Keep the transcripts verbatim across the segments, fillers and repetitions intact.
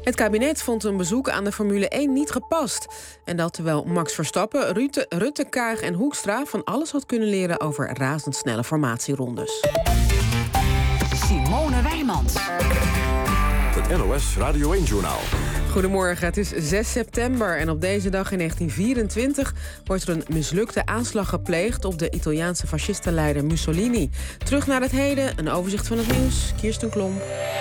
Het kabinet vond een bezoek aan de Formule één niet gepast. En dat terwijl Max Verstappen, Rutte, Rutte, Kaag en Hoekstra van alles had kunnen leren over razendsnelle formatierondes. Simone Wijmans. Het N O S Radio één-journaal. Goedemorgen, het is zes september en op deze dag in negentien vierentwintig... wordt er een mislukte aanslag gepleegd op de Italiaanse fascistenleider Mussolini. Terug naar het heden, een overzicht van het nieuws. Kirsten Klomp.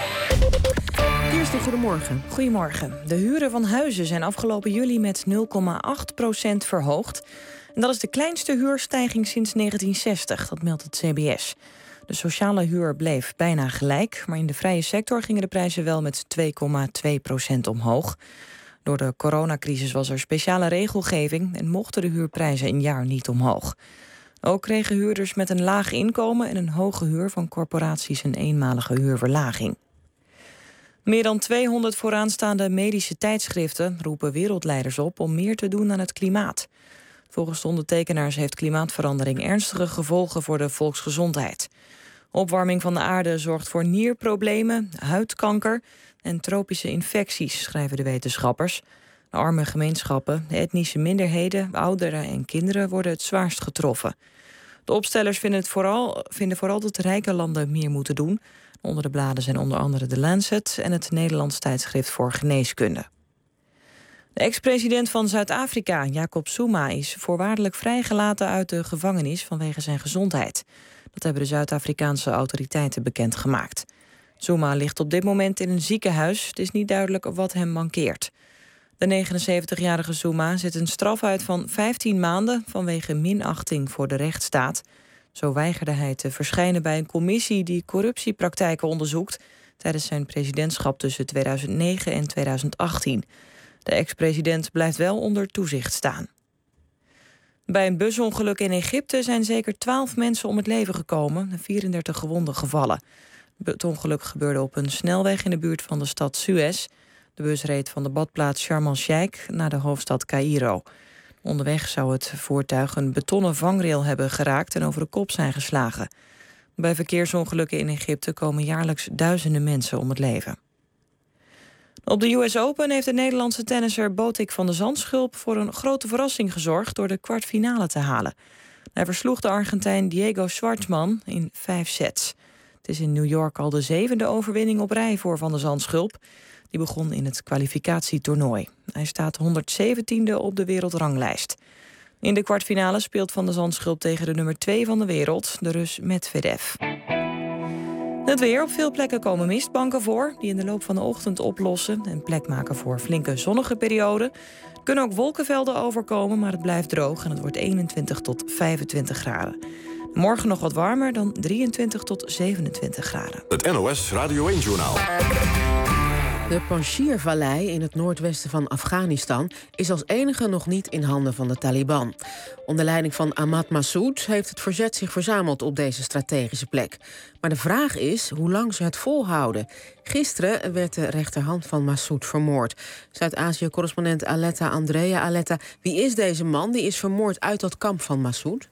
Kirsten, goedemorgen. Goedemorgen. De huren van huizen zijn afgelopen juli met nul komma acht procent verhoogd. En dat is de kleinste huurstijging sinds negentien zestig, dat meldt het C B S. De sociale huur bleef bijna gelijk, maar in de vrije sector gingen de prijzen wel met twee komma twee procent omhoog. Door de coronacrisis was er speciale regelgeving en mochten de huurprijzen een jaar niet omhoog. Ook kregen huurders met een laag inkomen en een hoge huur van corporaties een eenmalige huurverlaging. Meer dan tweehonderd vooraanstaande medische tijdschriften roepen wereldleiders op om meer te doen aan het klimaat. Volgens de ondertekenaars heeft klimaatverandering ernstige gevolgen voor de volksgezondheid. Opwarming van de aarde zorgt voor nierproblemen, huidkanker en tropische infecties, schrijven de wetenschappers. De arme gemeenschappen, de etnische minderheden, ouderen en kinderen worden het zwaarst getroffen. De opstellers vinden, het vooral, vinden vooral dat de rijke landen meer moeten doen. Onder de bladen zijn onder andere The Lancet en het Nederlands tijdschrift voor geneeskunde. De ex-president van Zuid-Afrika, Jacob Zuma, is voorwaardelijk vrijgelaten uit de gevangenis vanwege zijn gezondheid. Dat hebben de Zuid-Afrikaanse autoriteiten bekendgemaakt. Zuma ligt op dit moment in een ziekenhuis. Het is niet duidelijk wat hem mankeert. De negenenzeventigjarige Zuma zit een straf uit van vijftien maanden vanwege minachting voor de rechtsstaat. Zo weigerde hij te verschijnen bij een commissie die corruptiepraktijken onderzoekt tijdens zijn presidentschap tussen tweeduizend negen en tweeduizend achttien. De ex-president blijft wel onder toezicht staan. Bij een busongeluk in Egypte zijn zeker twaalf mensen om het leven gekomen en vierendertig gewonden gevallen. Het ongeluk gebeurde op een snelweg in de buurt van de stad Suez. De bus reed van de badplaats Sharm el-Sheikh naar de hoofdstad Caïro. Onderweg zou het voertuig een betonnen vangrail hebben geraakt en over de kop zijn geslagen. Bij verkeersongelukken in Egypte komen jaarlijks duizenden mensen om het leven. Op de U S Open heeft de Nederlandse tennisser Botik van de Zandschulp voor een grote verrassing gezorgd door de kwartfinale te halen. Hij versloeg de Argentijn Diego Schwartzman in vijf sets. Het is in New York al de zevende overwinning op rij voor Van de Zandschulp. Die begon in het kwalificatietoernooi. Hij staat honderdzeventiende op de wereldranglijst. In de kwartfinale speelt Van de Zandschulp tegen de nummer twee van de wereld, de Rus Medvedev. Het weer. Op veel plekken komen mistbanken voor, die in de loop van de ochtend oplossen en plek maken voor flinke zonnige perioden. Er kunnen ook wolkenvelden overkomen, maar het blijft droog en het wordt eenentwintig tot vijfentwintig graden. Morgen nog wat warmer, dan drieëntwintig tot zevenentwintig graden. Het N O S Radio één-journaal. De Panjshir-vallei in het noordwesten van Afghanistan is als enige nog niet in handen van de Taliban. Onder leiding van Ahmad Massoud heeft het verzet zich verzameld op deze strategische plek. Maar de vraag is hoe lang ze het volhouden. Gisteren werd de rechterhand van Massoud vermoord. Zuid-Azië-correspondent Aletta Andrea. Aletta, wie is deze man die is vermoord uit dat kamp van Massoud?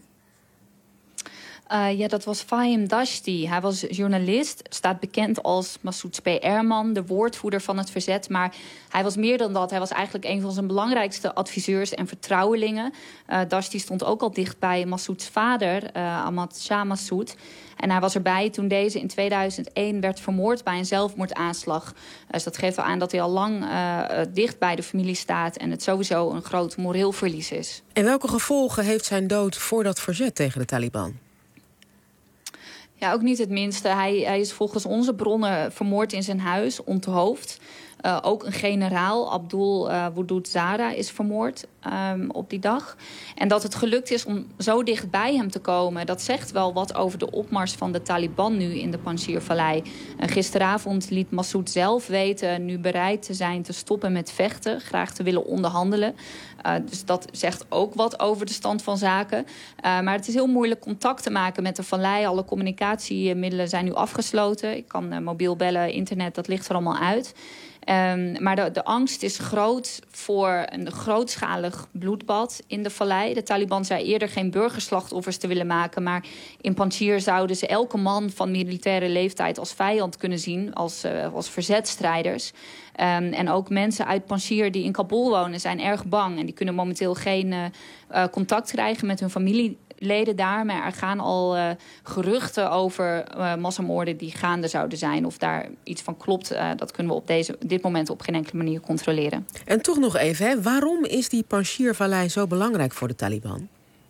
Uh, ja, dat was Fahim Dashti. Hij was journalist, staat bekend als Massouds P R-man, de woordvoerder van het verzet. Maar hij was meer dan dat. Hij was eigenlijk een van zijn belangrijkste adviseurs en vertrouwelingen. Uh, Dashti stond ook al dicht bij Massouds vader, uh, Ahmad Shah Massoud. En hij was erbij toen deze in tweeduizend één werd vermoord bij een zelfmoordaanslag. Dus dat geeft wel aan dat hij al lang uh, dicht bij de familie staat en het sowieso een groot moreel verlies is. En welke gevolgen heeft zijn dood voor dat verzet tegen de Taliban? Ja, ook niet het minste. Hij, hij is volgens onze bronnen vermoord in zijn huis, onthoofd. Uh, ook een generaal, Abdul uh, Wudud Zara, is vermoord um, op die dag. En dat het gelukt is om zo dicht bij hem te komen, dat zegt wel wat over de opmars van de Taliban nu in de Panjshir-vallei. Uh, gisteravond liet Massoud zelf weten nu bereid te zijn te stoppen met vechten, graag te willen onderhandelen. Uh, dus dat zegt ook wat over de stand van zaken. Uh, maar het is heel moeilijk contact te maken met de vallei. Alle communicatiemiddelen zijn nu afgesloten. Ik kan uh, mobiel bellen, internet, dat ligt er allemaal uit. Um, maar de, de angst is groot voor een grootschalig bloedbad in de vallei. De Taliban zei eerder geen burgerslachtoffers te willen maken, maar in Panjshir zouden ze elke man van militaire leeftijd als vijand kunnen zien, als, uh, als verzetstrijders. Um, en ook mensen uit Panjshir die in Kabul wonen zijn erg bang. En die kunnen momenteel geen uh, uh, contact krijgen met hun familieleden daar. Maar er gaan al uh, geruchten over uh, massamoorden die gaande zouden zijn. Of daar iets van klopt, uh, dat kunnen we op deze, dit moment op geen enkele manier controleren. En toch nog even, hè, waarom is die Panjshir-vallei zo belangrijk voor de Taliban?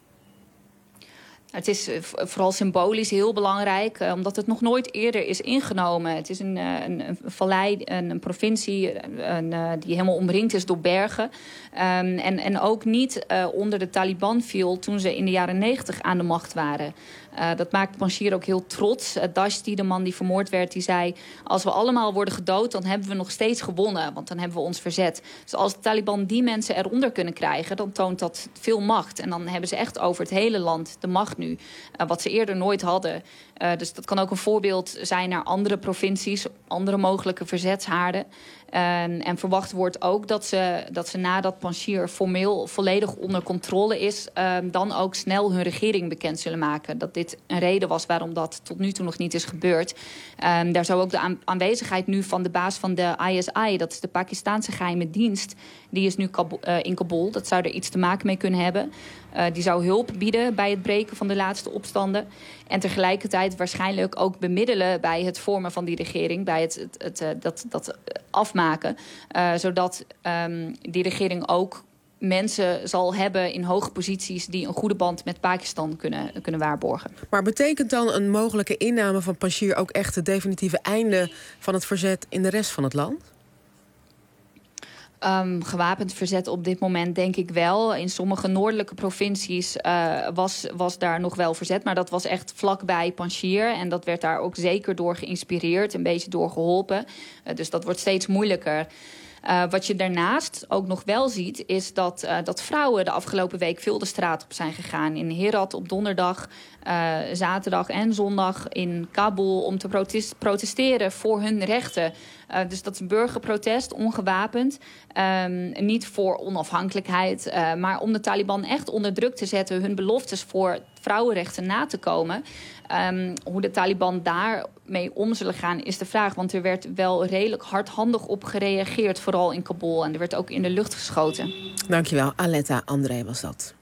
Het is vooral symbolisch heel belangrijk, omdat het nog nooit eerder is ingenomen. Het is een, een, een vallei, een, een provincie een, die helemaal omringd is door bergen. Um, en, en ook niet uh, onder de Taliban viel toen ze in de jaren negentig aan de macht waren. Uh, dat maakt Panjshir ook heel trots. Uh, Dashti, de man die vermoord werd, die zei: als we allemaal worden gedood, dan hebben we nog steeds gewonnen. Want dan hebben we ons verzet. Dus als de Taliban die mensen eronder kunnen krijgen, dan toont dat veel macht. En dan hebben ze echt over het hele land de macht nu. Uh, wat ze eerder nooit hadden. Uh, dus dat kan ook een voorbeeld zijn naar andere provincies, andere mogelijke verzetshaarden. Uh, en verwacht wordt ook dat ze, dat ze nadat Panjshir formeel volledig onder controle is, uh, dan ook snel hun regering bekend zullen maken. Dat dit een reden was waarom dat tot nu toe nog niet is gebeurd. Um, daar zou ook de aan- aanwezigheid nu van de baas van de I S I, dat is de Pakistanse geheime dienst, die is nu Kabul, uh, in Kabul. Dat zou er iets te maken mee kunnen hebben. Uh, die zou hulp bieden bij het breken van de laatste opstanden. En tegelijkertijd waarschijnlijk ook bemiddelen bij het vormen van die regering, bij het, het, het, het dat, dat afmaken. Uh, zodat um, die regering ook mensen zal hebben in hoge posities die een goede band met Pakistan kunnen, kunnen waarborgen. Maar betekent dan een mogelijke inname van Panjshir ook echt het definitieve einde van het verzet in de rest van het land? Um, gewapend verzet op dit moment denk ik wel. In sommige noordelijke provincies uh, was, was daar nog wel verzet. Maar dat was echt vlakbij Panjshir. En dat werd daar ook zeker door geïnspireerd. Een beetje door geholpen. Uh, dus dat wordt steeds moeilijker. Uh, wat je daarnaast ook nog wel ziet, is dat, uh, dat vrouwen de afgelopen week veel de straat op zijn gegaan. In Herat op donderdag, uh, zaterdag en zondag in Kabul om te protest- protesteren voor hun rechten. Uh, dus dat is een burgerprotest, ongewapend. Um, niet voor onafhankelijkheid, uh, maar om de Taliban echt onder druk te zetten, hun beloftes voor vrouwenrechten na te komen. Um, hoe de Taliban daarmee om zullen gaan is de vraag. Want er werd wel redelijk hardhandig op gereageerd, vooral in Kabul. En er werd ook in de lucht geschoten. Dankjewel, Aletta André was dat.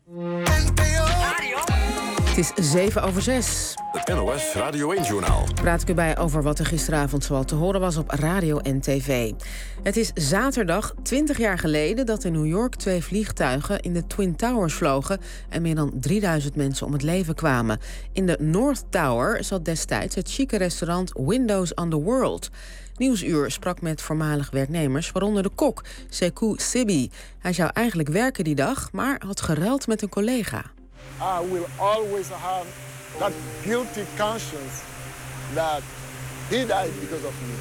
Het is zeven over zes. Het N O S Radio één-journaal. Praat ik u bij over wat er gisteravond zoal te horen was op radio en tv. Het is zaterdag, twintig jaar geleden, dat in New York twee vliegtuigen in de Twin Towers vlogen en meer dan drieduizend mensen om het leven kwamen. In de North Tower zat destijds het chique restaurant Windows on the World. Nieuwsuur sprak met voormalig werknemers, waaronder de kok Sekou Sibi. Hij zou eigenlijk werken die dag, maar had geruild met een collega. I will always have that guilty conscience that he died because of me.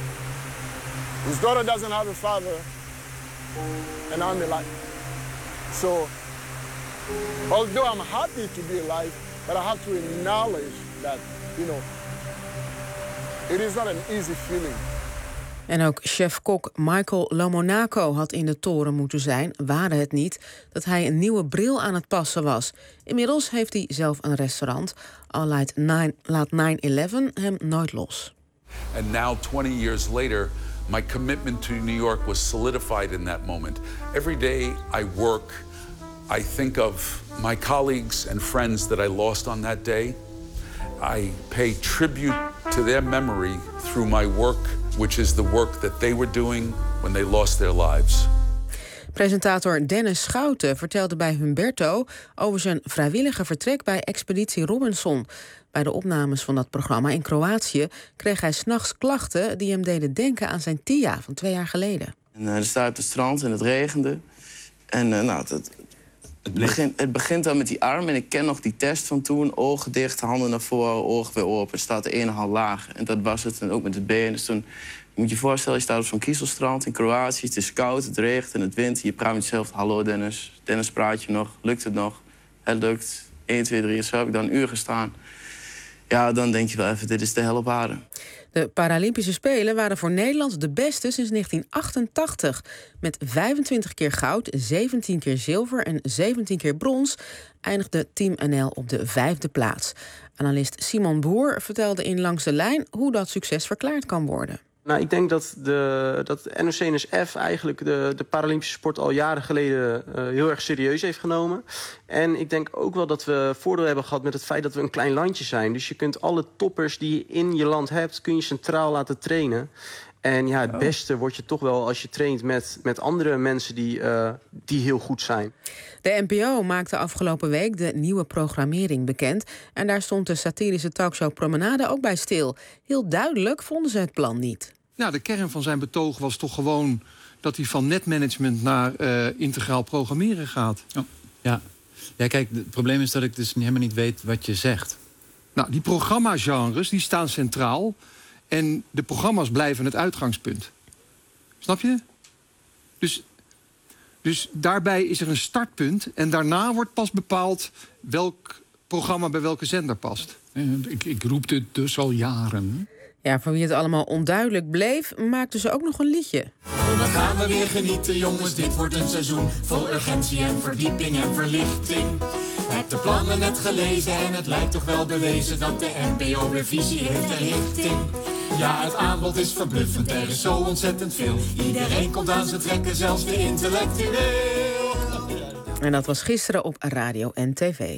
His daughter doesn't have a father, and I'm alive. So, although I'm happy to be alive, but I have to acknowledge that, you know, it is not an easy feeling. En ook chef-kok Michael Lomonaco had in de toren moeten zijn, waren het niet dat hij een nieuwe bril aan het passen was. Inmiddels heeft hij zelf een restaurant, al laat nine eleven hem nooit los. And now, twenty years later, my commitment to New York was solidified in that moment. Every day I work, I think of my colleagues and friends that I lost on that day. I pay tribute to their memory through my work, which is the work that they were doing when they lost their lives. Presentator Dennis Schouten vertelde bij Humberto over zijn vrijwillige vertrek bij Expeditie Robinson. Bij de opnames van dat programma in Kroatië kreeg hij 's nachts klachten die hem deden denken aan zijn Tia van twee jaar geleden. En, uh, er staat op het strand en het regende. En uh, nou, het, het, het, begint, het begint dan met die arm. En ik ken nog die test van toen. Ogen dicht, handen naar voren, ogen weer open. Het staat er een en een half laag. En dat was het. En ook met het been. Dus toen je moet je voorstellen, je staat op zo'n kiezelstrand in Kroatië. Het is koud, het regent en het wint. Je praat met jezelf. Hallo Dennis. Dennis, praat je nog? Lukt het nog? Het lukt. één, twee, drie. Zo heb ik dan een uur gestaan. Ja, dan denk je wel even, dit is de hel op aarde. De Paralympische Spelen waren voor Nederland de beste sinds negentien achtentachtig. Met vijfentwintig keer goud, zeventien keer zilver en zeventien keer brons eindigde Team N L op de vijfde plaats. Analist Simon Boer vertelde in Langs de Lijn hoe dat succes verklaard kan worden. Nou, ik denk dat, de, dat N O C N S F eigenlijk de, de Paralympische sport al jaren geleden uh, heel erg serieus heeft genomen. En ik denk ook wel dat we voordeel hebben gehad met het feit dat we een klein landje zijn. Dus je kunt alle toppers die je in je land hebt, kun je centraal laten trainen. En ja, het beste word je toch wel als je traint met, met andere mensen die, uh, die heel goed zijn. De N P O maakte afgelopen week de nieuwe programmering bekend. En daar stond de satirische talkshow Promenade ook bij stil. Heel duidelijk vonden ze het plan niet. Nou, de kern van zijn betoog was toch gewoon dat hij van netmanagement naar uh, integraal programmeren gaat. Oh, ja. ja, kijk, het probleem is dat ik dus helemaal niet weet wat je zegt. Nou, die programmagenres die staan centraal. En de programma's blijven het uitgangspunt. Snap je? Dus, dus daarbij is er een startpunt. En daarna wordt pas bepaald welk programma bij welke zender past. Ik, ik roep dit dus al jaren. Ja, voor wie het allemaal onduidelijk bleef, maakten ze ook nog een liedje. Oh, dan gaan we weer genieten, jongens. Dit wordt een seizoen vol urgentie en verdieping en verlichting. Heb de plannen net gelezen en het lijkt toch wel bewezen dat de N P O weer visie heeft en richting. Ja, het aanbod is verbluffend, er is zo ontzettend veel. Iedereen komt aan zijn trekken, zelfs de intellectueel. En dat was gisteren op radio en tv.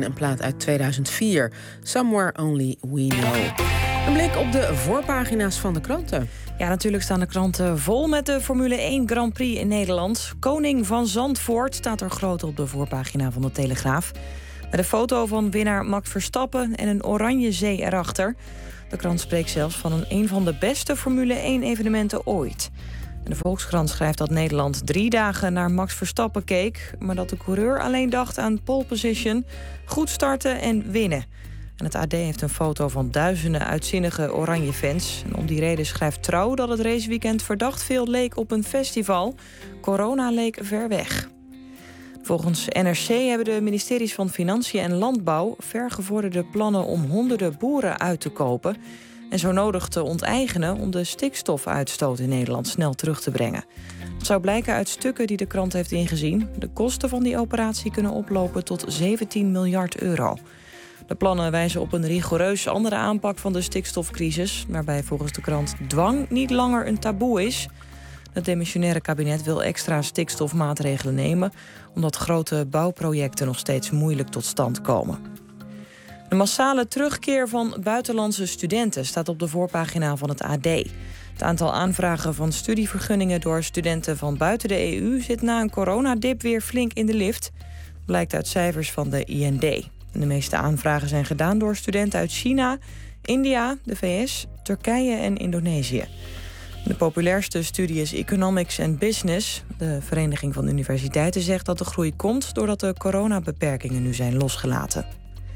een plaat uit tweeduizend vier. Somewhere Only We Know. Een blik op de voorpagina's van de kranten. Ja, natuurlijk staan de kranten vol met de Formule één Grand Prix in Nederland. Koning van Zandvoort staat er groot op de voorpagina van de Telegraaf. Met een foto van winnaar Max Verstappen en een oranje zee erachter. De krant spreekt zelfs van een, een van de beste Formule één evenementen ooit. En de Volkskrant schrijft dat Nederland drie dagen naar Max Verstappen keek, maar dat de coureur alleen dacht aan pole position, goed starten en winnen. En het A D heeft een foto van duizenden uitzinnige oranje fans. En om die reden schrijft Trouw dat het raceweekend verdacht veel leek op een festival. Corona leek ver weg. Volgens N R C hebben de ministeries van Financiën en Landbouw vergevorderde plannen om honderden boeren uit te kopen en zo nodig te onteigenen om de stikstofuitstoot in Nederland snel terug te brengen. Het zou blijken uit stukken die de krant heeft ingezien. De kosten van die operatie kunnen oplopen tot zeventien miljard euro. De plannen wijzen op een rigoureus andere aanpak van de stikstofcrisis, waarbij volgens de krant dwang niet langer een taboe is. Het demissionaire kabinet wil extra stikstofmaatregelen nemen, omdat grote bouwprojecten nog steeds moeilijk tot stand komen. De massale terugkeer van buitenlandse studenten staat op de voorpagina van het A D. Het aantal aanvragen van studievergunningen door studenten van buiten de E U zit na een coronadip weer flink in de lift, blijkt uit cijfers van de I N D. De meeste aanvragen zijn gedaan door studenten uit China, India, de V S, Turkije en Indonesië. De populairste studie is Economics and Business. De Vereniging van Universiteiten zegt dat de groei komt doordat de coronabeperkingen nu zijn losgelaten.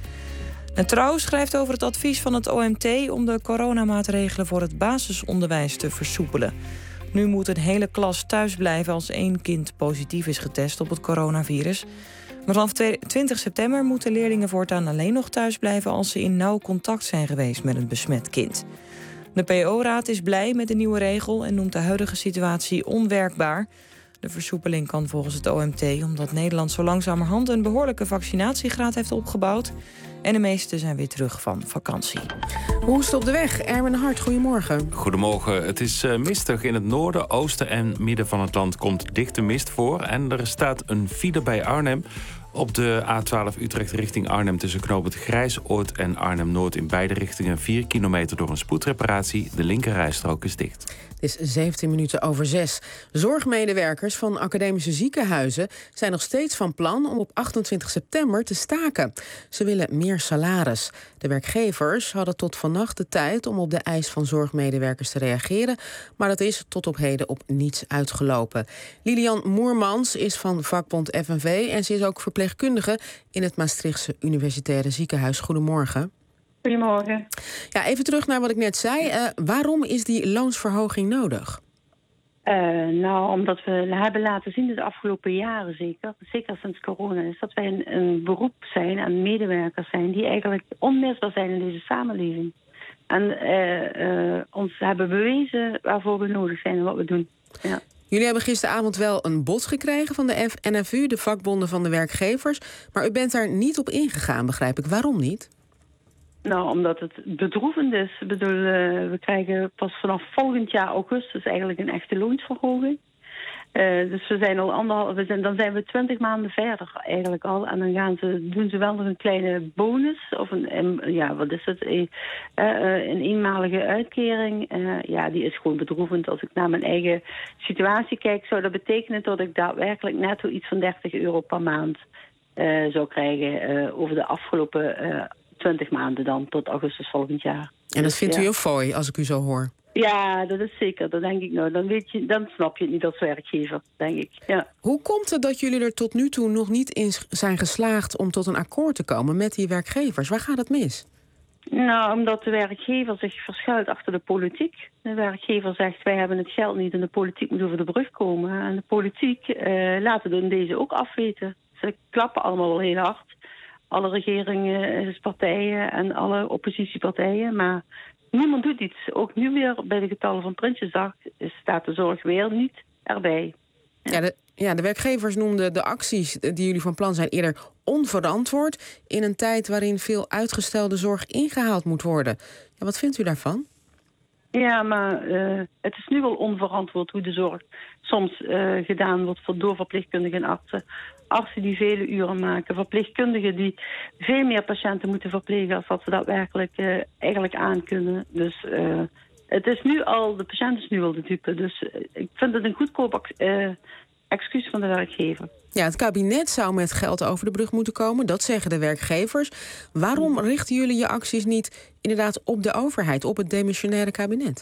En Trouw schrijft over het advies van het O M T om de coronamaatregelen voor het basisonderwijs te versoepelen. Nu moet een hele klas thuis blijven als één kind positief is getest op het coronavirus. Maar vanaf twintig september moeten leerlingen voortaan alleen nog thuis blijven als ze in nauw contact zijn geweest met een besmet kind. De P O-raad is blij met de nieuwe regel en noemt de huidige situatie onwerkbaar. De versoepeling kan volgens het O M T omdat Nederland zo langzamerhand een behoorlijke vaccinatiegraad heeft opgebouwd. En de meesten zijn weer terug van vakantie. Hoe is het op de weg? Erwin Hart, goedemorgen. Goedemorgen. Het is uh, mistig in het noorden, oosten en midden van het land komt dichte mist voor. En er staat een file bij Arnhem. Op de A twaalf Utrecht richting Arnhem tussen knooppunt Grijsoord en Arnhem-Noord in beide richtingen vier kilometer door een spoedreparatie. De linkerrijstrook is dicht. Het is zeventien minuten over zes. Zorgmedewerkers van academische ziekenhuizen zijn nog steeds van plan om op achtentwintig september te staken. Ze willen meer salaris. De werkgevers hadden tot vannacht de tijd om op de eis van zorgmedewerkers te reageren, maar dat is tot op heden op niets uitgelopen. Lilian Moermans is van vakbond F N V en ze is ook verpleegkundige in het Maastrichtse Universitaire Ziekenhuis. Goedemorgen. Goedemorgen. Ja, even terug naar wat ik net zei. Uh, waarom is die loonsverhoging nodig? Uh, nou, omdat we hebben laten zien de afgelopen jaren zeker, zeker sinds corona, is dat wij een, een beroep zijn en medewerkers zijn die eigenlijk onmisbaar zijn in deze samenleving. En uh, uh, ons hebben bewezen waarvoor we nodig zijn en wat we doen. Ja. Jullie hebben gisteravond wel een bod gekregen van de N F U, de vakbonden van de werkgevers, maar u bent daar niet op ingegaan, begrijp ik. Waarom niet? Nou, omdat het bedroevend is. Ik bedoel, uh, we krijgen pas vanaf volgend jaar augustus eigenlijk een echte loonsverhoging. Uh, dus we zijn al anderhalf, we zijn, dan zijn we twintig maanden verder eigenlijk al. En dan gaan ze, doen ze wel nog een kleine bonus. Of een, een ja, wat is het? Een, uh, een eenmalige uitkering. Uh, ja, die is gewoon bedroevend. Als ik naar mijn eigen situatie kijk, zou dat betekenen dat ik daadwerkelijk netto iets van dertig euro per maand uh, zou krijgen uh, over de afgelopen uh, twintig maanden dan, tot augustus volgend jaar. En dat dus, vindt ja. u een fooi, als ik u zo hoor? Ja, dat is zeker. Dat denk ik nou. Dan, weet je, dan snap je het niet als werkgever, denk ik. Ja. Hoe komt het dat jullie er tot nu toe nog niet in zijn geslaagd om tot een akkoord te komen met die werkgevers? Waar gaat het mis? Nou, omdat de werkgever zich verschuilt achter de politiek. De werkgever zegt, wij hebben het geld niet en de politiek moet over de brug komen. En de politiek uh, laat het in deze ook afweten. Ze klappen allemaal wel heel hard. Alle regeringspartijen en alle oppositiepartijen. Maar niemand doet iets. Ook nu weer bij de getallen van Prinsjesdag staat de zorg weer niet erbij. Ja, ja, de, ja, de werkgevers noemden de acties die jullie van plan zijn eerder onverantwoord in een tijd waarin veel uitgestelde zorg ingehaald moet worden. Ja, wat vindt u daarvan? Ja, maar uh, het is nu wel onverantwoord hoe de zorg soms uh, gedaan wordt door verpleegkundigen en artsen. Artsen die vele uren maken, verpleegkundigen die veel meer patiënten moeten verplegen als dat ze dat werkelijk uh, eigenlijk aankunnen. Dus uh, het is nu al, de patiënt is nu al de dupe. Dus uh, ik vind het een goedkoop uh, excuus van de werkgever. Ja, het kabinet zou met geld over de brug moeten komen. Dat zeggen de werkgevers. Waarom richten jullie je acties niet inderdaad op de overheid, op het demissionaire kabinet?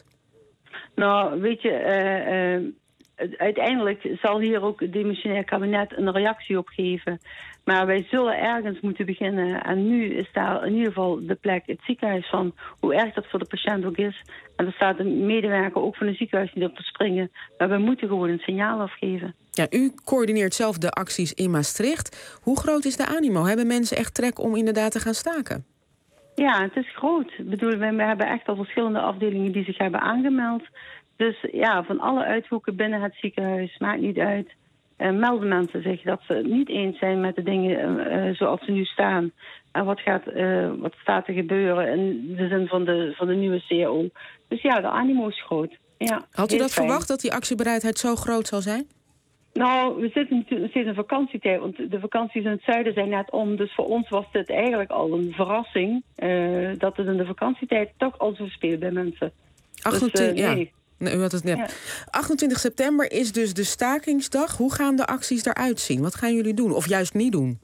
Nou, weet je, uh, uh, uiteindelijk zal hier ook het demissionair kabinet een reactie op geven. Maar wij zullen ergens moeten beginnen. En nu is daar in ieder geval de plek, het ziekenhuis, van hoe erg dat voor de patiënt ook is. En er staat een medewerker ook van het ziekenhuis niet op te springen. Maar we moeten gewoon een signaal afgeven. Ja, u coördineert zelf de acties in Maastricht. Hoe groot is de animo? Hebben mensen echt trek om inderdaad te gaan staken? Ja, het is groot. Ik bedoel, we hebben echt al verschillende afdelingen die zich hebben aangemeld. Dus ja, van alle uithoeken binnen het ziekenhuis, maakt niet uit. Uh, melden mensen zich dat ze het niet eens zijn met de dingen uh, zoals ze nu staan. En wat, gaat, uh, wat staat er gebeuren in de zin van de, van de nieuwe C A O. Dus ja, de animo is groot. Ja, had u dat fijn. verwacht, dat die actiebereidheid zo groot zal zijn? Nou, we zitten natuurlijk nog steeds in vakantietijd, want de vakanties in het zuiden zijn net om. Dus voor ons was dit eigenlijk al een verrassing, uh, dat het in de vakantietijd toch al zo speelt bij mensen. achtentwintig, dus, uh, nee. ja. Nee, u had het net. Ja. achtentwintig september is dus de stakingsdag. Hoe gaan de acties eruit zien? Wat gaan jullie doen? Of juist niet doen?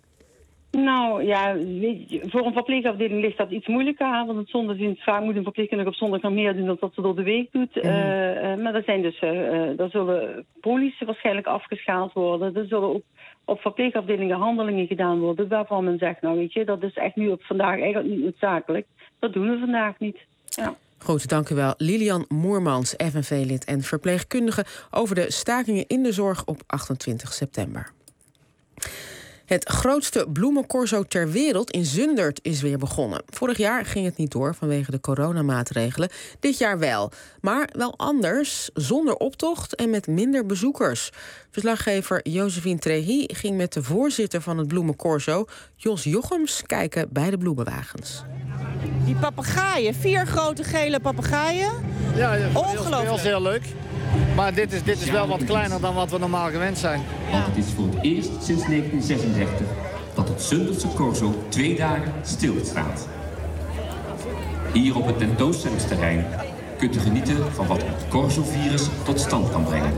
Nou ja, weet je, voor een verpleegafdeling ligt dat iets moeilijker. Want het zondagdienst vaak moet een verpleegkundige op zondag nog meer doen dan dat ze door de week doet. Mm. Uh, uh, maar er zijn dus, uh, er zullen politie waarschijnlijk afgeschaald worden. Er zullen ook op verpleegafdelingen handelingen gedaan worden waarvan men zegt, nou weet je, dat is echt nu op vandaag eigenlijk niet noodzakelijk. Dat doen we vandaag niet. Ja. Goed, dank u wel. Lilian Moermans, F N V-lid en verpleegkundige, over de stakingen in de zorg op achtentwintig september. Het grootste bloemencorso ter wereld in Zundert is weer begonnen. Vorig jaar ging het niet door vanwege de coronamaatregelen. Dit jaar wel. Maar wel anders, zonder optocht en met minder bezoekers. Verslaggever Josephine Trehi ging met de voorzitter van het bloemencorso, Jos Jochems, kijken bij de bloemenwagens. Die papegaaien, vier grote gele papegaaien. Ja, ja, ongelooflijk. Dat is heel leuk. Maar dit is, dit is wel wat kleiner dan wat we normaal gewend zijn. Want het is voor het eerst sinds negentien zesendertig dat het Zundertse corso twee dagen stilstaat. Hier op het tentoonstellingsterrein kunt u genieten van wat het corso-virus tot stand kan brengen.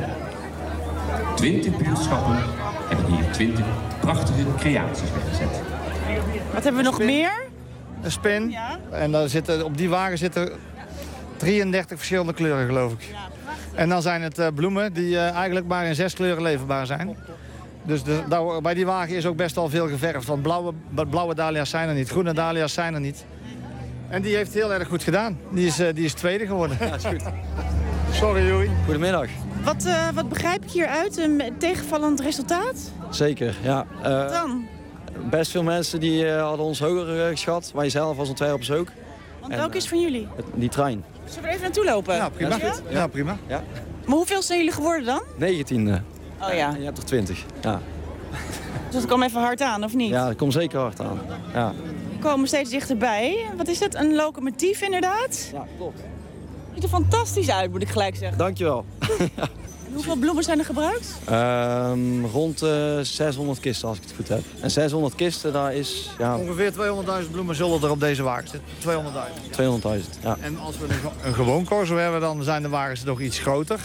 Twintig buurtschappen hebben hier twintig prachtige creaties weggezet. Wat hebben we nog meer? Een spin. Ja. En daar zitten, op die wagen zitten drieëndertig verschillende kleuren, geloof ik. Ja, en dan zijn het uh, bloemen die uh, eigenlijk maar in zes kleuren leverbaar zijn. Dus de, daar, bij die wagen is ook best wel veel geverfd. Want blauwe, blauwe dahlia's zijn er niet, groene dahlia's zijn er niet. En die heeft heel erg goed gedaan. Die is, uh, die is tweede geworden. Ja, is goed. Sorry, Joey. Goedemiddag. Wat, uh, wat begrijp ik hieruit? Een tegenvallend resultaat? Zeker, ja. Uh, wat dan? Best veel mensen die uh, hadden ons hoger uh, geschat. Wij zelf als ontwerpers ook. Want en, welke is van jullie? Het, die trein. Zullen we er even naartoe lopen? Ja, prima. Ja, ja? ja prima. Ja. Maar hoeveel zijn jullie geworden dan? negentiende. Oh ja. En je hebt er twintig. Ja. Dus dat komt even hard aan, of niet? Ja, dat komt zeker hard aan. Ja. We komen steeds dichterbij. Wat is het? Een locomotief inderdaad? Ja, klopt. Ziet er fantastisch uit, moet ik gelijk zeggen. Dankjewel. Hoeveel bloemen zijn er gebruikt? Um, rond uh, zeshonderd kisten, als ik het goed heb. En zeshonderd kisten, daar is... Ja, ongeveer tweehonderdduizend bloemen zullen er op deze wagen zitten. tweehonderdduizend. tweehonderdduizend, ja. En als we een, een gewoon corso hebben, dan zijn de wagens nog iets groter.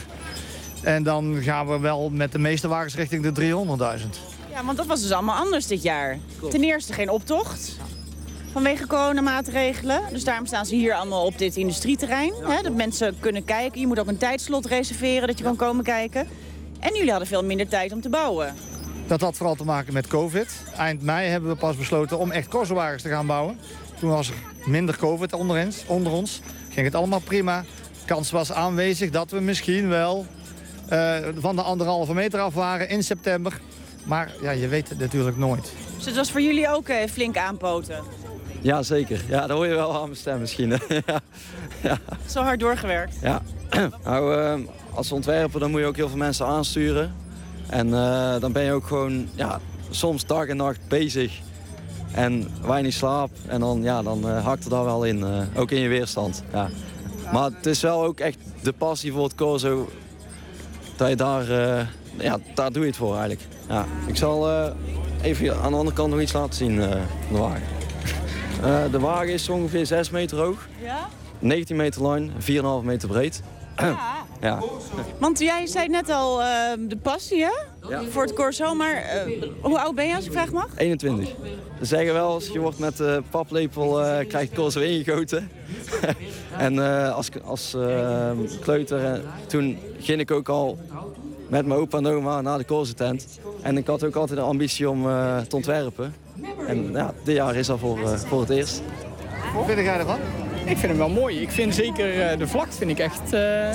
En dan gaan we wel met de meeste wagens richting de driehonderdduizend. Ja, want dat was dus allemaal anders dit jaar. Klopt. Ten eerste geen optocht. Vanwege coronamaatregelen. Dus daarom staan ze hier allemaal op dit industrieterrein. Ja, hè, dat mensen kunnen kijken. Je moet ook een tijdslot reserveren dat je ja. kan komen kijken. En jullie hadden veel minder tijd om te bouwen. Dat had vooral te maken met COVID. Eind mei hebben we pas besloten om echt corsowagens te gaan bouwen. Toen was er minder COVID onder ons. Onder ons. Ging het allemaal prima. De kans was aanwezig dat we misschien wel uh, van de anderhalve meter af waren in september. Maar ja, je weet het natuurlijk nooit. Dus het was voor jullie ook uh, flink aanpoten? Ja, zeker. Ja, dat hoor je wel aan mijn stem misschien. ja. Ja. Zo hard doorgewerkt? Ja. Nou, uh, als ontwerper dan moet je ook heel veel mensen aansturen. En uh, dan ben je ook gewoon ja, soms dag en nacht bezig. En weinig slaap. En dan, ja, dan uh, hakt er daar wel in. Uh, ook in je weerstand. Ja. Maar het is wel ook echt de passie voor het corso. Dat je daar, uh, ja, daar doe je het voor eigenlijk. Ja. Ik zal uh, even aan de andere kant nog iets laten zien uh, van de wagen. Uh, de wagen is ongeveer zes meter hoog. Ja? negentien meter lang, vier komma vijf meter breed. Ja. Ja. Want jij zei net al uh, de passie, hè? Ja. Voor het corso, maar uh, hoe oud ben je als ik vraag mag? eenentwintig. Ze zeggen wel, als je wordt met de uh, paplepel uh, krijgt corso ingegoten. En uh, als, als uh, kleuter, uh, toen ging ik ook al met mijn opa en oma naar de corso tent. En ik had ook altijd de ambitie om uh, te ontwerpen. En ja, dit jaar is dat voor, uh, voor het eerst. Hoe vind jij ervan? Ik vind hem wel mooi. Ik vind zeker uh, de vlag vind ik echt... Uh,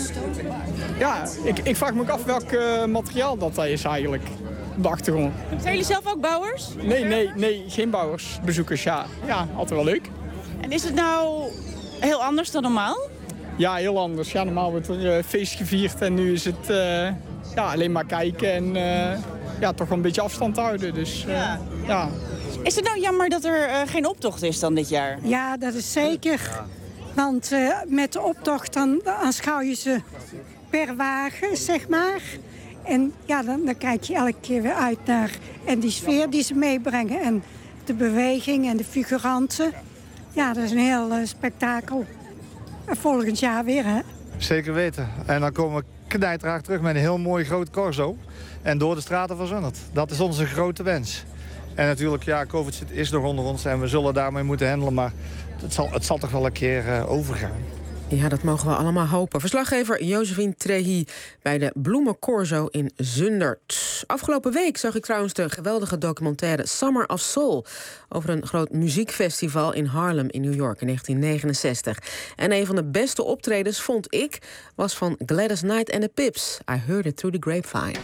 ja, ik, ik vraag me ook af welk uh, materiaal dat, dat is eigenlijk. Op de achtergrond. Zijn jullie zelf ook bouwers? Nee, nee, nee, geen bouwers. Bezoekers, ja. Ja, altijd wel leuk. En is het nou heel anders dan normaal? Ja, heel anders. Ja, normaal wordt er uh, feest gevierd en nu is het uh, ja, alleen maar kijken en uh, ja, toch wel een beetje afstand houden. Dus uh, ja. ja. Is het nou jammer dat er uh, geen optocht is dan dit jaar? Ja, dat is zeker. Want uh, met de optocht dan aanschouw je ze per wagen, zeg maar. En ja, dan, dan kijk je elke keer weer uit naar en die sfeer die ze meebrengen. En de beweging en de figuranten. Ja, dat is een heel uh, spektakel. En volgend jaar weer, hè? Zeker weten. En dan komen we knijterhaag terug met een heel mooi groot corso. En door de straten van Zundert. Dat is onze grote wens. En natuurlijk, ja, COVID is nog onder ons en we zullen daarmee moeten handelen. Maar het zal, het zal toch wel een keer uh, overgaan. Ja, dat mogen we allemaal hopen. Verslaggever Josephine Trehi bij de Bloemencorso in Zundert. Afgelopen week zag ik trouwens de geweldige documentaire Summer of Soul over een groot muziekfestival in Harlem in New York in negentien negenenzestig. En een van de beste optredens, vond ik, was van Gladys Knight and the Pips. I Heard It Through the Grapevine.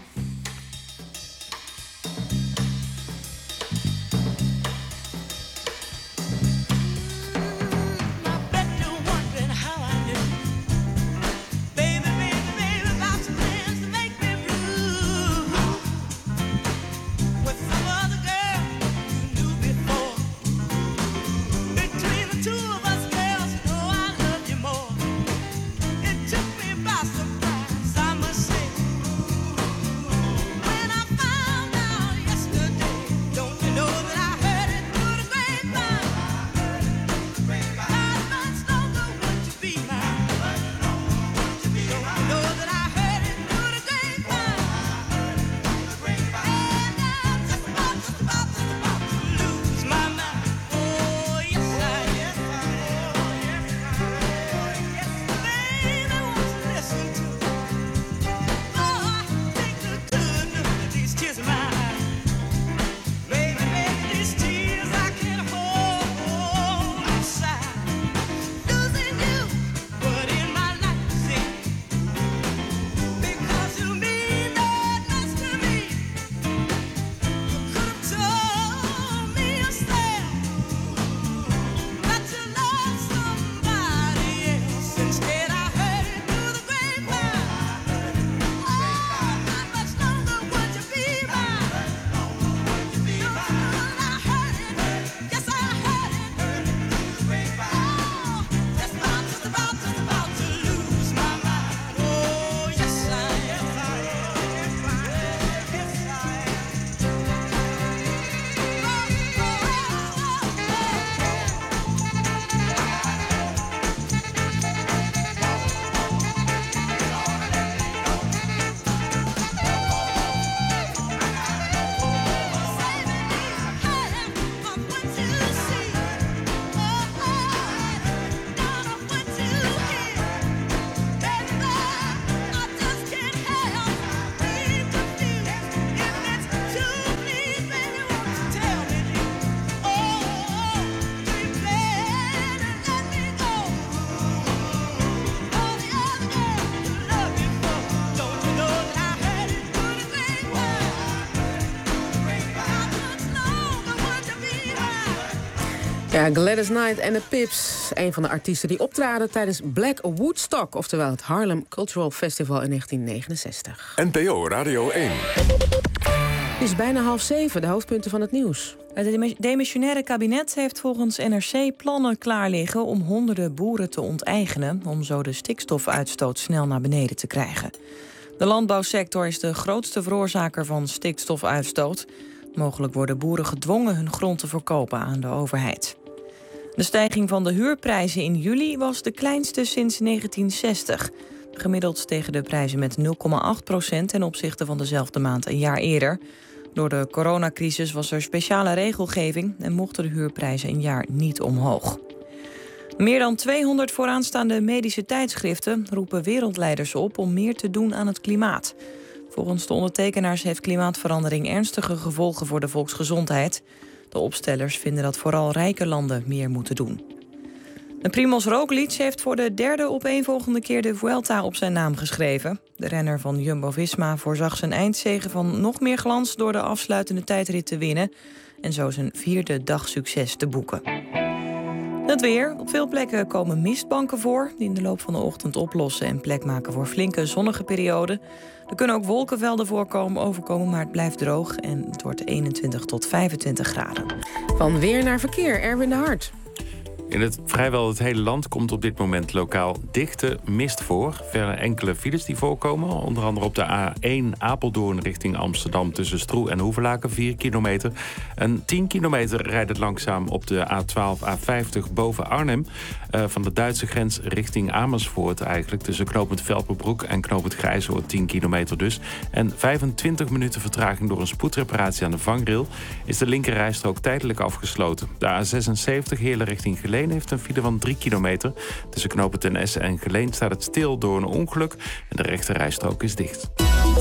Ja, Gladys Knight and the Pips. Een van de artiesten die optraden tijdens Black Woodstock, oftewel het Harlem Cultural Festival in negentien negenenzestig. N P O Radio één. Het is bijna half zeven, de hoofdpunten van het nieuws. Het demissionaire kabinet heeft volgens N R C plannen klaar liggen om honderden boeren te onteigenen, om zo de stikstofuitstoot snel naar beneden te krijgen. De landbouwsector is de grootste veroorzaker van stikstofuitstoot. Mogelijk worden boeren gedwongen hun grond te verkopen aan de overheid. De stijging van de huurprijzen in juli was de kleinste sinds negentien zestig. Gemiddeld stegen de prijzen met nul komma acht procent ten opzichte van dezelfde maand een jaar eerder. Door de coronacrisis was er speciale regelgeving en mochten de huurprijzen een jaar niet omhoog. Meer dan tweehonderd vooraanstaande medische tijdschriften roepen wereldleiders op om meer te doen aan het klimaat. Volgens de ondertekenaars heeft klimaatverandering ernstige gevolgen voor de volksgezondheid. De opstellers vinden dat vooral rijke landen meer moeten doen. En Primož Roglič heeft voor de derde opeenvolgende keer de Vuelta op zijn naam geschreven. De renner van Jumbo-Visma voorzag zijn eindzege van nog meer glans door de afsluitende tijdrit te winnen en zo zijn vierde dagsucces te boeken. Het weer. Op veel plekken komen mistbanken voor die in de loop van de ochtend oplossen en plek maken voor flinke zonnige perioden. Er kunnen ook wolkenvelden voorkomen, overkomen, maar het blijft droog en het wordt eenentwintig tot vijfentwintig graden. Van weer naar verkeer, Erwin de Hart. In het vrijwel het hele land komt op dit moment lokaal dichte mist voor. Verder enkele files die voorkomen. Onder andere op de A één Apeldoorn richting Amsterdam tussen Stroe en Hoevelaken, vier kilometer. En tien kilometer rijdt het langzaam op de A twaalf A vijftig boven Arnhem. Uh, van de Duitse grens richting Amersfoort eigenlijk. Tussen knooppunt Velperbroek en knooppunt Grijzoord, tien kilometer dus. En vijfentwintig minuten vertraging door een spoedreparatie aan de vangrail is de linkerrijstrook tijdelijk afgesloten. De A zesenzeventig Heerlen richting Geleen heeft een file van drie kilometer. Tussen knooppunt Ten Essen en Geleen staat het stil door een ongeluk en de rechterrijstrook is dicht.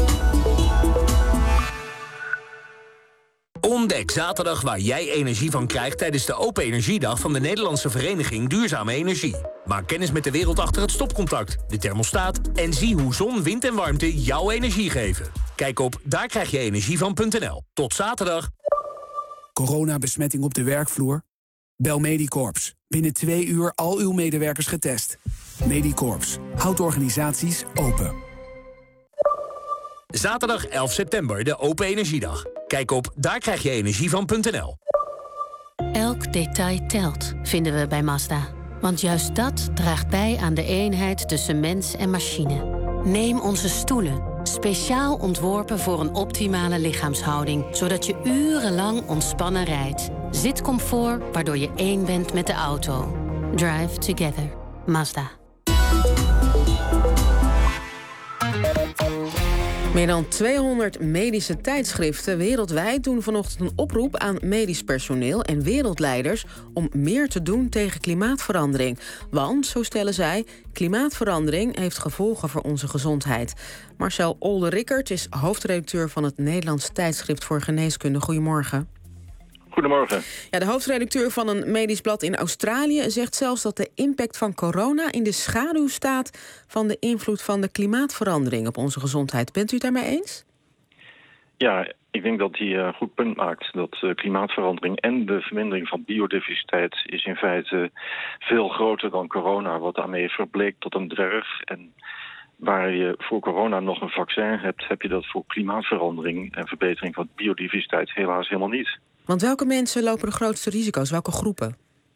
Ontdek zaterdag waar jij energie van krijgt tijdens de Open Energiedag van de Nederlandse Vereniging Duurzame Energie. Maak kennis met de wereld achter het stopcontact, de thermostaat en zie hoe zon, wind en warmte jouw energie geven. Kijk op daar krijg je energie van punt n l. Tot zaterdag. Coronabesmetting op de werkvloer? Bel Medicorps. Binnen twee uur al uw medewerkers getest. Medicorps. Houdt organisaties open. Zaterdag elf september, de Open Energiedag. Kijk op daar krijg je energie van punt n l. Elk detail telt, vinden we bij Mazda. Want juist dat draagt bij aan de eenheid tussen mens en machine. Neem onze stoelen. Speciaal ontworpen voor een optimale lichaamshouding, zodat je urenlang ontspannen rijdt. Zitcomfort, waardoor je één bent met de auto. Drive together. Mazda. Meer dan tweehonderd medische tijdschriften wereldwijd doen vanochtend een oproep aan medisch personeel en wereldleiders om meer te doen tegen klimaatverandering. Want, zo stellen zij, klimaatverandering heeft gevolgen voor onze gezondheid. Marcel Olde-Rickert is hoofdredacteur van het Nederlands Tijdschrift voor Geneeskunde. Goedemorgen. Goedemorgen. Ja, de hoofdredacteur van een medisch blad in Australië zegt zelfs dat de impact van corona in de schaduw staat van de invloed van de klimaatverandering op onze gezondheid. Bent u het daarmee eens? Ja, ik denk dat hij een goed punt maakt. Dat uh, klimaatverandering en de vermindering van biodiversiteit is in feite veel groter dan corona. Wat daarmee verbleekt tot een dwerg. En waar je voor corona nog een vaccin hebt, heb je dat voor klimaatverandering en verbetering van biodiversiteit helaas helemaal niet. Want welke mensen lopen de grootste risico's? Welke groepen?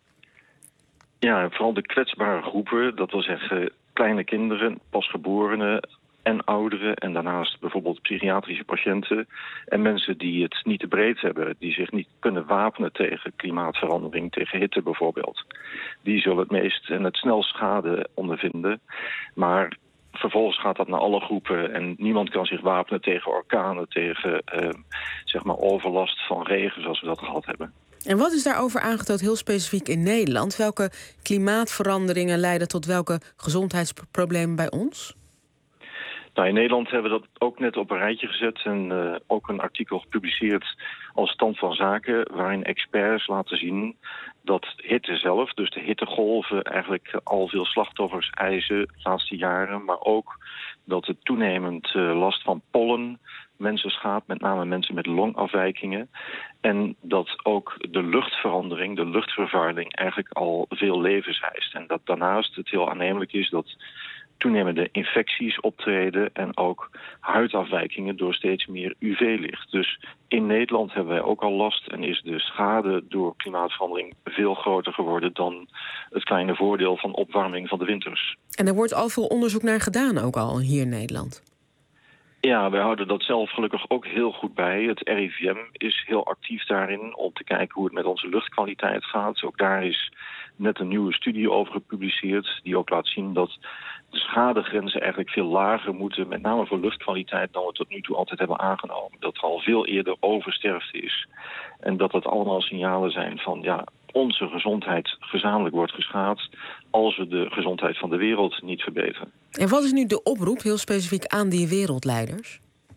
Ja, vooral de kwetsbare groepen. Dat wil zeggen kleine kinderen, pasgeborenen en ouderen. En daarnaast bijvoorbeeld psychiatrische patiënten. En mensen die het niet te breed hebben. Die zich niet kunnen wapenen tegen klimaatverandering, tegen hitte bijvoorbeeld. Die zullen het meest en het snelst schade ondervinden. Maar vervolgens gaat dat naar alle groepen en niemand kan zich wapenen tegen orkanen, tegen uh, zeg maar overlast van regen zoals we dat gehad hebben. En wat is daarover aangetoond heel specifiek in Nederland? Welke klimaatveranderingen leiden tot welke gezondheidsproblemen bij ons? Nou, in Nederland hebben we dat ook net op een rijtje gezet en uh, ook een artikel gepubliceerd als stand van zaken, waarin experts laten zien dat hitte zelf, dus de hittegolven, eigenlijk al veel slachtoffers eisen de laatste jaren, maar ook dat het toenemend uh, last van pollen mensen schaadt, met name mensen met longafwijkingen. En dat ook de luchtverandering, de luchtvervuiling, eigenlijk al veel levens eist. En dat daarnaast het heel aannemelijk is dat toenemende infecties optreden en ook huidafwijkingen door steeds meer U V-licht. Dus in Nederland hebben wij ook al last en is de schade door klimaatverandering veel groter geworden dan het kleine voordeel van opwarming van de winters. En er wordt al veel onderzoek naar gedaan, ook al hier in Nederland. Ja, wij houden dat zelf gelukkig ook heel goed bij. Het R I V M is heel actief daarin om te kijken hoe het met onze luchtkwaliteit gaat. Ook daar is net een nieuwe studie over gepubliceerd die ook laat zien dat de schadegrenzen eigenlijk veel lager moeten, met name voor luchtkwaliteit, dan we tot nu toe altijd hebben aangenomen. Dat er al veel eerder oversterfte is. En dat dat allemaal signalen zijn van, ja, onze gezondheid gezamenlijk wordt geschaad als we de gezondheid van de wereld niet verbeteren. En wat is nu de oproep, heel specifiek aan die wereldleiders?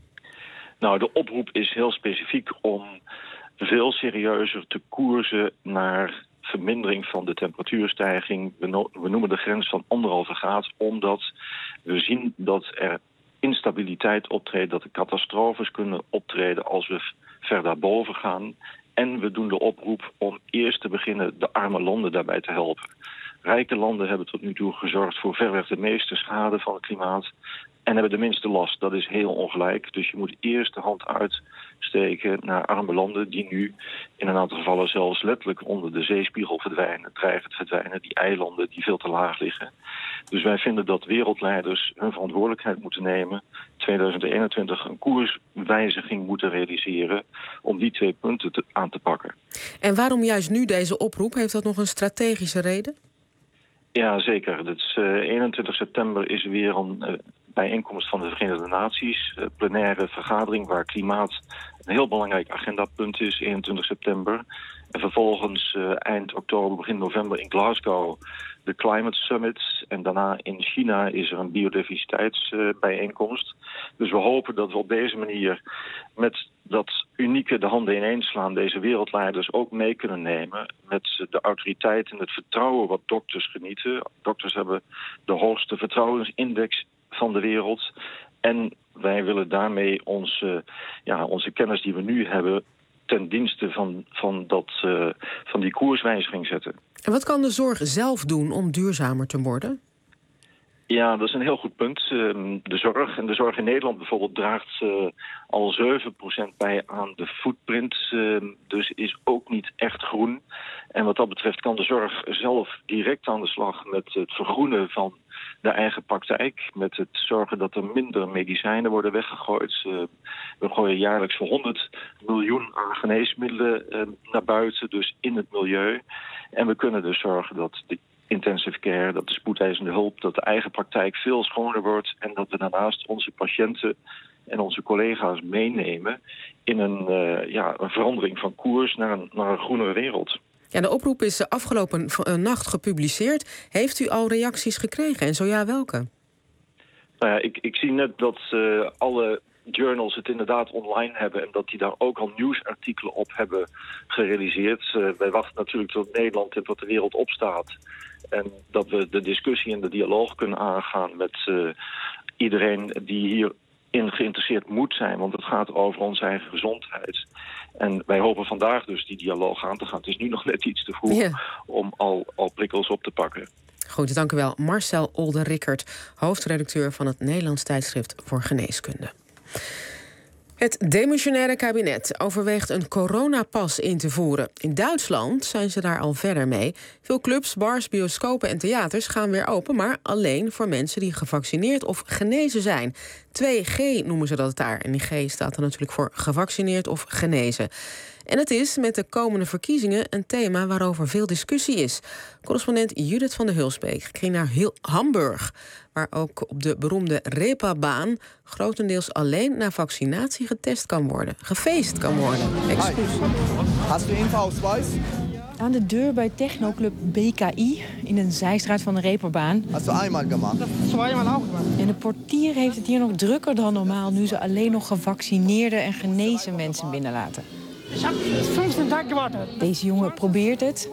Nou, de oproep is heel specifiek om veel serieuzer te koersen naar vermindering van de temperatuurstijging. We, no- we noemen de grens van anderhalve graad, omdat we zien dat er instabiliteit optreedt, dat er catastrofes kunnen optreden als we ver daarboven gaan. En we doen de oproep om eerst te beginnen de arme landen daarbij te helpen. Rijke landen hebben tot nu toe gezorgd voor verreweg de meeste schade van het klimaat en hebben de minste last. Dat is heel ongelijk. Dus je moet eerst de hand uitsteken naar arme landen die nu in een aantal gevallen zelfs letterlijk onder de zeespiegel verdwijnen, dreigen te verdwijnen, die eilanden die veel te laag liggen. Dus wij vinden dat wereldleiders hun verantwoordelijkheid moeten nemen, tweeduizend eenentwintig een koerswijziging moeten realiseren om die twee punten te, aan te pakken. En waarom juist nu deze oproep? Heeft dat nog een strategische reden? Ja, zeker. Dat is, uh, eenentwintig september is weer een uh, bijeenkomst van de Verenigde Naties. Een plenaire vergadering waar klimaat een heel belangrijk agendapunt is, eenentwintig september. En vervolgens uh, eind oktober, begin november in Glasgow de Climate Summit. En daarna in China is er een biodiversiteitsbijeenkomst. Uh, dus we hopen dat we op deze manier met dat unieke de handen ineenslaan deze wereldleiders ook mee kunnen nemen met de autoriteit en het vertrouwen wat dokters genieten. Dokters hebben de hoogste vertrouwensindex van de wereld. En wij willen daarmee onze, ja, onze kennis die we nu hebben ten dienste van, van, dat, uh, van die koerswijziging zetten. En wat kan de zorg zelf doen om duurzamer te worden? Ja, dat is een heel goed punt. De zorg en de zorg in Nederland bijvoorbeeld draagt uh, al zeven procent bij aan de footprint. Uh, dus is ook niet echt groen. En wat dat betreft kan de zorg zelf direct aan de slag met het vergroenen van de eigen praktijk. Met het zorgen dat er minder medicijnen worden weggegooid. Uh, we gooien jaarlijks voor honderd miljoen aan geneesmiddelen uh, naar buiten, dus in het milieu. En we kunnen dus zorgen dat de intensive care, dat de spoedeisende hulp, dat de eigen praktijk veel schoner wordt en dat we daarnaast onze patiënten en onze collega's meenemen in een, uh, ja, een verandering van koers naar een, naar een groenere wereld. Ja, de oproep is afgelopen nacht gepubliceerd. Heeft u al reacties gekregen en zo ja, welke? Nou ja, ik, ik zie net dat uh, alle journals het inderdaad online hebben en dat die daar ook al nieuwsartikelen op hebben gerealiseerd. Uh, wij wachten natuurlijk tot Nederland en tot de wereld opstaat. En dat we de discussie en de dialoog kunnen aangaan met uh, iedereen die hierin geïnteresseerd moet zijn. Want het gaat over onze eigen gezondheid. En wij hopen vandaag dus die dialoog aan te gaan. Het is nu nog net iets te vroeg ja. om al, al prikkels op te pakken. Goed, dank u wel. Marcel Olde-Rickert, hoofdredacteur van het Nederlands Tijdschrift voor Geneeskunde. Het demissionaire kabinet overweegt een coronapas in te voeren. In Duitsland zijn ze daar al verder mee. Veel clubs, bars, bioscopen en theaters gaan weer open, maar alleen voor mensen die gevaccineerd of genezen zijn. twee G noemen ze dat daar. En die G staat dan natuurlijk voor gevaccineerd of genezen. En het is met de komende verkiezingen een thema waarover veel discussie is. Correspondent Judith van der Hulsbeek ging naar Hamburg, waar ook op de beroemde Reeperbaan grotendeels alleen na vaccinatie getest kan worden. Gefeest kan worden. Excuus. Hast du Impfausweis? Aan de deur bij technoclub B K I in een zijstraat van de Reeperbaan. Hast du einmal gemacht? Zweimal ook gemaakt. En de portier heeft het hier nog drukker dan normaal, nu ze alleen nog gevaccineerde en genezen mensen binnenlaten. Ik heb vijftien dagen gewacht. Deze jongen probeert het.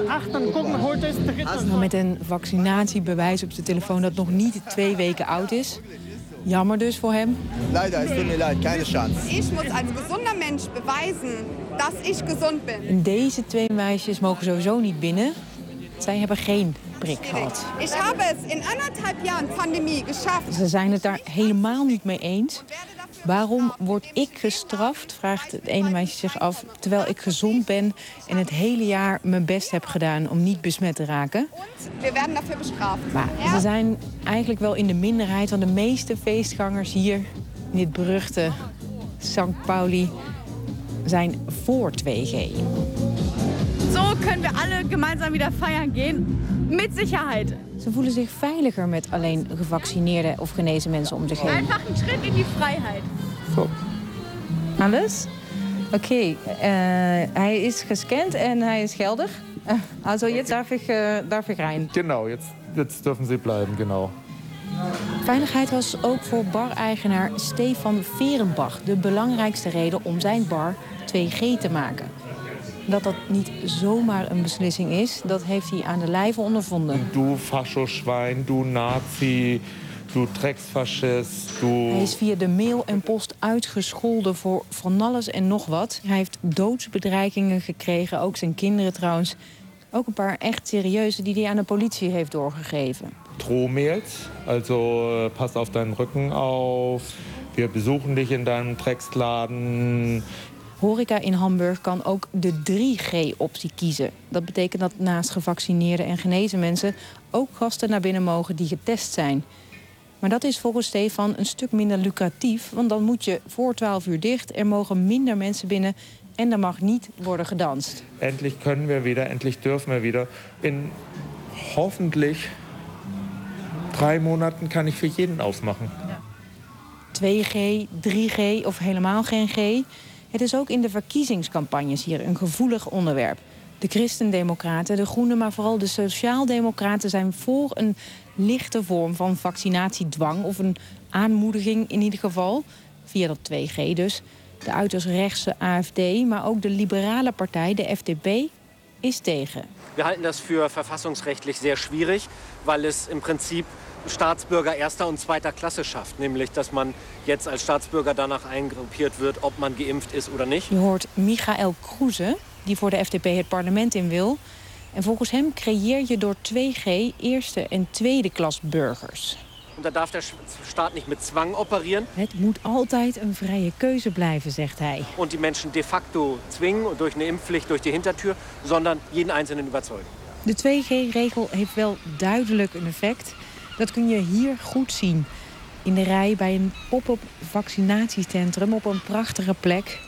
Maar met een vaccinatiebewijs op zijn telefoon dat nog niet twee weken oud is. Jammer dus voor hem. Leider, es tut mir leid, keine Chance. Ik moet als gezonder mens bewijzen dat ik gezond ben. En deze twee meisjes mogen sowieso niet binnen. Zij hebben geen prik gehad. Ik heb het in anderhalb jaar pandemie geschafft. Ze zijn het daar helemaal niet mee eens. Waarom word ik gestraft, vraagt het ene meisje zich af, terwijl ik gezond ben en het hele jaar mijn best heb gedaan om niet besmet te raken. We werden daarvoor bestraft. Maar ze zijn eigenlijk wel in de minderheid, want de meeste feestgangers hier in dit beruchte Sankt Pauli zijn voor twee G. Zo kunnen we alle gemeinsam weer feiern gaan, met zekerheid. Ze voelen zich veiliger met alleen gevaccineerde of genezen mensen om zich heen. Einfach een schritt in die vrijheid. Zo. Alles? Oké, okay. uh, hij is gescand en hij is geldig. Uh, also jetzt darf ich, uh, darf ich rein. Genau, jetzt, jetzt dürfen Sie bleiben, genau. Veiligheid was ook voor bar-eigenaar Stefan Verenbach de belangrijkste reden om zijn bar twee G te maken. Dat dat niet zomaar een beslissing is, dat heeft hij aan de lijve ondervonden. Du Fascho-Schwein, du Nazi, du Drecksfaschist, du... Hij is via de mail en post uitgescholden voor van alles en nog wat. Hij heeft doodsbedreigingen gekregen, ook zijn kinderen trouwens. Ook een paar echt serieuze die hij aan de politie heeft doorgegeven. Drohmails, also pass auf deinen Rücken auf. Wir besuchen dich in deinem Drecksladen. Horeca in Hamburg kan ook de drie G-optie kiezen. Dat betekent dat naast gevaccineerde en genezen mensen ook gasten naar binnen mogen die getest zijn. Maar dat is volgens Stefan een stuk minder lucratief, want dan moet je voor twaalf uur dicht, er mogen minder mensen binnen en er mag niet worden gedanst. Endlich können wir wieder, endlich dürfen wir wieder. In hoffentlich drei Monaten kan ik voor jeden aufmachen. twee G, drie G of helemaal geen G. Het is ook in de verkiezingscampagnes hier een gevoelig onderwerp. De Christendemocraten, de Groenen, maar vooral de Sociaaldemocraten zijn voor een lichte vorm van vaccinatiedwang, of een aanmoediging in ieder geval, via dat twee G dus. De uiterst rechtse A F D, maar ook de liberale partij, de F D P, is tegen. We halten das für verfassungsrechtlich sehr schwierig, weil es im Prinzip Staatsbürger erster und zweiter Klasse schafft. Nämlich, dass man jetzt als Staatsbürger danach eingruppiert wird, ob man geimpft ist oder nicht. Je hoort Michael Kroeze, die voor de F D P het parlement in wil. En volgens hem creëer je door twee G eerste en tweede klas burgers. Und da darf der Staat nicht mit Zwang operieren. Het moet altijd een vrije keuze blijven, zegt hij. Und die Menschen de facto zwingen durch eine Impfpflicht durch die Hintertür, sondern jeden Einzelnen überzeugen. De twee G-regel heeft wel duidelijk een effect. Dat kun je hier goed zien. In de rij bij een pop-up vaccinatiecentrum op een prachtige plek.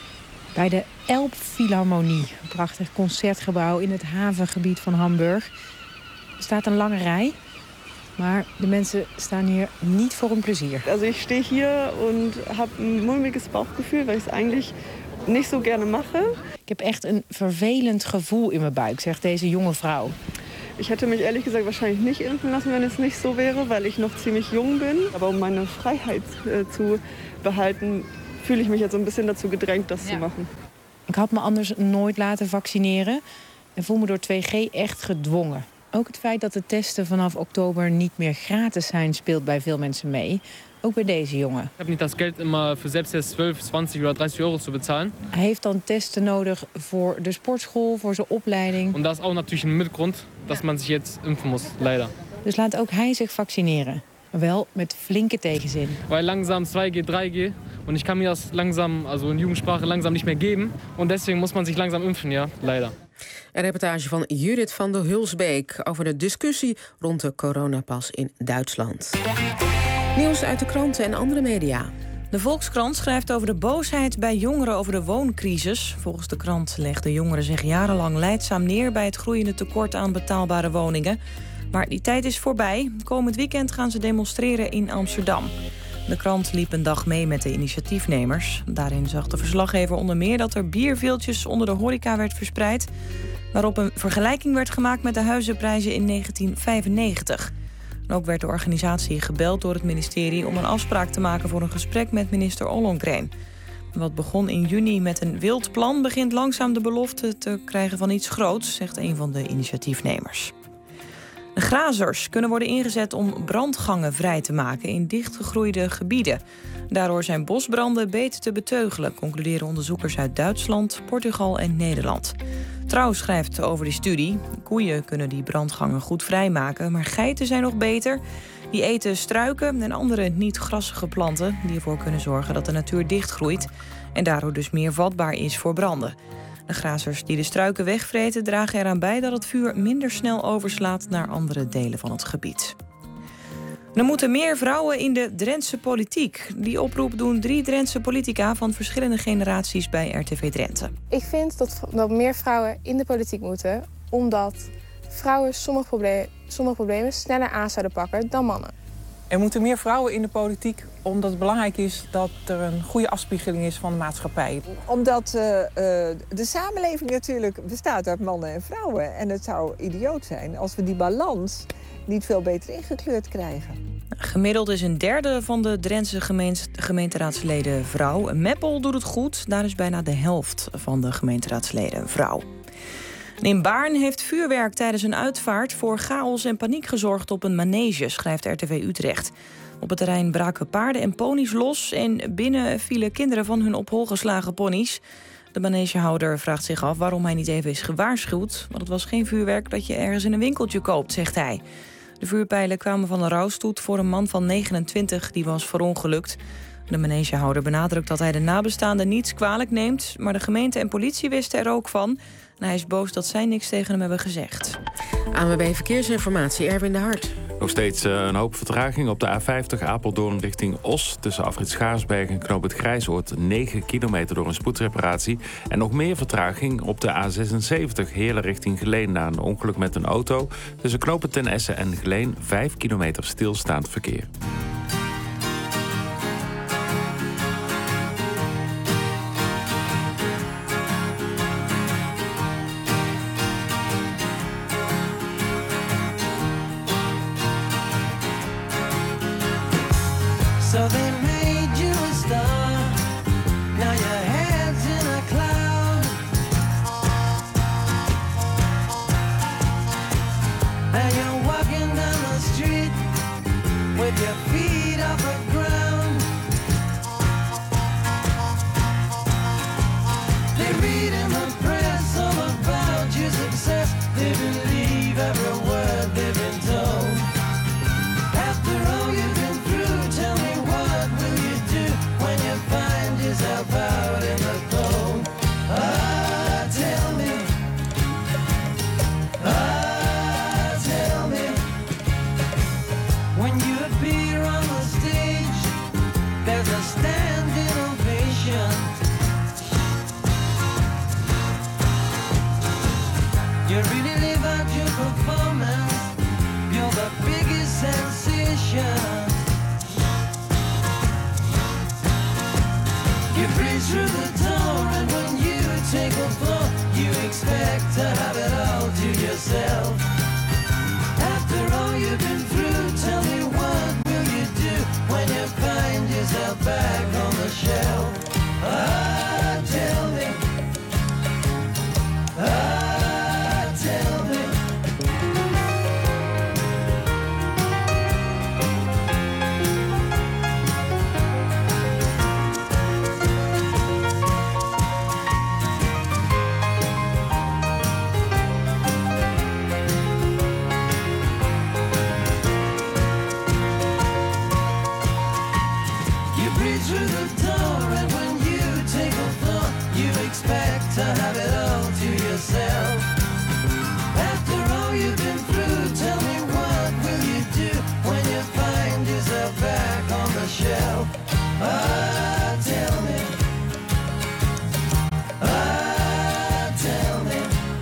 Bij de Elbphilharmonie, een prachtig concertgebouw in het havengebied van Hamburg. Er staat een lange rij, maar de mensen staan hier niet voor hun plezier. Also ich stehe hier und habe ein mulmiges Bauchgefühl, weil ich es eigentlich nicht so gerne mache. Ik heb echt een vervelend gevoel in mijn buik, zegt deze jonge vrouw. Ich hätte mich ehrlich gesagt wahrscheinlich nicht impfen lassen, wenn es nicht so wäre, weil ich noch ziemlich jung bin. Aber um meine Freiheit äh, zu behalten, fühle ich mich jetzt so ein bisschen dazu gedrängt, das ja. zu machen. Ik had me anders nooit laten vaccineren en voel me door twee G echt gedwongen. Ook het feit dat de testen vanaf oktober niet meer gratis zijn, speelt bij veel mensen mee. Ook bij deze jongen. Ik heb niet dat geld immer voor Selbsttest twaalf, twintig of dertig euro te betalen. Hij heeft dan testen nodig voor de sportschool, voor zijn opleiding. En dat is ook natuurlijk een middelgrond dat man zich jetzt impfen muss, leider. Dus laat ook hij zich vaccineren. Wel met flinke tegenzin. Weil langsam twee G, drie G und ich kann mir das langsam, also in Jugendsprache langsam nicht mehr geben. Und deswegen muss man sich langsam impfen, ja, leider. Een reportage van Judith van der Hulsbeek over de discussie rond de coronapas in Duitsland. Nieuws uit de kranten en andere media. De Volkskrant schrijft over de boosheid bij jongeren over de wooncrisis. Volgens de krant legden jongeren zich jarenlang lijdzaam neer bij het groeiende tekort aan betaalbare woningen. Maar die tijd is voorbij. Komend weekend gaan ze demonstreren in Amsterdam. De krant liep een dag mee met de initiatiefnemers. Daarin zag de verslaggever onder meer dat er bierveeltjes onder de horeca werd verspreid, waarop een vergelijking werd gemaakt met de huizenprijzen in negentien vijfennegentig. En ook werd de organisatie gebeld door het ministerie om een afspraak te maken voor een gesprek met minister Ollongren. Wat begon in juni met een wild plan begint langzaam de belofte te krijgen van iets groots, zegt een van de initiatiefnemers. De grazers kunnen worden ingezet om brandgangen vrij te maken in dichtgegroeide gebieden. Daardoor zijn bosbranden beter te beteugelen, concluderen onderzoekers uit Duitsland, Portugal en Nederland. Trouw schrijft over die studie. Koeien kunnen die brandgangen goed vrijmaken, maar geiten zijn nog beter. Die eten struiken en andere niet-grassige planten die ervoor kunnen zorgen dat de natuur dichtgroeit en daardoor dus meer vatbaar is voor branden. De grazers die de struiken wegvreten dragen eraan bij dat het vuur minder snel overslaat naar andere delen van het gebied. Er moeten meer vrouwen in de Drentse politiek. Die oproep doen drie Drentse politica van verschillende generaties bij R T V Drenthe. Ik vind dat, dat meer vrouwen in de politiek moeten, omdat vrouwen sommige problemen, sommige problemen sneller aan zouden pakken dan mannen. Er moeten meer vrouwen in de politiek, omdat het belangrijk is dat er een goede afspiegeling is van de maatschappij. Omdat uh, uh, de samenleving natuurlijk bestaat uit mannen en vrouwen. En het zou idioot zijn als we die balans niet veel beter ingekleurd krijgen. Gemiddeld is een derde van de Drentse gemeente, gemeenteraadsleden vrouw. Meppel doet het goed, daar is bijna de helft van de gemeenteraadsleden vrouw. In Baarn heeft vuurwerk tijdens een uitvaart voor chaos en paniek gezorgd op een manege, schrijft R T V Utrecht. Op het terrein braken paarden en ponies los en binnen vielen kinderen van hun op hol geslagen ponies. De manegehouder vraagt zich af waarom hij niet even is gewaarschuwd, want het was geen vuurwerk dat je ergens in een winkeltje koopt, zegt hij. De vuurpijlen kwamen van een rouwstoet voor een man van negenentwintig die was verongelukt. De manegehouder benadrukt dat hij de nabestaanden niets kwalijk neemt, maar de gemeente en politie wisten er ook van. En hij is boos dat zij niks tegen hem hebben gezegd. A N W B Verkeersinformatie, Erwin de Hart. Nog steeds een hoop vertraging op de A vijftig Apeldoorn richting Os. Tussen afrit Schaarsberg en Knoop het Grijsoord. negen kilometer door een spoedreparatie. En nog meer vertraging op de A zesenzeventig Heerlen richting Geleen na een ongeluk met een auto. Tussen Knoop het Ten Essen en Geleen vijf kilometer stilstaand verkeer. So they made you a star. Now your head's in a cloud. And you're walking down the street with your feet off the ground. They read in the press all about your success. They believe every word they've been told. After all you've been through, tell me what will you do when you find yourself out in the cold? Ah, tell me. Ah, tell me. When you appear on the stage, there's a standing ovation. You really live out your performance. You're the biggest sensation. You breathe through the door, and when you take a floor, you expect to have it all to yourself. After all you've been through, tell me what will you do when you find yourself back on the shelf? Ah, tell me. Ah, tell me. Through the door, and when you take a thought, you expect to have it all to yourself. After all you've been through, tell me what will you do when you find yourself back on the shelf? Ah, tell me. Ah, tell me.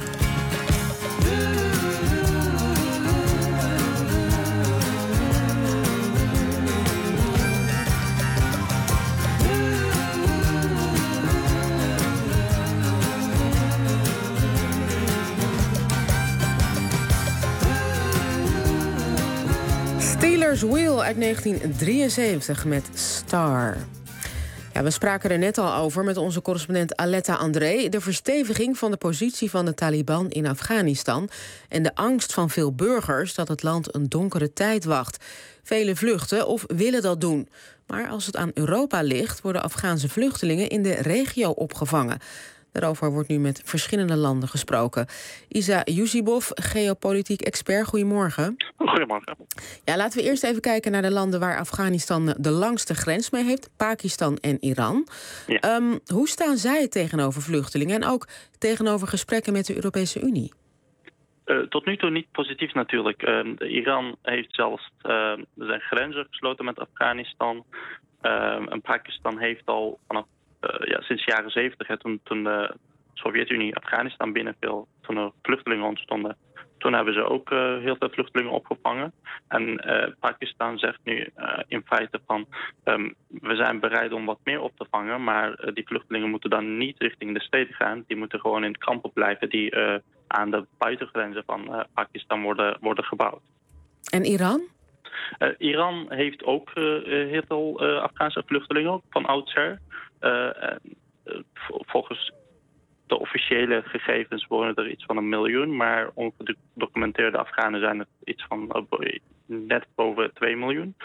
Stealers Wheel uit negentien drieënzeventig met Star. Ja, we spraken er net al over met onze correspondent Aletta André. De versteviging van de positie van de Taliban in Afghanistan en de angst van veel burgers dat het land een donkere tijd wacht. Velen vluchten of willen dat doen. Maar als het aan Europa ligt, worden Afghaanse vluchtelingen in de regio opgevangen. Daarover wordt nu met verschillende landen gesproken. Isa Yusibov, geopolitiek expert, goedemorgen. Goedemorgen. Ja, laten we eerst even kijken naar de landen waar Afghanistan de langste grens mee heeft. Pakistan en Iran. Ja. Um, hoe staan zij tegenover vluchtelingen en ook tegenover gesprekken met de Europese Unie? Uh, tot nu toe niet positief natuurlijk. Uh, Iran heeft zelfs uh, zijn grenzen gesloten met Afghanistan. Uh, en Pakistan heeft al vanaf uh, ja, sinds de jaren zeventig, toen, toen de Sovjet-Unie Afghanistan binnenviel, toen er vluchtelingen ontstonden, toen hebben ze ook uh, heel veel vluchtelingen opgevangen. En uh, Pakistan zegt nu uh, in feite van um, we zijn bereid om wat meer op te vangen, maar uh, die vluchtelingen moeten dan niet richting de steden gaan. Die moeten gewoon in kampen blijven die uh, aan de buitengrenzen van uh, Pakistan worden, worden gebouwd. En Iran? Uh, Iran heeft ook uh, heel veel uh, Afghaanse vluchtelingen van oudsher. Uh, uh, volgens de officiële gegevens wonen er iets van een miljoen, maar ongedocumenteerde Afghanen zijn er iets van uh, net boven twee miljoen.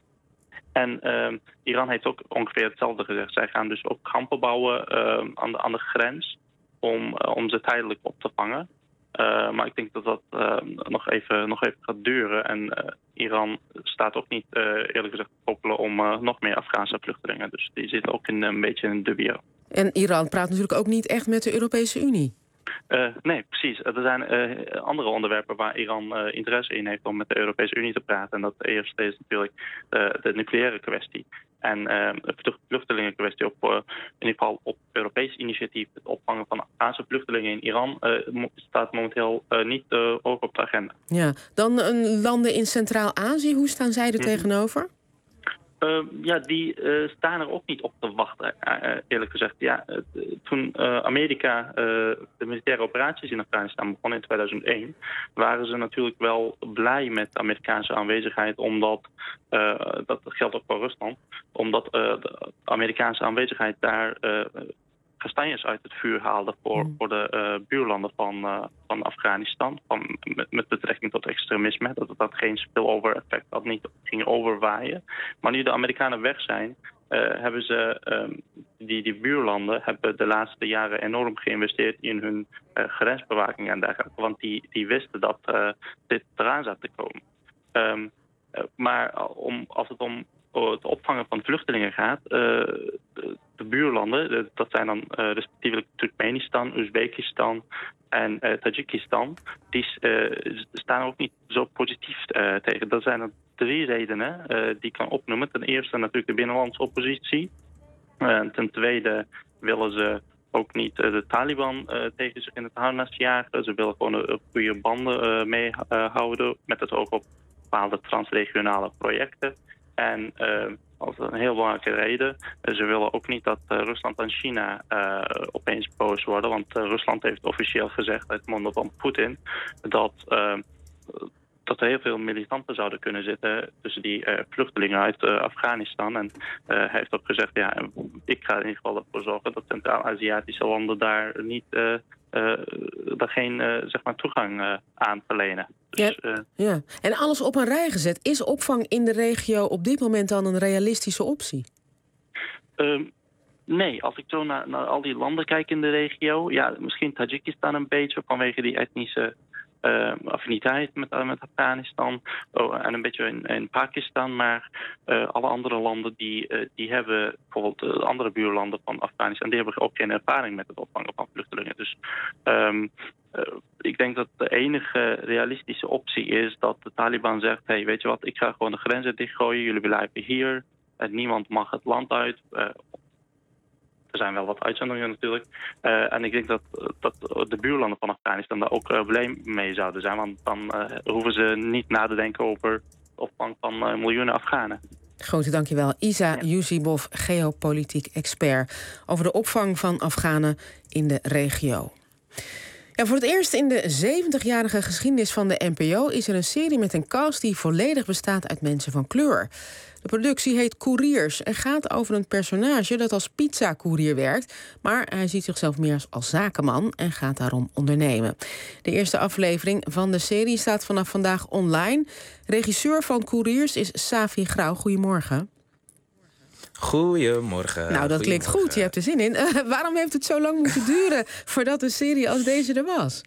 En uh, Iran heeft ook ongeveer hetzelfde gezegd. Zij gaan dus ook kampen bouwen uh, aan, de, aan de grens om, uh, om ze tijdelijk op te vangen. Uh, maar ik denk dat dat uh, nog, even, nog even gaat duren. En uh, Iran staat ook niet, uh, eerlijk gezegd, te popelen om uh, nog meer Afghaanse vluchtelingen. Dus die zitten ook in, een beetje in dubio. En Iran praat natuurlijk ook niet echt met de Europese Unie. Uh, nee, precies. Er zijn uh, andere onderwerpen waar Iran uh, interesse in heeft om met de Europese Unie te praten. En dat eerste is natuurlijk uh, de nucleaire kwestie. En uh, de vluchtelingenkwestie op, uh, in ieder geval op Europees initiatief. Het opvangen van Afghaanse vluchtelingen in Iran uh, staat momenteel uh, niet uh, hoog op de agenda. Ja, dan een landen in Centraal-Azië. Hoe staan zij er mm-hmm. tegenover? Uh, ja, die uh, staan er ook niet op te wachten, uh, eerlijk gezegd. Ja, uh, toen uh, Amerika uh, de militaire operaties in Afghanistan begon in tweeduizend één... waren ze natuurlijk wel blij met de Amerikaanse aanwezigheid, omdat, uh, dat geldt ook voor Rusland, omdat uh, de Amerikaanse aanwezigheid daar uh, kastanjes uit het vuur haalde voor, mm. voor de uh, buurlanden van, uh, van Afghanistan, van, met, met betrekking tot extremisme, dat dat geen spillover effect had, niet ging overwaaien. Maar nu de Amerikanen weg zijn, uh, hebben ze, um, die, die buurlanden hebben de laatste jaren enorm geïnvesteerd in hun uh, grensbewaking en dergelijke, want die, die wisten dat uh, dit eraan zat te komen. Um, uh, maar om, als het om het opvangen van vluchtelingen gaat, uh, de, de buurlanden, de, dat zijn dan uh, respectievelijk Turkmenistan, Oezbekistan en uh, Tajikistan, die uh, staan ook niet zo positief uh, tegen. Dat zijn er drie redenen uh, die ik kan opnoemen. Ten eerste natuurlijk de binnenlandse oppositie. Uh, ten tweede willen ze ook niet uh, de Taliban uh, tegen zich in het harnas jagen. Ze willen gewoon uh, goede banden uh, mee uh, houden met het oog op bepaalde transregionale projecten. En uh, als een heel belangrijke reden, uh, ze willen ook niet dat uh, Rusland en China uh, opeens boos worden. Want uh, Rusland heeft officieel gezegd uit monden van Poetin dat, uh, dat er heel veel militanten zouden kunnen zitten tussen die uh, vluchtelingen uit uh, Afghanistan. En uh, hij heeft ook gezegd, ja, ik ga in ieder geval ervoor zorgen dat Centraal-Aziatische landen daar niet uh, uh, daar geen uh, zeg maar toegang uh, aan verlenen. Dus, ja, uh, ja, en alles op een rij gezet. Is opvang in de regio op dit moment dan een realistische optie? Uh, nee, als ik zo naar, naar al die landen kijk in de regio, ja, misschien Tajikistan een beetje vanwege die etnische uh, affiniteit met, uh, met Afghanistan oh, en een beetje in, in Pakistan, maar uh, alle andere landen die, uh, die hebben, bijvoorbeeld uh, andere buurlanden van Afghanistan, die hebben ook geen ervaring met het opvangen van vluchtelingen. Dus um, uh, ik denk dat de enige realistische optie is dat de Taliban zegt, hey, weet je wat, ik ga gewoon de grenzen dichtgooien, jullie blijven hier, en niemand mag het land uit. Uh, Er zijn wel wat uitzonderingen natuurlijk. Uh, en ik denk dat, dat de buurlanden van Afghanistan daar ook uh, blij mee zouden zijn. Want dan uh, hoeven ze niet na te denken over het opvang van uh, miljoenen Afghanen. Grote dankjewel. Isa ja. Yusibov, geopolitiek expert, over de opvang van Afghanen in de regio. Ja, voor het eerst in de zeventigjarige geschiedenis van de N P O is er een serie met een cast die volledig bestaat uit mensen van kleur. De productie heet Couriers en gaat over een personage dat als pizzacourier werkt, maar hij ziet zichzelf meer als zakenman en gaat daarom ondernemen. De eerste aflevering van de serie staat vanaf vandaag online. Regisseur van Couriers is Safi Grauw. Goedemorgen. Goedemorgen. Nou, dat klinkt goed. Je hebt er zin in. Uh, waarom heeft het zo lang moeten duren voordat een serie als deze er was?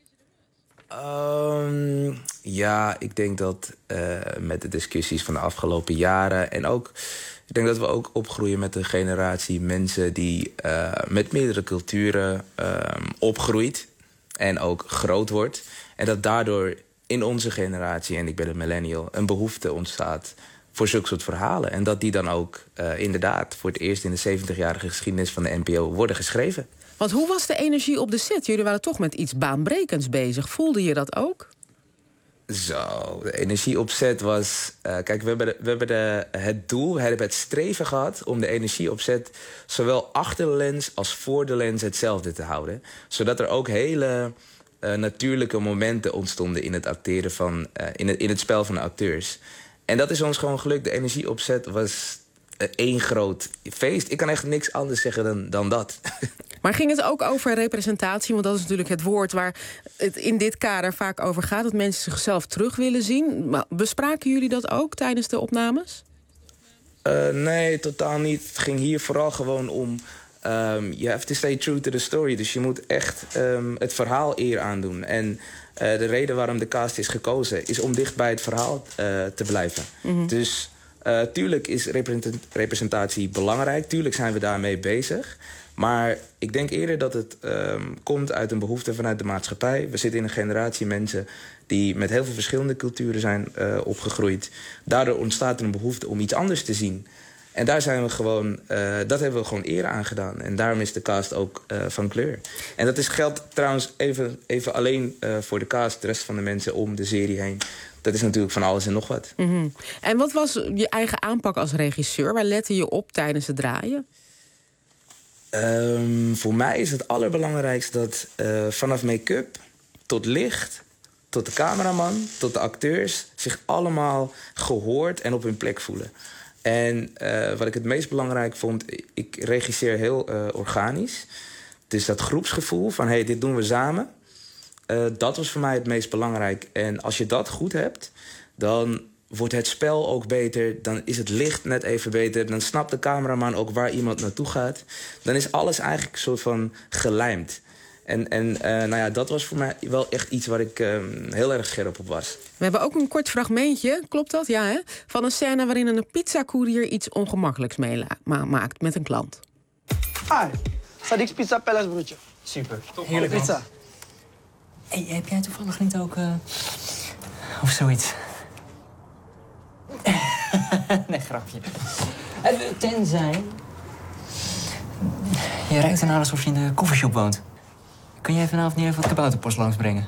Um, ja, ik denk dat uh, met de discussies van de afgelopen jaren... en ook, ik denk dat we ook opgroeien met een generatie mensen... die uh, met meerdere culturen uh, opgroeit en ook groot wordt. En dat daardoor in onze generatie, en ik ben een millennial... een behoefte ontstaat voor zulke soort verhalen. En dat die dan ook uh, inderdaad voor het eerst in de zeventigjarige geschiedenis van de N P O worden geschreven. Want hoe was de energie op de set? Jullie waren toch met iets baanbrekends bezig. Voelde je dat ook? Zo, de energie op set was... Uh, kijk, we hebben, de, we hebben de, het doel, we hebben het streven gehad... om de energie op set zowel achter de lens als voor de lens hetzelfde te houden. Zodat er ook hele uh, natuurlijke momenten ontstonden... in het acteren van, uh, in, het, in het spel van de acteurs. En dat is ons gewoon gelukt. De energie op set was uh, één groot feest. Ik kan echt niks anders zeggen dan, dan dat. Maar ging het ook over representatie? Want dat is natuurlijk het woord waar het in dit kader vaak over gaat. Dat mensen zichzelf terug willen zien. Bespraken jullie dat ook tijdens de opnames? Uh, nee, totaal niet. Het ging hier vooral gewoon om... Um, you have to stay true to the story. Dus je moet echt um, het verhaal eer aandoen. En uh, de reden waarom de cast is gekozen... is om dicht bij het verhaal uh, te blijven. Mm-hmm. Dus uh, tuurlijk is representatie belangrijk. Tuurlijk zijn we daarmee bezig. Maar ik denk eerder dat het um, komt uit een behoefte vanuit de maatschappij. We zitten in een generatie mensen die met heel veel verschillende culturen zijn uh, opgegroeid. Daardoor ontstaat er een behoefte om iets anders te zien. En daar zijn we gewoon, uh, dat hebben we gewoon eer aan gedaan. En daarom is de cast ook uh, van kleur. En dat is, geldt trouwens even, even alleen uh, voor de cast. De rest van de mensen om de serie heen. Dat is natuurlijk van alles en nog wat. Mm-hmm. En wat was je eigen aanpak als regisseur? Waar lette je op tijdens het draaien? Um, voor mij is het allerbelangrijkste dat uh, vanaf make-up tot licht... tot de cameraman, tot de acteurs... zich allemaal gehoord en op hun plek voelen. En uh, wat ik het meest belangrijk vond... ik regisseer heel uh, organisch. Dus dat groepsgevoel van, hey, dit doen we samen... Uh, dat was voor mij het meest belangrijk. En als je dat goed hebt, dan wordt het spel ook beter. Dan is het licht net even beter. Dan snapt de cameraman ook waar iemand naartoe gaat. Dan is alles eigenlijk een soort van gelijmd. En, en uh, nou ja, dat was voor mij wel echt iets waar ik uh, heel erg scherp op was. We hebben ook een kort fragmentje, klopt dat? Ja, hè? Van een scène waarin een pizzacourier iets ongemakkelijks meemaakt met een klant. Hi, Sadiq's Pizza Palace broodje. Super, heerlijk pizza. Hey, heb jij toevallig niet ook... Uh... of zoiets? Nee, grapje. Tenzij... Je ruikt ernaar alsof je in de koffieshop woont. Kun jij vanavond niet even wat kabouterpost langsbrengen?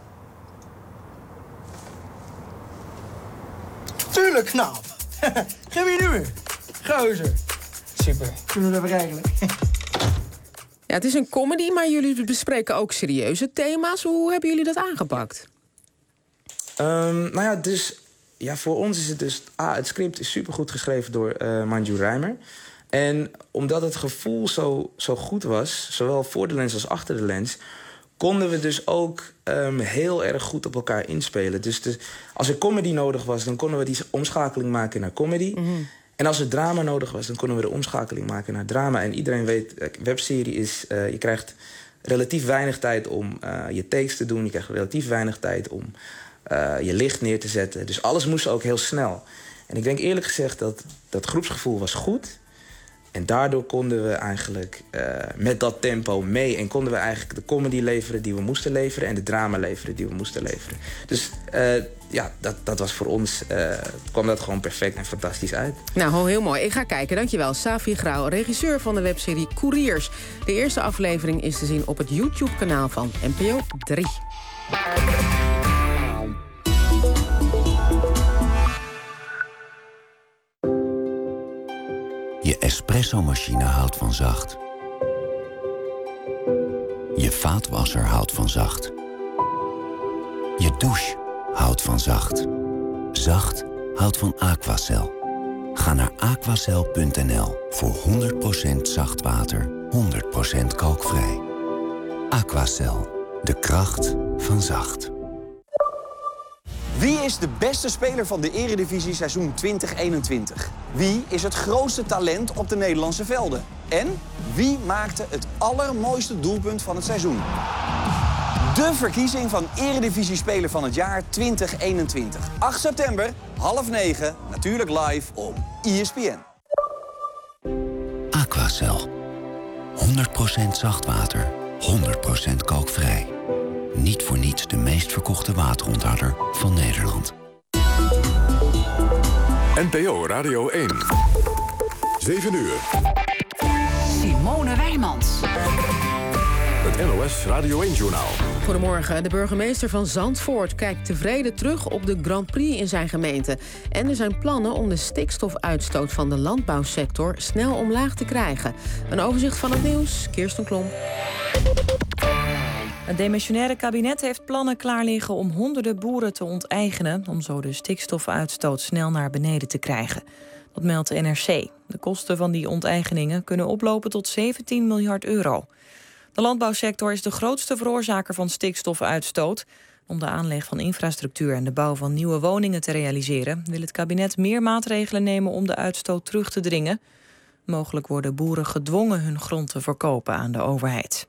Tuurlijk, knap. Geef je nu weer. Gozer. Super. Kunnen we dat even regelen? Ja, het is een comedy, maar jullie bespreken ook serieuze thema's. Hoe hebben jullie dat aangepakt? Um, nou ja, dus... Ja, voor ons is het dus... Ah, het script is supergoed geschreven door uh, Manju Rijmer. En omdat het gevoel zo, zo goed was, zowel voor de lens als achter de lens... konden we dus ook um, heel erg goed op elkaar inspelen. Dus de, als er comedy nodig was, dan konden we die omschakeling maken naar comedy. Mm-hmm. En als er drama nodig was, dan konden we de omschakeling maken naar drama. En iedereen weet, webserie is... Uh, je krijgt relatief weinig tijd om uh, je takes te doen. Je krijgt relatief weinig tijd om uh, je licht neer te zetten. Dus alles moest ook heel snel. En ik denk eerlijk gezegd dat dat groepsgevoel was goed. En daardoor konden we eigenlijk uh, met dat tempo mee... en konden we eigenlijk de comedy leveren die we moesten leveren... en de drama leveren die we moesten leveren. Dus uh, ja, dat, dat was voor ons... Uh, kwam dat gewoon perfect en fantastisch uit. Nou, heel mooi. Ik ga kijken. Dankjewel. Safi Grauw, regisseur van de webserie Couriers. De eerste aflevering is te zien op het YouTube-kanaal van N P O drie. Je espresso-machine houdt van zacht. Je vaatwasser houdt van zacht. Je douche houdt van zacht. Zacht houdt van Aquacel. Ga naar aquacel punt n l voor honderd procent zacht water, honderd procent kalkvrij. Aquacel, de kracht van zacht. Wie is de beste speler van de Eredivisie seizoen twintig eenentwintig? Wie is het grootste talent op de Nederlandse velden? En wie maakte het allermooiste doelpunt van het seizoen? De verkiezing van Eredivisie-speler van het jaar twintig eenentwintig. acht september, half negen, natuurlijk live op E S P N. Aquacel. honderd procent zachtwater, honderd procent kalkvrij. Niet voor niets de meest verkochte waterontharder van Nederland. N P O Radio één. zeven uur. Simone Wijmans. Het N O S Radio één-journaal. Goedemorgen. De burgemeester van Zandvoort kijkt tevreden terug op de Grand Prix in zijn gemeente. En er zijn plannen om de stikstofuitstoot van de landbouwsector snel omlaag te krijgen. Een overzicht van het nieuws, Kirsten Klomp. Het demissionaire kabinet heeft plannen klaar liggen om honderden boeren te onteigenen, om zo de stikstofuitstoot snel naar beneden te krijgen. Dat meldt de N R C. De kosten van die onteigeningen kunnen oplopen tot zeventien miljard euro. De landbouwsector is de grootste veroorzaker van stikstofuitstoot. Om de aanleg van infrastructuur en de bouw van nieuwe woningen te realiseren, wil het kabinet meer maatregelen nemen om de uitstoot terug te dringen. Mogelijk worden boeren gedwongen hun grond te verkopen aan de overheid.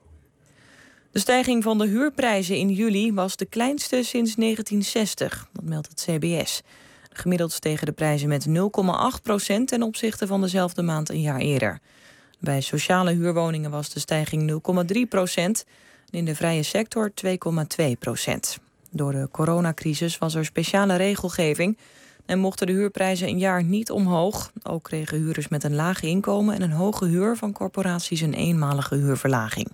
De stijging van de huurprijzen in juli was de kleinste sinds negentien zestig. Dat meldt het C B S. Gemiddeld stegen de prijzen met nul komma acht procent ten opzichte van dezelfde maand een jaar eerder. Bij sociale huurwoningen was de stijging nul komma drie procent. En in de vrije sector twee komma twee procent. Door de coronacrisis was er speciale regelgeving en mochten de huurprijzen een jaar niet omhoog. Ook kregen huurders met een laag inkomen en een hoge huur van corporaties een eenmalige huurverlaging.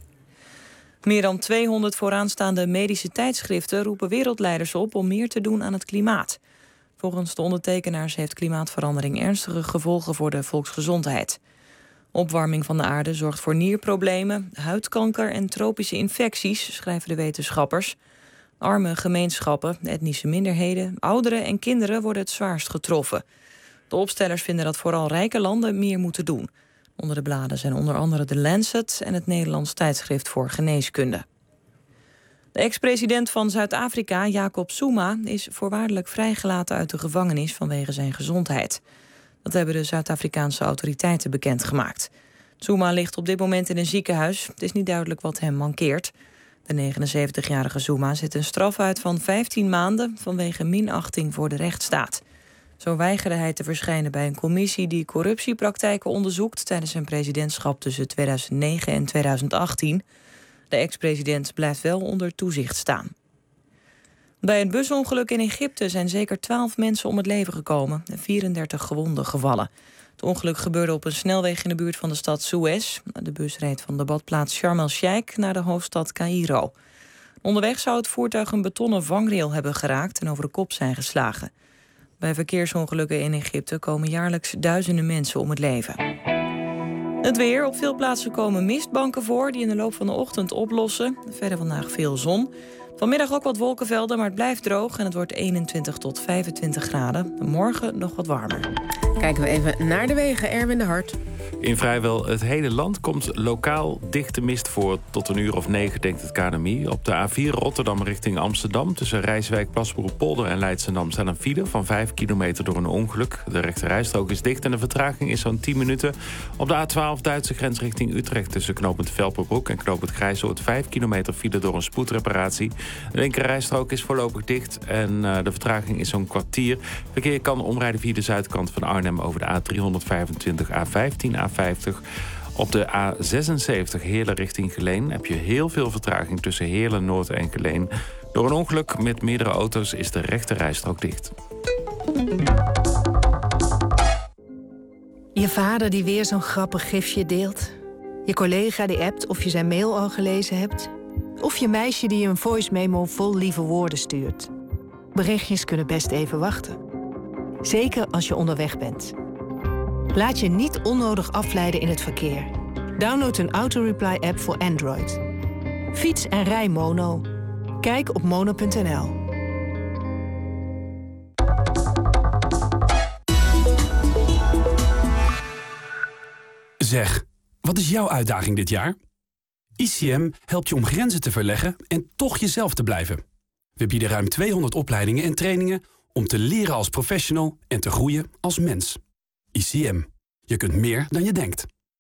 Meer dan tweehonderd vooraanstaande medische tijdschriften roepen wereldleiders op om meer te doen aan het klimaat. Volgens de ondertekenaars heeft klimaatverandering ernstige gevolgen voor de volksgezondheid. Opwarming van de aarde zorgt voor nierproblemen, huidkanker en tropische infecties, schrijven de wetenschappers. Arme gemeenschappen, etnische minderheden, ouderen en kinderen worden het zwaarst getroffen. De opstellers vinden dat vooral rijke landen meer moeten doen. Onder de bladen zijn onder andere The Lancet en het Nederlands tijdschrift voor geneeskunde. De ex-president van Zuid-Afrika, Jacob Zuma, is voorwaardelijk vrijgelaten uit de gevangenis vanwege zijn gezondheid. Dat hebben de Zuid-Afrikaanse autoriteiten bekendgemaakt. Zuma ligt op dit moment in een ziekenhuis. Het is niet duidelijk wat hem mankeert. De negenenzeventigjarige Zuma zit een straf uit van vijftien maanden vanwege minachting voor de rechtsstaat. Zo weigerde hij te verschijnen bij een commissie die corruptiepraktijken onderzoekt tijdens zijn presidentschap tussen tweeduizend negen en tweeduizend achttien. De ex-president blijft wel onder toezicht staan. Bij een busongeluk in Egypte zijn zeker twaalf mensen om het leven gekomen en vierendertig gewonden gevallen. Het ongeluk gebeurde op een snelweg in de buurt van de stad Suez. De bus reed van de badplaats Sharm el-Sheikh naar de hoofdstad Caïro. Onderweg zou het voertuig een betonnen vangrail hebben geraakt en over de kop zijn geslagen. Bij verkeersongelukken in Egypte komen jaarlijks duizenden mensen om het leven. Het weer. Op veel plaatsen komen mistbanken voor die in de loop van de ochtend oplossen. Verder vandaag veel zon. Vanmiddag ook wat wolkenvelden, maar het blijft droog en het wordt eenentwintig tot vijfentwintig graden. Morgen nog wat warmer. Kijken we even naar de wegen. Erwin de Hart. In vrijwel het hele land komt lokaal dichte mist voor. Tot een uur of negen, denkt het K N M I. Op de A vier Rotterdam richting Amsterdam, tussen Rijswijk, Plasbroek-Polder en Leidschendam staat een file van vijf kilometer door een ongeluk. De rechterrijstrook is dicht en de vertraging is zo'n tien minuten. Op de A twaalf Duitse grens richting Utrecht, tussen knooppunt Velperbroek en knooppunt Grijzoord vijf kilometer file door een spoedreparatie. De linkerrijstrook is voorlopig dicht en uh, de vertraging is zo'n kwartier. Verkeer kan omrijden via de zuidkant van Arnhem over de A driehonderdvijfentwintig, A vijftien, A vijftig. Op de A zesenzeventig Heerlen richting Geleen heb je heel veel vertraging tussen Heerlen, Noord en Geleen. Door een ongeluk met meerdere auto's is de rechterrijstrook dicht. Je vader die weer zo'n grappig gifje deelt. Je collega die appt of je zijn mail al gelezen hebt. Of je meisje die je een voice memo vol lieve woorden stuurt. Berichtjes kunnen best even wachten. Zeker als je onderweg bent. Laat je niet onnodig afleiden in het verkeer. Download een auto-reply-app voor Android. Fiets en rij mono. Kijk op mono punt n l. Zeg, wat is jouw uitdaging dit jaar? I C M helpt je om grenzen te verleggen en toch jezelf te blijven. We bieden ruim tweehonderd opleidingen en trainingen om te leren als professional en te groeien als mens. I C M. Je kunt meer dan je denkt.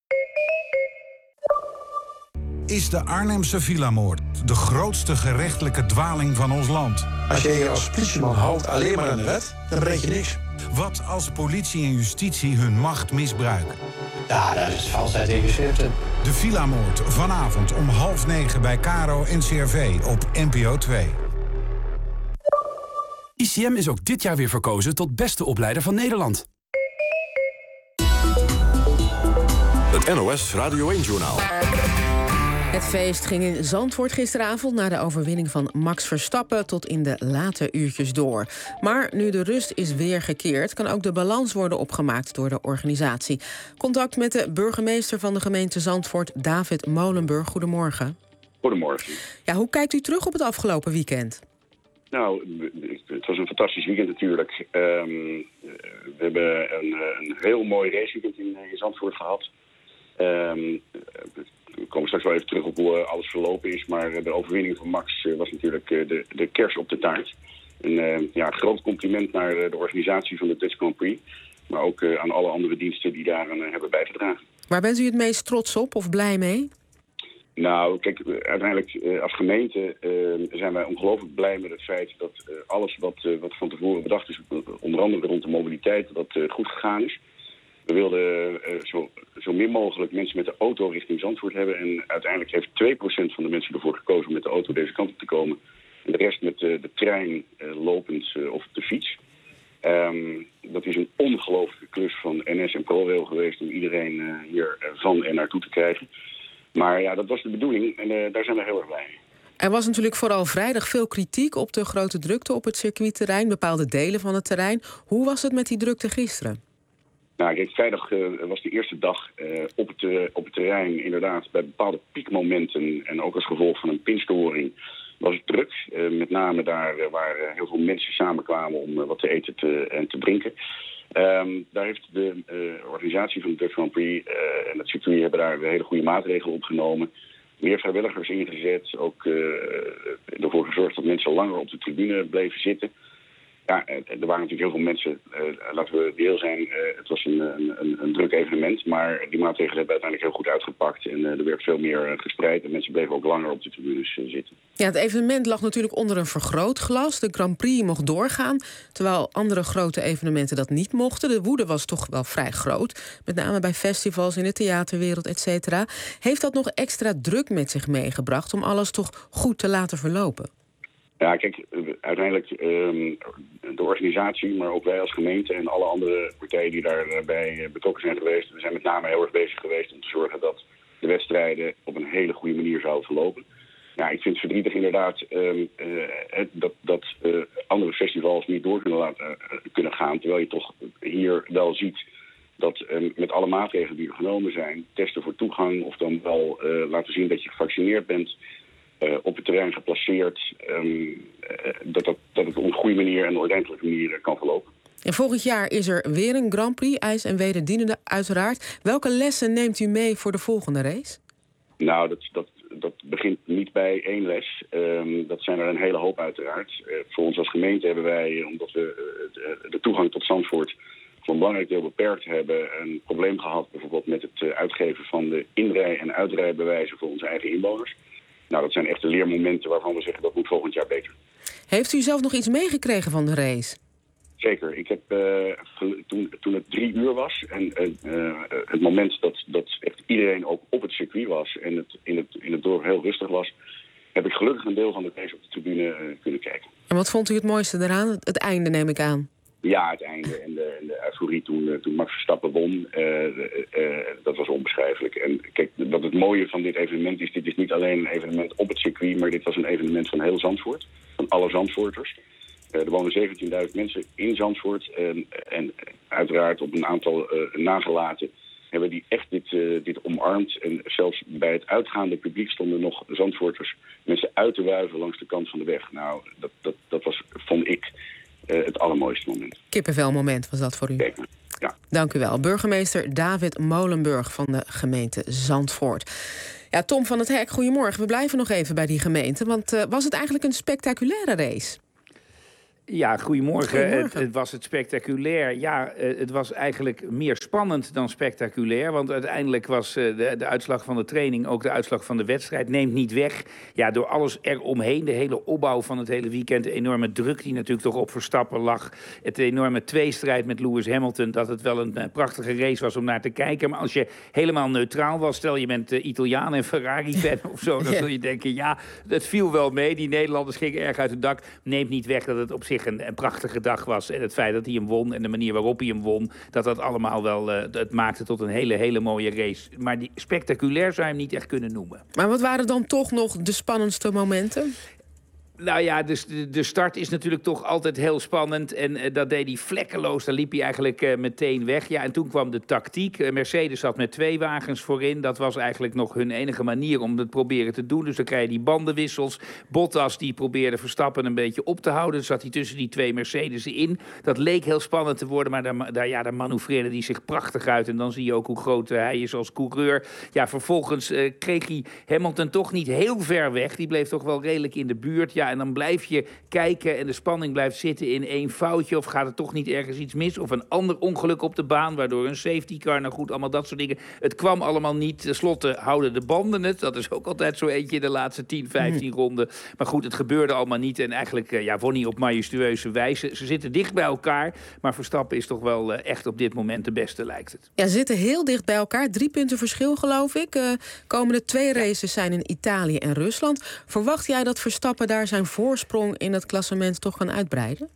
Is de Arnhemse villamoord de grootste gerechtelijke dwaling van ons land? Als je je als politieman houdt alleen maar aan de wet, dan breek je niks. Wat als politie en justitie hun macht misbruiken? Ja, dat is valsheid in geschriften. De villamoord vanavond om half negen bij Caro N C R V op N P O twee. I C M is ook dit jaar weer verkozen tot beste opleider van Nederland. Het N O S Radio één-journaal. Het feest ging in Zandvoort gisteravond na de overwinning van Max Verstappen tot in de late uurtjes door. Maar nu de rust is weer gekeerd, kan ook de balans worden opgemaakt door de organisatie. Contact met de burgemeester van de gemeente Zandvoort, David Molenburg. Goedemorgen. Goedemorgen. Ja, hoe kijkt u terug op het afgelopen weekend? Nou, het was een fantastisch weekend natuurlijk. Um, we hebben een, een heel mooi raceweekend in, in Zandvoort gehad. Um, we komen straks wel even terug op hoe alles verlopen is. Maar de overwinning van Max was natuurlijk de, de kers op de taart. Een uh, ja, groot compliment naar de organisatie van de Dutch Grand Prix. Maar ook uh, aan alle andere diensten die daaraan uh, hebben bijgedragen. Waar bent u het meest trots op of blij mee? Nou, kijk, uiteindelijk uh, als gemeente uh, zijn wij ongelooflijk blij met het feit dat uh, alles wat, uh, wat van tevoren bedacht is, onder andere rond de mobiliteit, dat uh, goed gegaan is. We wilden uh, zo, zo min mogelijk mensen met de auto richting Zandvoort hebben. En uiteindelijk heeft twee procent van de mensen ervoor gekozen om met de auto deze kant op te komen. En de rest met uh, de trein uh, lopend uh, of de fiets. Um, dat is een ongelooflijke klus van N S en ProRail geweest om iedereen uh, hier uh, van en naartoe te krijgen. Maar ja, dat was de bedoeling en uh, daar zijn we heel erg blij mee. Er was natuurlijk vooral vrijdag veel kritiek op de grote drukte op het circuitterrein, bepaalde delen van het terrein. Hoe was het met die drukte gisteren? Nou, kijk, vrijdag uh, was de eerste dag uh, op, het, uh, op het terrein inderdaad bij bepaalde piekmomenten en ook als gevolg van een pinstoring was het druk. Uh, met name daar uh, waar uh, heel veel mensen samenkwamen om uh, wat te eten te, en te drinken. Um, daar heeft de uh, organisatie van de Dutch Grand Prix uh, en het circuit hebben daar hele goede maatregelen opgenomen. Meer vrijwilligers ingezet, ook uh, ervoor gezorgd dat mensen langer op de tribune bleven zitten. Ja, er waren natuurlijk heel veel mensen, uh, laten we reëel zijn, uh, het was een, een, een druk evenement, maar die maatregelen hebben uiteindelijk heel goed uitgepakt en uh, er werd veel meer uh, gespreid en mensen bleven ook langer op de tribunes uh, zitten. Ja, het evenement lag natuurlijk onder een vergrootglas. De Grand Prix mocht doorgaan, terwijl andere grote evenementen dat niet mochten. De woede was toch wel vrij groot, met name bij festivals in de theaterwereld, et cetera. Heeft dat nog extra druk met zich meegebracht om alles toch goed te laten verlopen? Ja, kijk, uiteindelijk um, de organisatie, maar ook wij als gemeente en alle andere partijen die daarbij betrokken zijn geweest, we zijn met name heel erg bezig geweest om te zorgen dat de wedstrijden op een hele goede manier zouden verlopen. Ja, ik vind het verdrietig inderdaad um, uh, dat, dat uh, andere festivals niet door kunnen, laten, uh, kunnen gaan, terwijl je toch hier wel ziet dat um, met alle maatregelen die er genomen zijn, testen voor toegang of dan wel uh, laten zien dat je gevaccineerd bent, Uh, op het terrein geplaceerd, um, uh, dat, dat, dat het op een goede manier en een ordentelijke manier uh, kan verlopen. En volgend jaar is er weer een Grand Prix, ijs en wederdienende uiteraard. Welke lessen neemt u mee voor de volgende race? Nou, dat, dat, dat begint niet bij één les. Um, dat zijn er een hele hoop uiteraard. Uh, voor ons als gemeente hebben wij, omdat we uh, de, de toegang tot Zandvoort voor een belangrijk deel beperkt hebben, een probleem gehad bijvoorbeeld met het uh, uitgeven van de inrij- en uitrijbewijzen voor onze eigen inwoners. Nou, dat zijn echte leermomenten waarvan we zeggen dat moet volgend jaar beter. Heeft u zelf nog iets meegekregen van de race? Zeker. Ik heb uh, toen, toen het drie uur was en uh, uh, het moment dat, dat echt iedereen ook op het circuit was en het in het, in het dorp heel rustig was, heb ik gelukkig een deel van de race op de tribune uh, kunnen kijken. En wat vond u het mooiste eraan? Het einde, neem ik aan. Ja, het einde en de, en de euforie toen, toen Max Verstappen won, uh, uh, dat was onbeschrijfelijk. En kijk, dat het mooie van dit evenement is, dit is niet alleen een evenement op het circuit, maar dit was een evenement van heel Zandvoort, van alle Zandvoorters. Uh, er wonen zeventienduizend mensen in Zandvoort en, en uiteraard op een aantal uh, nagelaten hebben die echt dit, uh, dit omarmd. En zelfs bij het uitgaande publiek stonden nog Zandvoorters mensen uit te wuiven langs de kant van de weg. Nou, dat, dat, dat was, vond ik, Uh, het allermooiste moment. Kippenvelmoment was dat voor u. Kijk, ja. Dank u wel. Burgemeester David Molenburg van de gemeente Zandvoort. Ja, Tom van het Hek, goedemorgen. We blijven nog even bij die gemeente. Want uh, was het eigenlijk een spectaculaire race? Ja, goedemorgen. goedemorgen. Het, het was het spectaculair. Ja, het was eigenlijk meer spannend dan spectaculair. Want uiteindelijk was de, de uitslag van de training ook de uitslag van de wedstrijd. Neemt niet weg. Ja, door alles eromheen, de hele opbouw van het hele weekend. De enorme druk die natuurlijk toch op Verstappen lag. Het enorme tweestrijd met Lewis Hamilton. Dat het wel een, een prachtige race was om naar te kijken. Maar als je helemaal neutraal was, stel je bent uh, Italiaan en Ferrari-fan of zo. Dan zul je denken, ja, het viel wel mee. Die Nederlanders gingen erg uit het dak. Neemt niet weg dat het op zich Een, een prachtige dag was. En het feit dat hij hem won en de manier waarop hij hem won, dat dat allemaal wel, uh, het maakte tot een hele, hele mooie race. Maar die spectaculair zou je hem niet echt kunnen noemen. Maar wat waren dan toch nog de spannendste momenten? Nou ja, dus de, de start is natuurlijk toch altijd heel spannend. En uh, dat deed hij vlekkeloos. Daar liep hij eigenlijk uh, meteen weg. Ja, en toen kwam de tactiek. Uh, Mercedes zat met twee wagens voorin. Dat was eigenlijk nog hun enige manier om het proberen te doen. Dus dan krijg je die bandenwissels. Bottas die probeerde Verstappen een beetje op te houden. Dus zat hij tussen die twee Mercedes in. Dat leek heel spannend te worden. Maar daar, daar, ja, daar manoeuvreerde hij zich prachtig uit. En dan zie je ook hoe groot uh, hij is als coureur. Ja, vervolgens uh, kreeg hij Hamilton toch niet heel ver weg. Die bleef toch wel redelijk in de buurt. Ja, en dan blijf je kijken en de spanning blijft zitten in één foutje. Of gaat er toch niet ergens iets mis? Of een ander ongeluk op de baan, waardoor een safety car, nou goed, allemaal dat soort dingen. Het kwam allemaal niet. Ten slotte houden de banden het. Dat is ook altijd zo eentje in de laatste tien, vijftien mm. ronden. Maar goed, het gebeurde allemaal niet. En eigenlijk ja, won hij op majestueuze wijze. Ze zitten dicht bij elkaar. Maar Verstappen is toch wel uh, echt op dit moment de beste, lijkt het. Ja, ze zitten heel dicht bij elkaar. Drie punten verschil, geloof ik. Uh, komende twee races zijn in Italië en Rusland. Verwacht jij dat Verstappen daar zijn voorsprong in het klassement toch kan uitbreiden?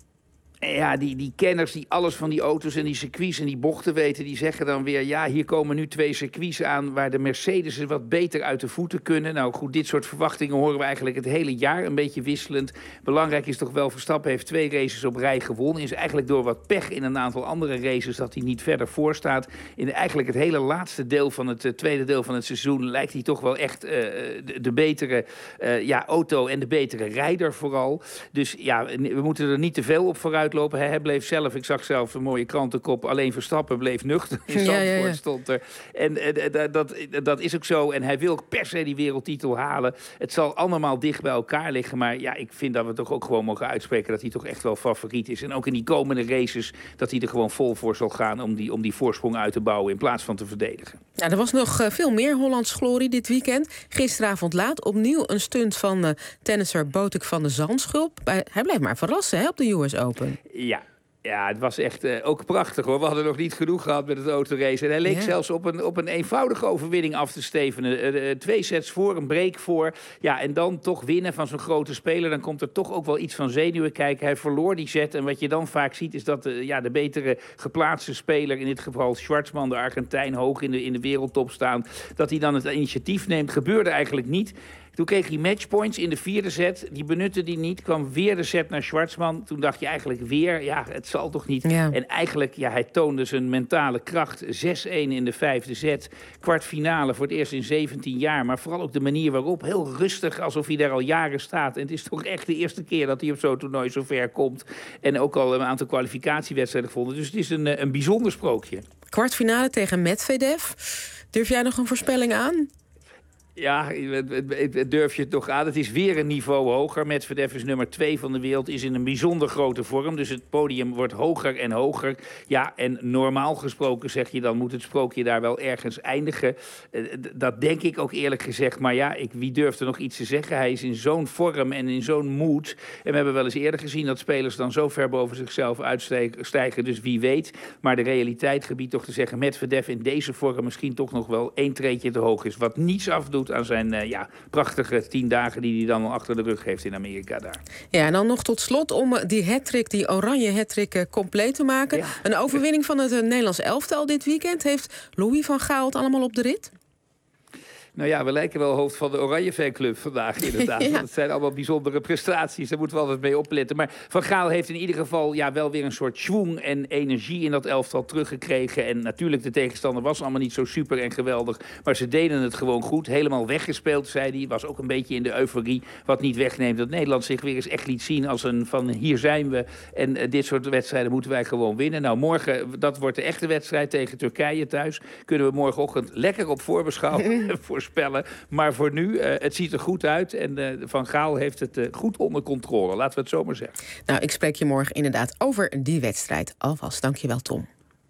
Ja, die, die kenners die alles van die auto's en die circuits en die bochten weten, die zeggen dan weer, ja, hier komen nu twee circuits aan waar de Mercedes er wat beter uit de voeten kunnen. Nou goed, dit soort verwachtingen horen we eigenlijk het hele jaar een beetje wisselend. Belangrijk is toch wel, Verstappen heeft twee races op rij gewonnen. Is eigenlijk door wat pech in een aantal andere races dat hij niet verder voor staat. In eigenlijk het hele laatste deel van het uh, tweede deel van het seizoen lijkt hij toch wel echt uh, de, de betere uh, ja, auto en de betere rijder vooral. Dus ja, we moeten er niet te veel op vooruit lopen. Hij bleef zelf, ik zag zelf een mooie krantenkop, alleen Verstappen bleef nuchter. In Zandvoort ja, ja, ja. stond er. En uh, dat, dat is ook zo. En hij wil per se die wereldtitel halen. Het zal allemaal dicht bij elkaar liggen. Maar ja, ik vind dat we toch ook gewoon mogen uitspreken dat hij toch echt wel favoriet is. En ook in die komende races dat hij er gewoon vol voor zal gaan om die, om die voorsprong uit te bouwen in plaats van te verdedigen. Ja, er was nog uh, veel meer Hollands glorie dit weekend. Gisteravond laat opnieuw een stunt van uh, tennisser Botik van de Zandschulp. Hij bleef maar verrassen hè, op de U S Open. Ja. Ja, het was echt uh, ook prachtig hoor. We hadden nog niet genoeg gehad met het autorace. En hij leek ja. zelfs op een, op een eenvoudige overwinning af te stevenen. Uh, uh, twee sets voor, een break voor. Ja, en dan toch winnen van zo'n grote speler. Dan komt er toch ook wel iets van zenuwen kijken. Hij verloor die set. En wat je dan vaak ziet is dat uh, ja, de betere geplaatste speler, in dit geval Schwartzman, de Argentijn, hoog in de, in de wereldtop staan, dat hij dan het initiatief neemt. Gebeurde eigenlijk niet. Toen kreeg hij matchpoints in de vierde set. Die benutte hij niet. Kwam weer de set naar Schwartzman. Toen dacht je eigenlijk weer, ja, het zal toch niet. Ja. En eigenlijk, ja, hij toonde zijn mentale kracht. zes-een in de vijfde set. Kwartfinale voor het eerst in zeventien jaar. Maar vooral ook de manier waarop. Heel rustig, alsof hij daar al jaren staat. En het is toch echt de eerste keer dat hij op zo'n toernooi zo ver komt. En ook al een aantal kwalificatiewedstrijden gevonden. Dus het is een, een bijzonder sprookje. Kwartfinale tegen Medvedev. Durf jij nog een voorspelling aan? Ja, durf je het toch aan. Het is weer een niveau hoger. Medvedev is nummer twee van de wereld, is in een bijzonder grote vorm. Dus het podium wordt hoger en hoger. Ja, en normaal gesproken zeg je, dan moet het sprookje daar wel ergens eindigen. Dat denk ik ook eerlijk gezegd. Maar ja, ik, wie durft er nog iets te zeggen? Hij is in zo'n vorm en in zo'n mood. En we hebben wel eens eerder gezien dat spelers dan zo ver boven zichzelf uitstijgen. Dus wie weet. Maar de realiteit gebiedt toch te zeggen, Medvedev in deze vorm misschien toch nog wel één treetje te hoog is. Wat niets afdoet aan zijn uh, ja, prachtige tien dagen die hij dan al achter de rug heeft in Amerika daar. Ja, en dan nog tot slot om die hattrick, die oranje hattrick uh, compleet te maken. Ja. Een overwinning van het uh, Nederlands elftal dit weekend. Heeft Louis van Gaal het allemaal op de rit? Nou ja, we lijken wel hoofd van de Oranje fanclub vandaag inderdaad. Ja. Dat zijn allemaal bijzondere prestaties. Daar moeten we altijd mee opletten. Maar Van Gaal heeft in ieder geval ja, wel weer een soort schwung en energie in dat elftal teruggekregen. En natuurlijk, de tegenstander was allemaal niet zo super en geweldig. Maar ze deden het gewoon goed. Helemaal weggespeeld, zei hij. Was ook een beetje in de euforie. Wat niet wegneemt dat Nederland zich weer eens echt liet zien als een van hier zijn we. En uh, dit soort wedstrijden moeten wij gewoon winnen. Nou, morgen, dat wordt de echte wedstrijd tegen Turkije thuis. Kunnen we morgenochtend lekker op voorbeschouwen. Voor voorspellen. Maar voor nu, uh, het ziet er goed uit. En uh, Van Gaal heeft het uh, goed onder controle. Laten we het zo maar zeggen. Nou, ik spreek je morgen inderdaad over die wedstrijd. Alvast, dankjewel Tom.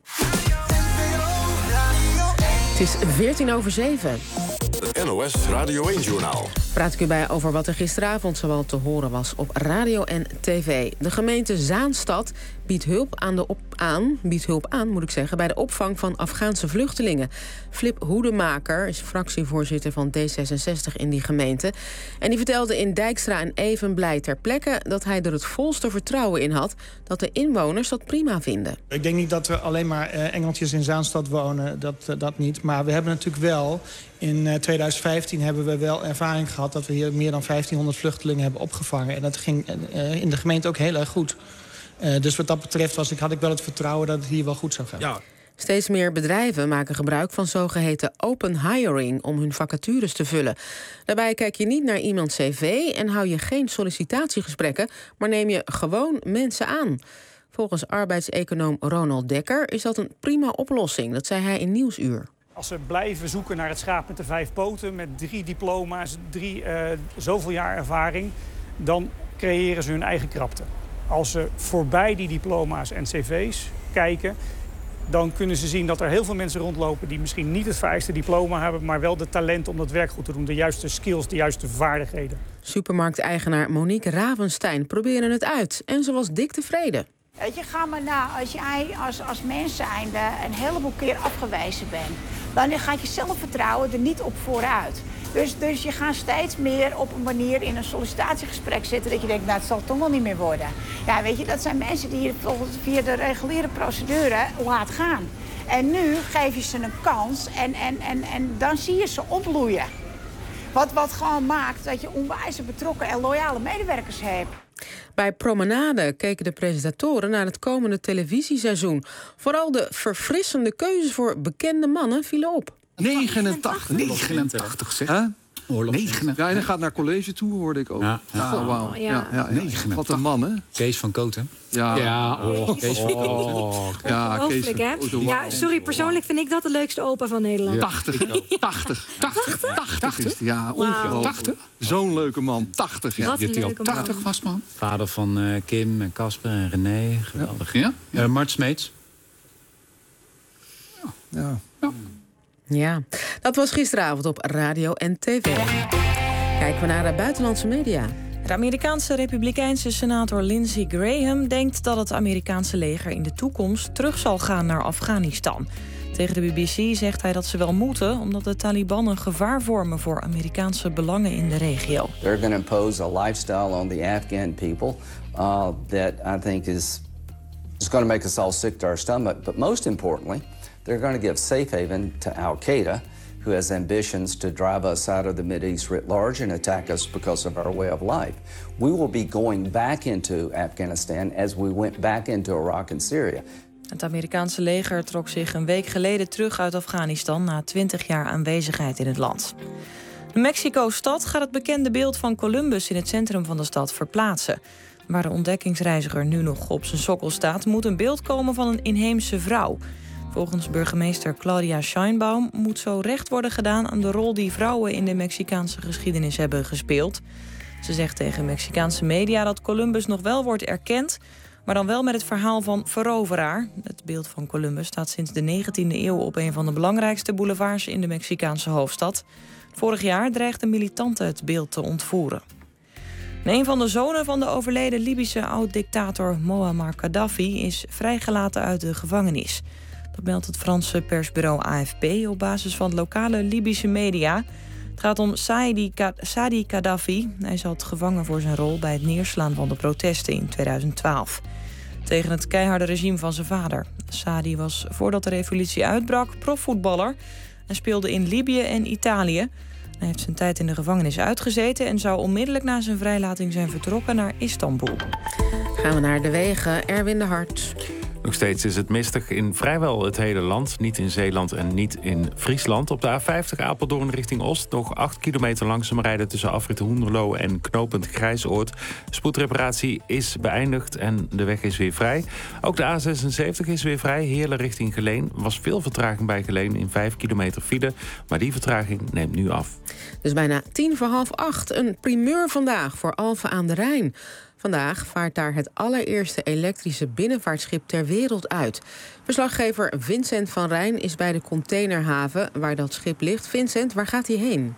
Het is veertien over zeven. Het N O S Radio één-journaal. Praat ik u bij over wat er gisteravond zowel te horen was op radio en tv. De gemeente Zaanstad biedt hulp aan, de op, aan, biedt hulp aan moet ik zeggen, bij de opvang van Afghaanse vluchtelingen. Flip Hoedemaker is fractievoorzitter van D zesenzestig in die gemeente. En die vertelde in Dijkstra en Evenblij ter plekke dat hij er het volste vertrouwen in had dat de inwoners dat prima vinden. Ik denk niet dat er alleen maar uh, Engeltjes in Zaanstad wonen, dat, uh, dat niet. Maar we hebben natuurlijk wel, in uh, tweeduizend vijftien hebben we wel ervaring gehad dat we hier meer dan vijftienhonderd vluchtelingen hebben opgevangen. En dat ging uh, in de gemeente ook heel erg goed. Uh, dus wat dat betreft was ik, had ik wel het vertrouwen dat het hier wel goed zou gaan. Ja. Steeds meer bedrijven maken gebruik van zogeheten open hiring om hun vacatures te vullen. Daarbij kijk je niet naar iemands cv en hou je geen sollicitatiegesprekken, maar neem je gewoon mensen aan. Volgens arbeidseconoom Ronald Dekker is dat een prima oplossing. Dat zei hij in Nieuwsuur. Als ze blijven zoeken naar het schaap met de vijf poten, met drie diploma's, drie uh, zoveel jaar ervaring, dan creëren ze hun eigen krapte. Als ze voorbij die diploma's en cv's kijken, dan kunnen ze zien dat er heel veel mensen rondlopen die misschien niet het vereiste diploma hebben, maar wel de talent om dat werk goed te doen. De juiste skills, de juiste vaardigheden. Supermarkteigenaar Monique Ravenstein probeerde het uit en ze was dik tevreden. Weet je, ga maar na. Als jij als, als mens zijnde een heleboel keer afgewezen bent, dan gaat je zelfvertrouwen er niet op vooruit. Dus, dus je gaat steeds meer op een manier in een sollicitatiegesprek zitten dat je denkt, nou, het zal toch wel niet meer worden. Ja, weet je, dat zijn mensen die je via de reguliere procedure laat gaan. En nu geef je ze een kans en, en, en, en dan zie je ze opbloeien. Wat, wat gewoon maakt dat je onwijs betrokken en loyale medewerkers hebt. Bij Promenade keken de presentatoren naar het komende televisieseizoen. Vooral de verfrissende keuzes voor bekende mannen vielen op. negenentachtig. negenentachtig, zeg. Huh? negenentachtig. Ja, en hij gaat naar college toe, hoorde ik ook. Ja, ja. Oh, wow. ja. Ja, ja, ja. Wat een man, hè? Kees van Koten. Ja, ja. Oh, Kees van Koten. Oh, ja, Kees van hè? Ja, sorry, persoonlijk vind ik dat de leukste opa van Nederland. tachtig, tachtig, tachtig, tachtig is het. Ja, ongelooflijk. tachtig? Zo'n leuke man, tachtig. Ja. Wat een leuke man. tachtig was, man. Vader van uh, Kim en Casper en René, geweldig. Ja? Uh, Mart Smeets. Ja. Ja. Ja, dat was gisteravond op radio en tv. Kijken we naar de buitenlandse media. De Amerikaanse republikeinse senator Lindsey Graham denkt dat het Amerikaanse leger in de toekomst terug zal gaan naar Afghanistan. Tegen de B B C zegt hij dat ze wel moeten, omdat de Taliban een gevaar vormen voor Amerikaanse belangen in de regio. They're going to impose a lifestyle on the Afghan people uh, that I think is is going to make us all sick to our stomach. But most importantly, they're going to give safe haven to Al-Qaeda, who has ambitions to drive us out of the Mideast writ large and attack us because of our way of life. We will be going back into Afghanistan as we went back into Iraq and Syria. Het Amerikaanse leger trok zich een week geleden terug uit Afghanistan na twintig jaar aanwezigheid in het land. De Mexico-stad gaat het bekende beeld van Columbus in het centrum van de stad verplaatsen. Waar de ontdekkingsreiziger nu nog op zijn sokkel staat, moet een beeld komen van een inheemse vrouw. Volgens burgemeester Claudia Sheinbaum moet zo recht worden gedaan aan de rol die vrouwen in de Mexicaanse geschiedenis hebben gespeeld. Ze zegt tegen Mexicaanse media dat Columbus nog wel wordt erkend, maar dan wel met het verhaal van veroveraar. Het beeld van Columbus staat sinds de negentiende eeuw op een van de belangrijkste boulevards in de Mexicaanse hoofdstad. Vorig jaar dreigden militanten het beeld te ontvoeren. En een van de zonen van de overleden Libische oud-dictator Muammar Gaddafi is vrijgelaten uit de gevangenis. Dat meldt het Franse persbureau A F P op basis van lokale Libische media. Het gaat om Saadi, Saadi Gaddafi. Hij zat gevangen voor zijn rol bij het neerslaan van de protesten in tweeduizend twaalf. Tegen het keiharde regime van zijn vader. Saadi was voordat de revolutie uitbrak profvoetballer en speelde in Libië en Italië. Hij heeft zijn tijd in de gevangenis uitgezeten en zou onmiddellijk na zijn vrijlating zijn vertrokken naar Istanbul. Gaan we naar de wegen. Erwin de Hart. Nog steeds is het mistig in vrijwel het hele land. Niet in Zeeland en niet in Friesland. Op de A vijftig Apeldoorn richting Oost nog acht kilometer langzaam rijden tussen afrit Hoenderloo en knooppunt Grijsoord. Spoedreparatie is beëindigd en de weg is weer vrij. Ook de A zesenzeventig is weer vrij. Heerlen richting Geleen. Was veel vertraging bij Geleen in vijf kilometer file. Maar die vertraging neemt nu af. Dus bijna tien voor half acht. Een primeur vandaag voor Alphen aan de Rijn. Vandaag vaart daar het allereerste elektrische binnenvaartschip ter wereld uit. Verslaggever Vincent van Rijn is bij de containerhaven waar dat schip ligt. Vincent, waar gaat hij heen?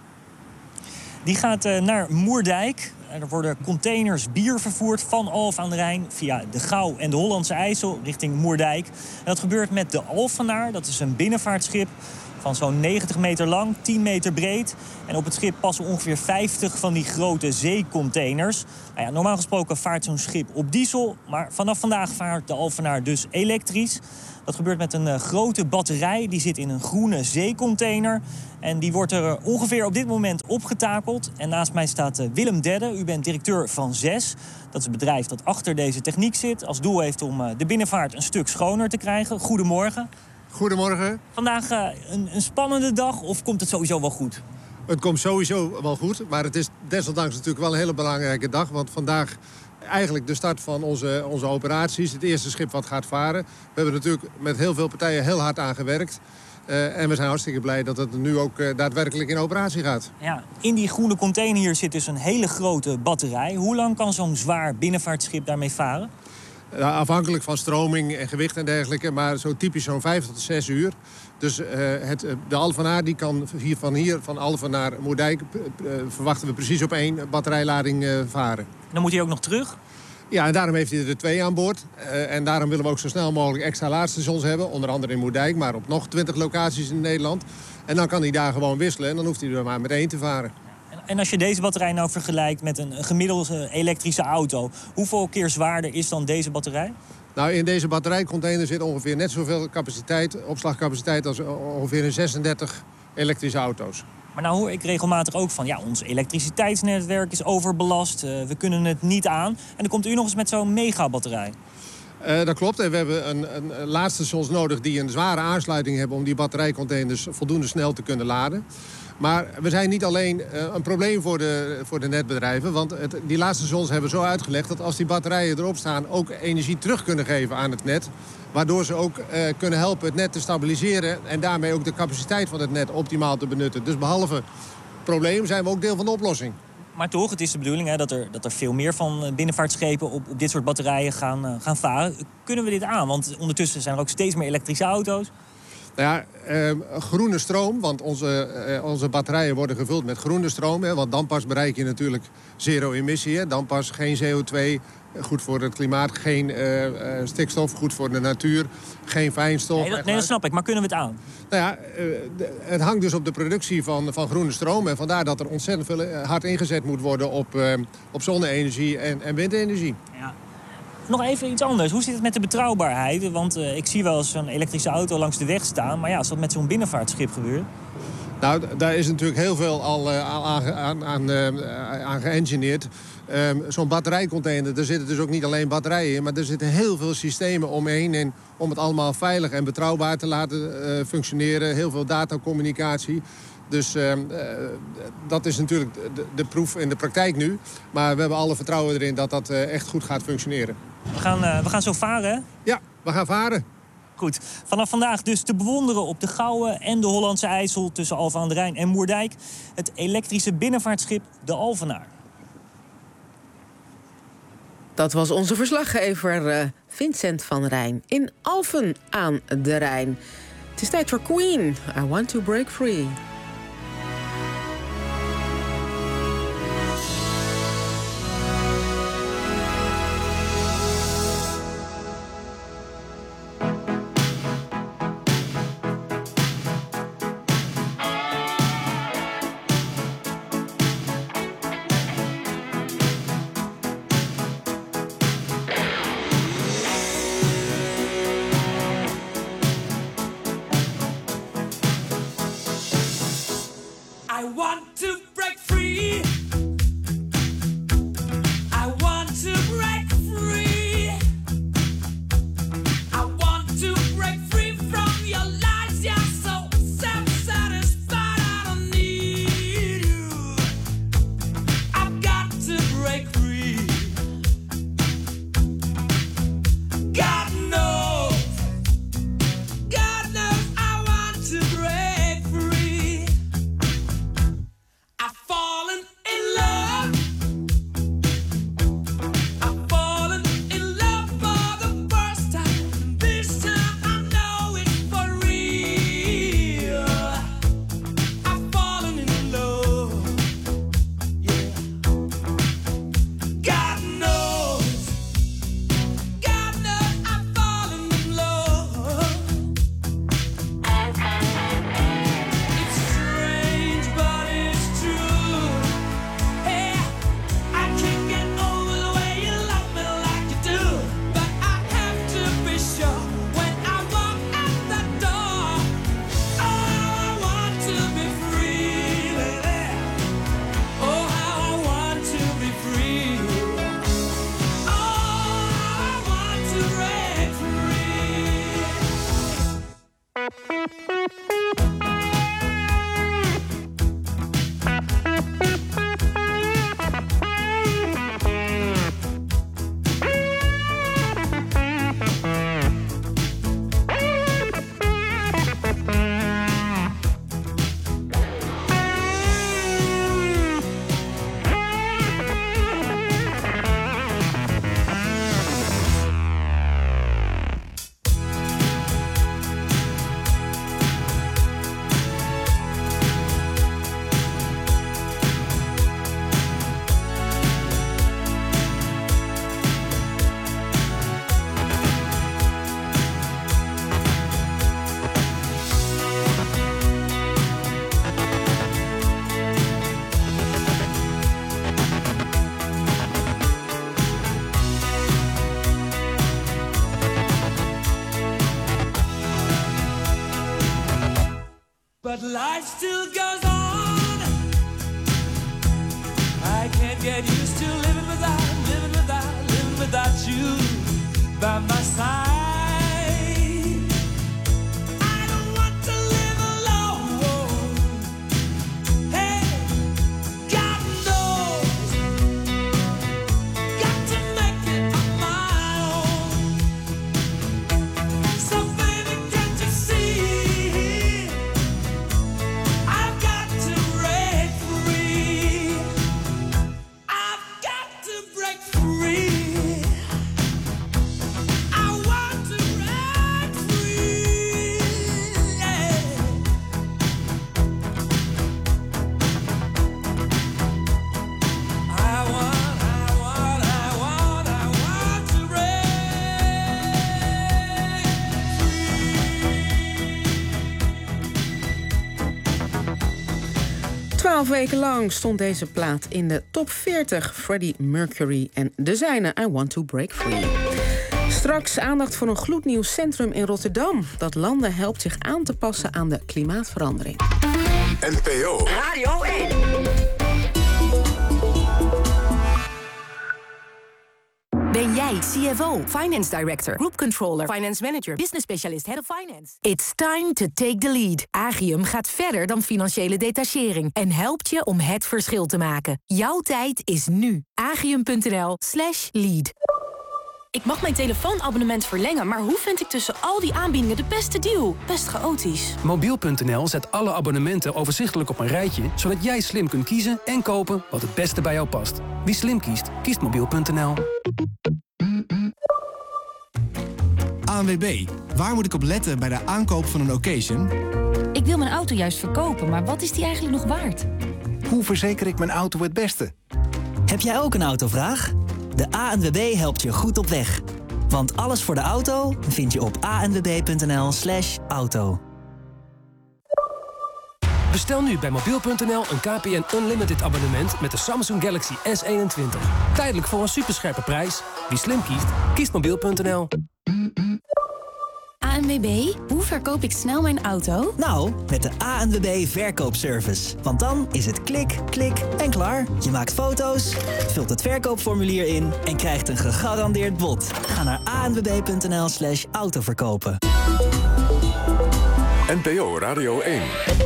Die gaat uh, naar Moerdijk. Er worden containers bier vervoerd van Alphen aan de Rijn via de Gouw en de Hollandse IJssel richting Moerdijk. En dat gebeurt met de Alphenaar. Dat is een binnenvaartschip van zo'n negentig meter lang, tien meter breed. En op het schip passen ongeveer vijftig van die grote zeecontainers. Nou ja, normaal gesproken vaart zo'n schip op diesel. Maar vanaf vandaag vaart de Alphenaar dus elektrisch. Dat gebeurt met een uh, grote batterij. Die zit in een groene zeecontainer. En die wordt er ongeveer op dit moment opgetakeld. En naast mij staat uh, Willem Dedde. U bent directeur van ZES. Dat is het bedrijf dat achter deze techniek zit. Als doel heeft om uh, de binnenvaart een stuk schoner te krijgen. Goedemorgen. Goedemorgen. Vandaag uh, een, een spannende dag of komt het sowieso wel goed? Het komt sowieso wel goed, maar het is desondanks natuurlijk wel een hele belangrijke dag. Want vandaag eigenlijk de start van onze, onze operaties, het eerste schip wat gaat varen. We hebben natuurlijk met heel veel partijen heel hard aan gewerkt. Uh, en we zijn hartstikke blij dat het nu ook uh, daadwerkelijk in operatie gaat. Ja, in die groene container hier zit dus een hele grote batterij. Hoe lang kan zo'n zwaar binnenvaartschip daarmee varen? Uh, afhankelijk van stroming en gewicht en dergelijke, maar zo typisch zo'n vijf tot zes uur. Dus uh, het, de Alphenaar die kan hier, van hier, van Alphen naar Moerdijk, uh, verwachten we precies op één batterijlading uh, varen. Dan moet hij ook nog terug? Ja, en daarom heeft hij er twee aan boord. Uh, en daarom willen we ook zo snel mogelijk extra laadstations hebben. Onder andere in Moerdijk, maar op nog twintig locaties in Nederland. En dan kan hij daar gewoon wisselen en dan hoeft hij er maar met één te varen. En als je deze batterij nou vergelijkt met een gemiddelde elektrische auto, hoeveel keer zwaarder is dan deze batterij? Nou, in deze batterijcontainer zit ongeveer net zoveel capaciteit, opslagcapaciteit als ongeveer in zesendertig elektrische auto's. Maar nou hoor ik regelmatig ook van, ja, ons elektriciteitsnetwerk is overbelast, uh, we kunnen het niet aan. En dan komt u nog eens met zo'n megabatterij. Uh, dat klopt. En we hebben een, een laadstations nodig die een zware aansluiting hebben om die batterijcontainers voldoende snel te kunnen laden. Maar we zijn niet alleen uh, een probleem voor de, voor de netbedrijven. Want het, die laadstations hebben zo uitgelegd dat als die batterijen erop staan ook energie terug kunnen geven aan het net. Waardoor ze ook uh, kunnen helpen het net te stabiliseren en daarmee ook de capaciteit van het net optimaal te benutten. Dus behalve het probleem zijn we ook deel van de oplossing. Maar toch, het is de bedoeling hè, dat, er, dat er veel meer van binnenvaartschepen op, op dit soort batterijen gaan, uh, gaan varen. Kunnen we dit aan? Want ondertussen zijn er ook steeds meer elektrische auto's. Nou ja, eh, groene stroom, want onze, eh, onze batterijen worden gevuld met groene stroom. Hè, want dan pas bereik je natuurlijk zero emissie. Hè, dan pas geen C O twee, goed voor het klimaat, geen uh, uh, stikstof, goed voor de natuur, geen fijnstof. Nee dat, nee, dat snap ik, maar kunnen we het aan? Nou ja, uh, de, het hangt dus op de productie van, van groene stroom. En vandaar dat er ontzettend veel uh, hard ingezet moet worden op, uh, op zonne-energie en, en windenergie. Ja. Nog even iets anders. Hoe zit het met de betrouwbaarheid? Want uh, ik zie wel eens zo'n elektrische auto langs de weg staan. Maar ja, als dat met zo'n binnenvaartschip gebeurt? Nou, daar is natuurlijk heel veel al uh, aan, aan, aan, uh, aan geëngineerd. Um, zo'n batterijcontainer, daar zitten dus ook niet alleen batterijen in, maar er zitten heel veel systemen omheen. En om het allemaal veilig en betrouwbaar te laten uh, functioneren. Heel veel datacommunicatie. Dus uh, uh, dat is natuurlijk de, de proef in de praktijk nu. Maar we hebben alle vertrouwen erin dat dat uh, echt goed gaat functioneren. We gaan, uh, we gaan zo varen, hè? Ja, we gaan varen. Goed. Vanaf vandaag dus te bewonderen op de Gouwe en de Hollandse IJssel tussen Alphen aan de Rijn en Moerdijk. Het elektrische binnenvaartschip de Alphenaar. Dat was onze verslaggever uh, Vincent van Rijn in Alphen aan de Rijn. Het is tijd voor Queen. I want to break free. life still goes on. I can't get used to living without, living without, living without you by my side. Twaalf weken lang stond deze plaat in de top veertig. Freddie Mercury en de zijne I Want to Break Free. Straks aandacht voor een gloednieuw centrum in Rotterdam. Dat landen helpt zich aan te passen aan de klimaatverandering. N P O Radio één. Ben jij C F O, Finance Director, Group Controller, Finance Manager, Business Specialist, Head of Finance? It's time to take the lead. Agium gaat verder dan financiële detachering en helpt je om het verschil te maken. Jouw tijd is nu. Agium.nl slash lead. Ik mag mijn telefoonabonnement verlengen, maar hoe vind ik tussen al die aanbiedingen de beste deal? Best chaotisch. Mobiel punt n l zet alle abonnementen overzichtelijk op een rijtje, zodat jij slim kunt kiezen en kopen wat het beste bij jou past. Wie slim kiest, kiest mobiel punt n l. A N W B, waar moet ik op letten bij de aankoop van een occasion? Ik wil mijn auto juist verkopen, maar wat is die eigenlijk nog waard? Hoe verzeker ik mijn auto het beste? Heb jij ook een autovraag? De A N W B helpt je goed op weg. Want alles voor de auto vind je op a n w b punt n l slash auto. Bestel nu bij mobiel punt n l een K P N Unlimited abonnement met de Samsung Galaxy S eenentwintig. Tijdelijk voor een superscherpe prijs. Wie slim kiest, kiest mobiel punt n l. A N W B, hoe verkoop ik snel mijn auto? Nou, met de A N W B verkoopservice. Want dan is het klik, klik en klaar. Je maakt foto's, vult het verkoopformulier in en krijgt een gegarandeerd bod. Ga naar a n w b punt n l slash autoverkopen. N P O Radio één.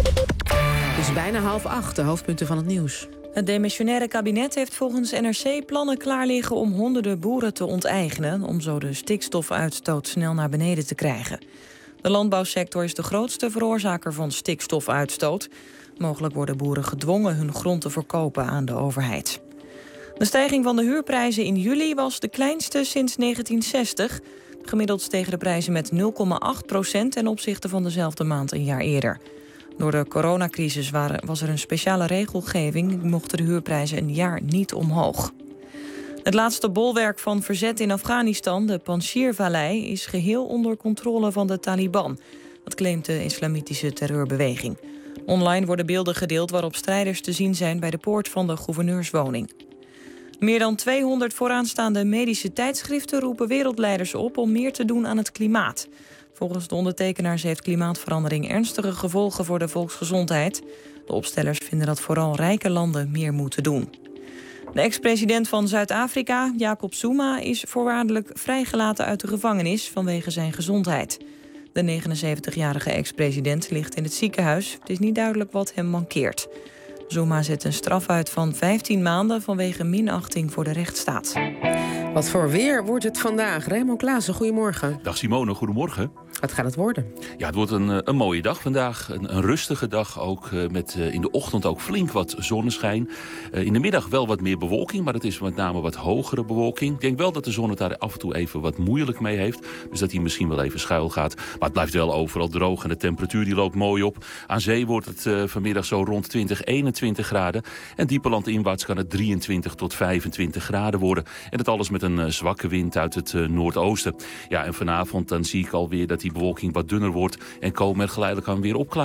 Het is bijna half acht, de hoofdpunten van het nieuws. Het demissionaire kabinet heeft volgens N R C plannen klaar liggen om honderden boeren te onteigenen, om zo de stikstofuitstoot snel naar beneden te krijgen. De landbouwsector is de grootste veroorzaker van stikstofuitstoot. Mogelijk worden boeren gedwongen hun grond te verkopen aan de overheid. De stijging van de huurprijzen in juli was de kleinste sinds negentien zestig. Gemiddeld stegen de prijzen met nul komma acht procent ten opzichte van dezelfde maand een jaar eerder. Door de coronacrisis waren, was er een speciale regelgeving, mochten de huurprijzen een jaar niet omhoog. Het laatste bolwerk van verzet in Afghanistan, de Panjshir-vallei, is geheel onder controle van de Taliban. Dat claimt de islamitische terreurbeweging. Online worden beelden gedeeld waarop strijders te zien zijn bij de poort van de gouverneurswoning. Meer dan tweehonderd vooraanstaande medische tijdschriften roepen wereldleiders op om meer te doen aan het klimaat. Volgens de ondertekenaars heeft klimaatverandering ernstige gevolgen voor de volksgezondheid. De opstellers vinden dat vooral rijke landen meer moeten doen. De ex-president van Zuid-Afrika, Jacob Zuma, is voorwaardelijk vrijgelaten uit de gevangenis vanwege zijn gezondheid. De negenenzeventigjarige ex-president ligt in het ziekenhuis. Het is niet duidelijk wat hem mankeert. Zuma zet een straf uit van vijftien maanden vanwege minachting voor de rechtsstaat. Wat voor weer wordt het vandaag? Raymond Klaassen, goedemorgen. Dag Simone, goedemorgen. Wat gaat het worden? Ja, het wordt een, een mooie dag vandaag. Een, een rustige dag, ook met uh, in de ochtend ook flink wat zonneschijn. Uh, in de middag wel wat meer bewolking, maar het is met name wat hogere bewolking. Ik denk wel dat de zon het daar af en toe even wat moeilijk mee heeft. Dus dat hij misschien wel even schuil gaat. Maar het blijft wel overal droog en de temperatuur die loopt mooi op. Aan zee wordt het uh, vanmiddag zo rond twintig, eenentwintig graden. En diepe landinwaarts kan het drieëntwintig tot vijfentwintig graden worden. En dat alles met een uh, zwakke wind uit het uh, noordoosten. Ja, en vanavond dan zie ik alweer dat die bewolking wat dunner wordt en komen er geleidelijk aan weer opklaringen.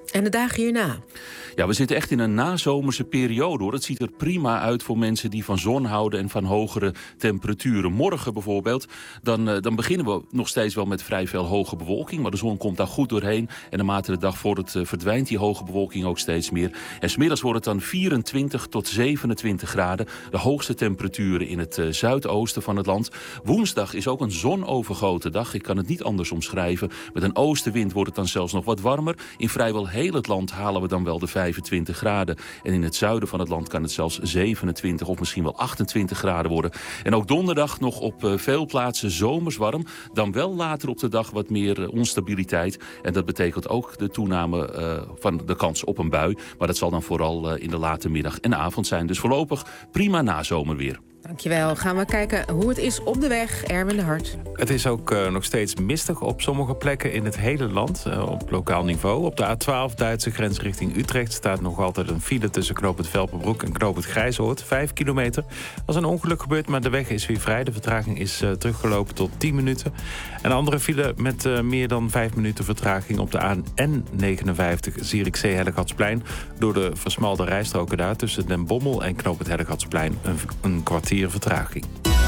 En de dagen hierna? Ja, we zitten echt in een nazomerse periode, hoor. Het ziet er prima uit voor mensen die van zon houden en van hogere temperaturen. Morgen bijvoorbeeld, dan, uh, dan beginnen we nog steeds wel met vrij veel hoge bewolking. Maar de zon komt daar goed doorheen. En naarmate de dag voor het uh, verdwijnt die hoge bewolking ook steeds meer. En 's middags wordt het dan vierentwintig tot zevenentwintig graden. De hoogste temperaturen in het uh, zuidoosten van het land. Woensdag is ook een zonovergoten dag. Ik kan het niet anders omschrijven. Met een oostenwind wordt het dan zelfs nog wat warmer. In vrijwel heel het land halen we dan wel de vijfentwintig graden. En in het zuiden van het land kan het zelfs zevenentwintig of misschien wel achtentwintig graden worden. En ook donderdag nog op uh, veel plaatsen zomers warm. Dan wel later op de dag wat meer uh, onstabiliteit. En dat betekent ook de toename uh, van de kans op een bui. Maar dat zal dan vooral uh, in de late middag en avond zijn. Dus voorlopig prima nazomerweer. Dankjewel. Gaan we kijken hoe het is op de weg. Erwin de Hart. Het is ook uh, nog steeds mistig op sommige plekken in het hele land. Uh, op lokaal niveau. Op de A twaalf Duitse grens richting Utrecht staat nog altijd een file tussen Knoop het Velpenbroek en Knoop het Grijzoord. Vijf kilometer. Er is een ongeluk gebeurd, maar de weg is weer vrij. De vertraging is uh, teruggelopen tot tien minuten. Een andere file met uh, meer dan vijf minuten vertraging op de A N negenenvijftig Zierikzee-Hellegatsplein. Door de versmalde rijstroken daar tussen Den Bommel en Knoop het Hellegatsplein een, een kwartier vertraging.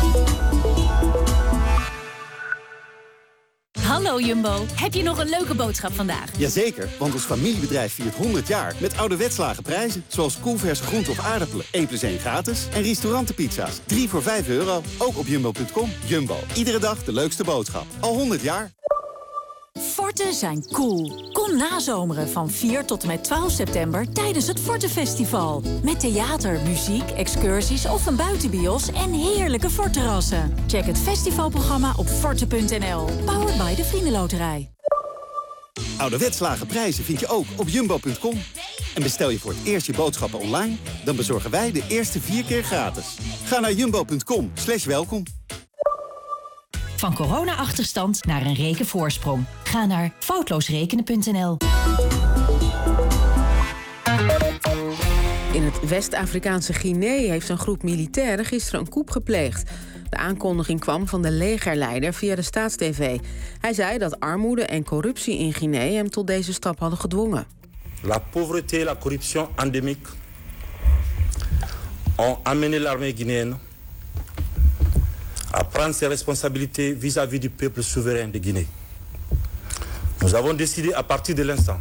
Hallo Jumbo, heb je nog een leuke boodschap vandaag? Jazeker, want ons familiebedrijf viert honderd jaar met ouderwets lage prijzen. Zoals koelverse groenten of aardappelen, één plus één gratis. En restaurantenpizza's, drie voor vijf euro. Ook op jumbo punt com. Jumbo, iedere dag de leukste boodschap. Al honderd jaar. Forten zijn cool. Kom nazomeren van vier tot en met twaalf september tijdens het Fortenfestival. Met theater, muziek, excursies of een buitenbios en heerlijke fortterrassen. Check het festivalprogramma op forten punt n l. Powered by de Vriendenloterij. Ouderwets lage prijzen vind je ook op jumbo punt com. En bestel je voor het eerst je boodschappen online, dan bezorgen wij de eerste vier keer gratis. Ga naar jumbo punt com slash welkom. Van corona-achterstand naar een rekenvoorsprong. Ga naar foutloosrekenen punt n l. In het West-Afrikaanse Guinea heeft een groep militairen gisteren een coup gepleegd. De aankondiging kwam van de legerleider via de staatstv. Hij zei dat armoede en corruptie in Guinea hem tot deze stap hadden gedwongen. La pauvreté et la corruption endémique ont amené l'armée guinéenne à prendre ses responsabilités vis-à-vis du peuple souverain de Guinée. Nous avons décidé à partir de l'instant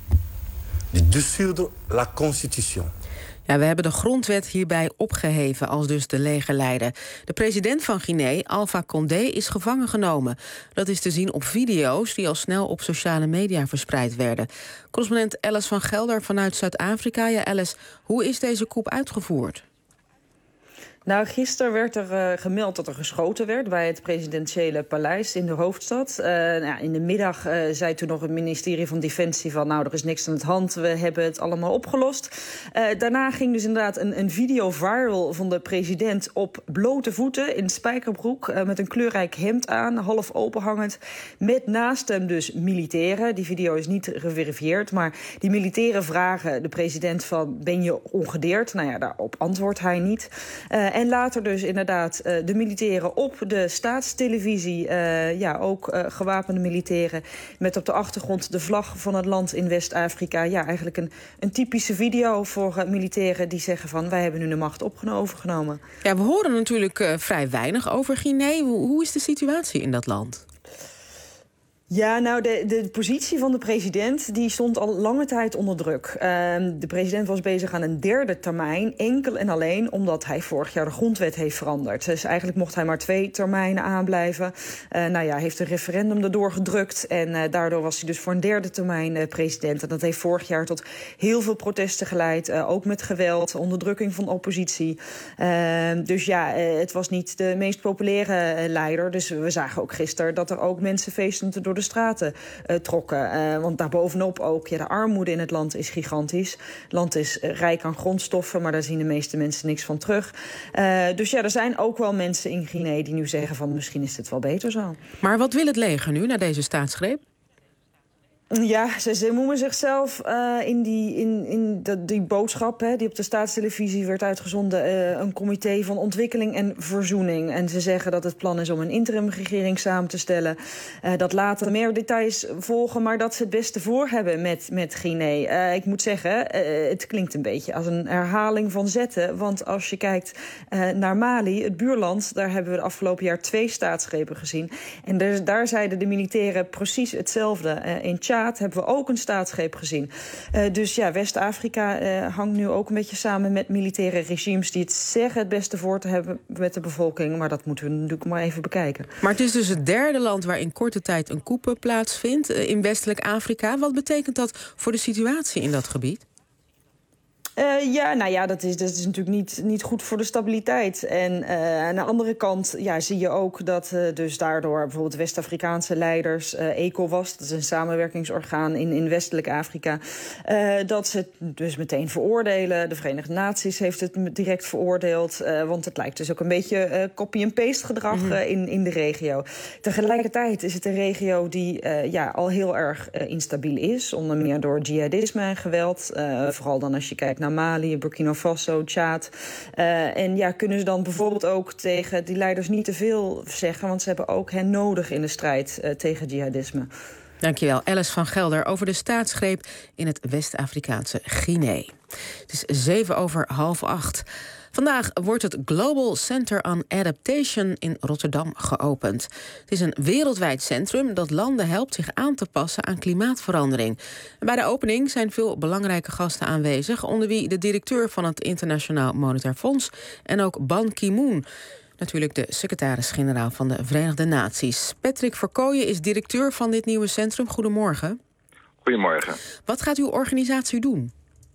de dissoudre la constitution. Ja, we hebben de grondwet hierbij opgeheven, als dus de legerleider. De president van Guinea, Alpha Condé, is gevangen genomen. Dat is te zien op video's die al snel op sociale media verspreid werden. Correspondent Alice van Gelder vanuit Zuid-Afrika. Ja, Alice, hoe is deze coup uitgevoerd? Nou, gisteren werd er uh, gemeld dat er geschoten werd bij het presidentiële paleis in de hoofdstad. Uh, nou, in de middag uh, zei toen nog het ministerie van Defensie van nou, er is niks aan de hand, we hebben het allemaal opgelost. Uh, daarna ging dus inderdaad een, een video viral van de president op blote voeten in spijkerbroek uh, met een kleurrijk hemd aan, half openhangend, met naast hem dus militairen. Die video is niet geverifieerd, maar die militairen vragen de president van ben je ongedeerd? Nou ja, daarop antwoordt hij niet. Uh, En later dus inderdaad uh, de militairen op de staatstelevisie. Uh, ja, ook uh, gewapende militairen met op de achtergrond de vlag van het land in West-Afrika. Ja, eigenlijk een, een typische video voor uh, militairen die zeggen van wij hebben nu de macht overgenomen. Ja, we horen natuurlijk uh, vrij weinig over Guinea. Hoe, hoe is de situatie in dat land? Ja, nou, de, de positie van de president die stond al lange tijd onder druk. Uh, de president was bezig aan een derde termijn, enkel en alleen omdat hij vorig jaar de grondwet heeft veranderd. Dus eigenlijk mocht hij maar twee termijnen aanblijven. Uh, nou ja, hij heeft een referendum erdoor gedrukt en uh, daardoor was hij dus voor een derde termijn uh, president. En dat heeft vorig jaar tot heel veel protesten geleid, uh, ook met geweld, onderdrukking van oppositie. Uh, dus ja, uh, het was niet de meest populaire uh, leider. Dus we zagen ook gisteren dat er ook mensen feestend door de straten uh, trokken. Uh, want daarbovenop ook, ja, de armoede in het land is gigantisch. Het land is uh, rijk aan grondstoffen, maar daar zien de meeste mensen niks van terug. Uh, dus ja, er zijn ook wel mensen in Guinea die nu zeggen van misschien is het wel beter zo. Maar wat wil het leger nu na deze staatsgreep? Ja, ze, ze noemen zichzelf uh, in, die, in, in de, die boodschap hè, die op de staatstelevisie werd uitgezonden... Uh, een comité van ontwikkeling en verzoening. En ze zeggen dat het plan is om een interimregering samen te stellen. Uh, dat later meer details volgen, maar dat ze het beste voor hebben met, met Guinea. Uh, ik moet zeggen, uh, het klinkt een beetje als een herhaling van zetten. Want als je kijkt uh, naar Mali, het buurland... daar hebben we de afgelopen jaar twee staatsgrepen gezien. En er, daar zeiden de militairen precies hetzelfde. Uh, in Tjaad hebben we ook een staatsgreep gezien. Uh, dus ja, West-Afrika uh, hangt nu ook een beetje samen met militaire regimes... die het zeggen het beste voor te hebben met de bevolking. Maar dat moeten we natuurlijk maar even bekijken. Maar het is dus het derde land waar in korte tijd een coup plaatsvindt... Uh, in Westelijk Afrika. Wat betekent dat voor de situatie in dat gebied? Uh, ja, nou ja, dat is, dat is natuurlijk niet, niet goed voor de stabiliteit. En uh, aan de andere kant ja, zie je ook dat uh, dus daardoor bijvoorbeeld West-Afrikaanse leiders... Uh, ECOWAS, dat is een samenwerkingsorgaan in, in Westelijk Afrika... Uh, dat ze het dus meteen veroordelen. De Verenigde Naties heeft het direct veroordeeld. Uh, want het lijkt dus ook een beetje uh, copy-and-paste gedrag mm-hmm. uh, in, in de regio. Tegelijkertijd is het een regio die uh, ja, al heel erg uh, instabiel is. Onder meer door jihadisme en geweld. Uh, vooral dan als je kijkt naar Mali, Burkina Faso, Tjaad. Uh, en ja, kunnen ze dan bijvoorbeeld ook tegen die leiders niet te veel zeggen... want ze hebben ook hen nodig in de strijd uh, tegen jihadisme. Dankjewel, Alice van Gelder, over de staatsgreep in het West-Afrikaanse Guinea. Het is zeven over half acht. Vandaag wordt het Global Center on Adaptation in Rotterdam geopend. Het is een wereldwijd centrum dat landen helpt zich aan te passen aan klimaatverandering. En bij de opening zijn veel belangrijke gasten aanwezig, onder wie de directeur van het Internationaal Monetair Fonds en ook Ban Ki-moon. Natuurlijk de secretaris-generaal van de Verenigde Naties. Patrick Verkooyen is directeur van dit nieuwe centrum. Goedemorgen. Goedemorgen. Wat gaat uw organisatie doen?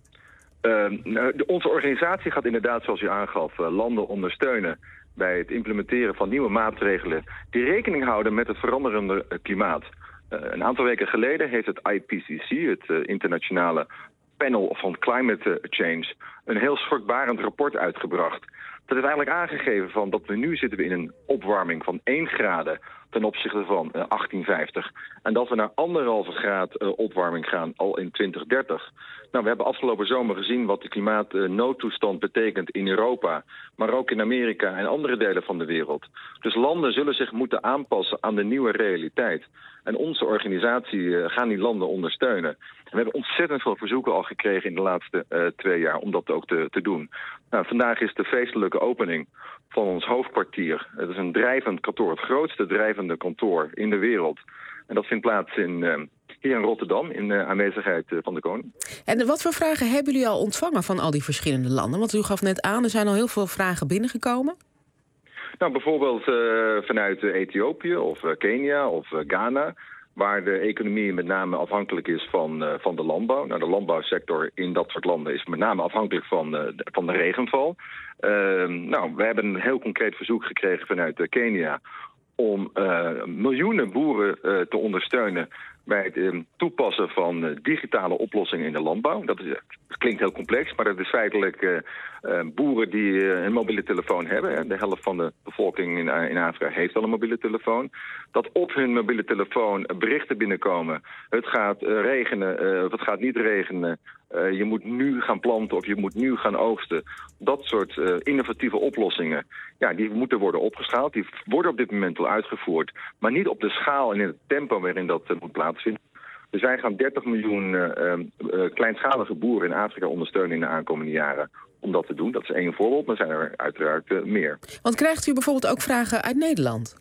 Uh, de, onze organisatie gaat inderdaad, zoals u aangaf, uh, landen ondersteunen bij het implementeren van nieuwe maatregelen die rekening houden met het veranderende uh, klimaat. Uh, een aantal weken geleden heeft het I P C C, het uh, internationale panel van climate change, een heel schrikbarend rapport uitgebracht. Dat heeft eigenlijk aangegeven van dat we nu zitten we in een opwarming van één graden ten opzichte van uh, achttien vijftig. En dat we naar anderhalve graad uh, opwarming gaan al in twintig dertig. Nou, we hebben afgelopen zomer gezien wat de klimaatnoodtoestand betekent in Europa, maar ook in Amerika en andere delen van de wereld. Dus landen zullen zich moeten aanpassen aan de nieuwe realiteit. En onze organisatie uh, gaan die landen ondersteunen. En we hebben ontzettend veel verzoeken al gekregen in de laatste uh, twee jaar om dat ook te, te doen. Nou, vandaag is de feestelijke opening van ons hoofdkwartier. Het is een drijvend kantoor, het grootste drijvende kantoor in de wereld. En dat vindt plaats in, uh, hier in Rotterdam, in uh, aanwezigheid uh, van de koning. En wat voor vragen hebben jullie al ontvangen van al die verschillende landen? Want u gaf net aan, er zijn al heel veel vragen binnengekomen. Nou, bijvoorbeeld uh, vanuit uh, Ethiopië of uh, Kenia of uh, Ghana, waar de economie met name afhankelijk is van, uh, van de landbouw. Nou, de landbouwsector in dat soort landen is met name afhankelijk van, uh, de, van de regenval. Uh, nou, we hebben een heel concreet verzoek gekregen vanuit uh, Kenia om uh, miljoenen boeren uh, te ondersteunen bij het uh, toepassen van uh, digitale oplossingen in de landbouw. Dat, is, dat klinkt heel complex, maar dat is feitelijk uh, uh, boeren die uh, een mobiele telefoon hebben. De helft van de bevolking in, uh, in Afrika heeft al een mobiele telefoon. Dat op hun mobiele telefoon berichten binnenkomen. Het gaat uh, regenen, uh, of het gaat niet regenen. Uh, je moet nu gaan planten of je moet nu gaan oogsten. Dat soort uh, innovatieve oplossingen, ja, die moeten worden opgeschaald. Die worden op dit moment al uitgevoerd, maar niet op de schaal en in het tempo waarin dat uh, moet plaatsvinden. Dus wij gaan dertig miljoen uh, uh, kleinschalige boeren in Afrika ondersteunen in de aankomende jaren om dat te doen. Dat is één voorbeeld, maar zijn er uiteraard uh, meer. Want krijgt u bijvoorbeeld ook vragen uit Nederland?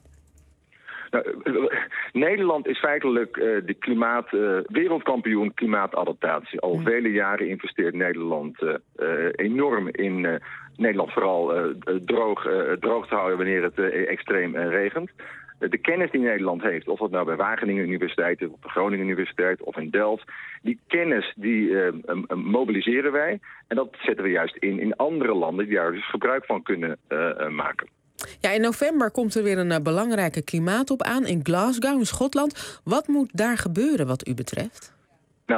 Nou, Nederland is feitelijk uh, de klimaat, uh, wereldkampioen klimaatadaptatie. Al mm. vele jaren investeert Nederland uh, uh, enorm in uh, Nederland vooral uh, droog, uh, droog te houden wanneer het uh, extreem uh, regent. Uh, de kennis die Nederland heeft, of het nou bij Wageningen Universiteit, of de Groningen Universiteit of in Delft, die kennis die uh, um, um, mobiliseren wij. En dat zetten we juist in in andere landen die daar dus gebruik van kunnen uh, uh, maken. Ja, in november komt er weer een uh, belangrijke klimaatop aan in Glasgow, in Schotland. Wat moet daar gebeuren wat u betreft? Nou,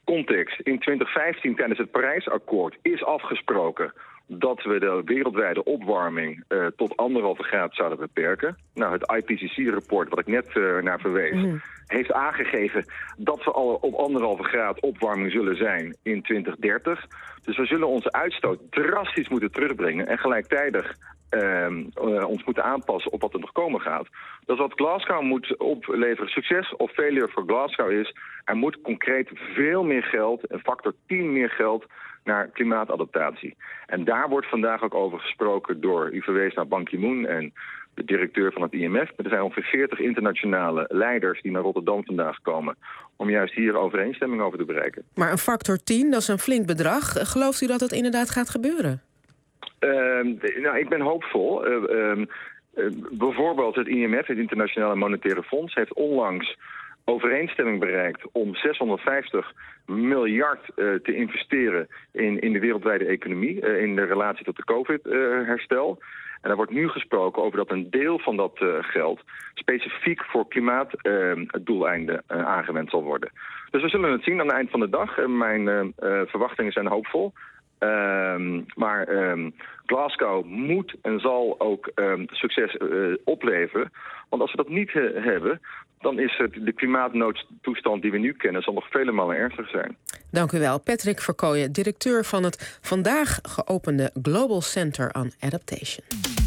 Context. In twintig vijftien tijdens het Parijsakkoord is afgesproken dat we de wereldwijde opwarming uh, tot anderhalve graad zouden beperken. Nou, het I P C C-rapport, wat ik net uh, naar verwees, mm. heeft aangegeven dat we al op anderhalve graad opwarming zullen zijn in twintig dertig. Dus we zullen onze uitstoot drastisch moeten terugbrengen en gelijktijdig uh, uh, ons moeten aanpassen op wat er nog komen gaat. Dus wat Glasgow moet opleveren, succes of failure voor Glasgow is, er moet concreet veel meer geld, een factor tien meer geld, naar klimaatadaptatie. En daar wordt vandaag ook over gesproken door, u verwees naar Ban Ki-moon en de directeur van het I M F. Er zijn ongeveer veertig internationale leiders die naar Rotterdam vandaag komen om juist hier overeenstemming over te bereiken. Maar een factor tien, dat is een flink bedrag. Gelooft u dat het inderdaad gaat gebeuren? Uh, nou, ik ben hoopvol. Uh, uh, uh, bijvoorbeeld het I M F, het Internationale Monetaire Fonds, heeft onlangs overeenstemming bereikt om zeshonderdvijftig miljard uh, te investeren in, in de wereldwijde economie, uh, in de relatie tot de COVID-herstel. Uh, en er wordt nu gesproken over dat een deel van dat uh, geld specifiek voor klimaatdoeleinden uh, uh, aangewend zal worden. Dus we zullen het zien aan het eind van de dag. Uh, mijn uh, uh, verwachtingen zijn hoopvol. Um, maar um, Glasgow moet en zal ook um, succes uh, opleveren. Want als we dat niet he- hebben, dan is het de klimaatnoodtoestand die we nu kennen, zal nog vele malen ernstiger zijn. Dank u wel, Patrick Verkooyen, directeur van het vandaag geopende Global Center on Adaptation.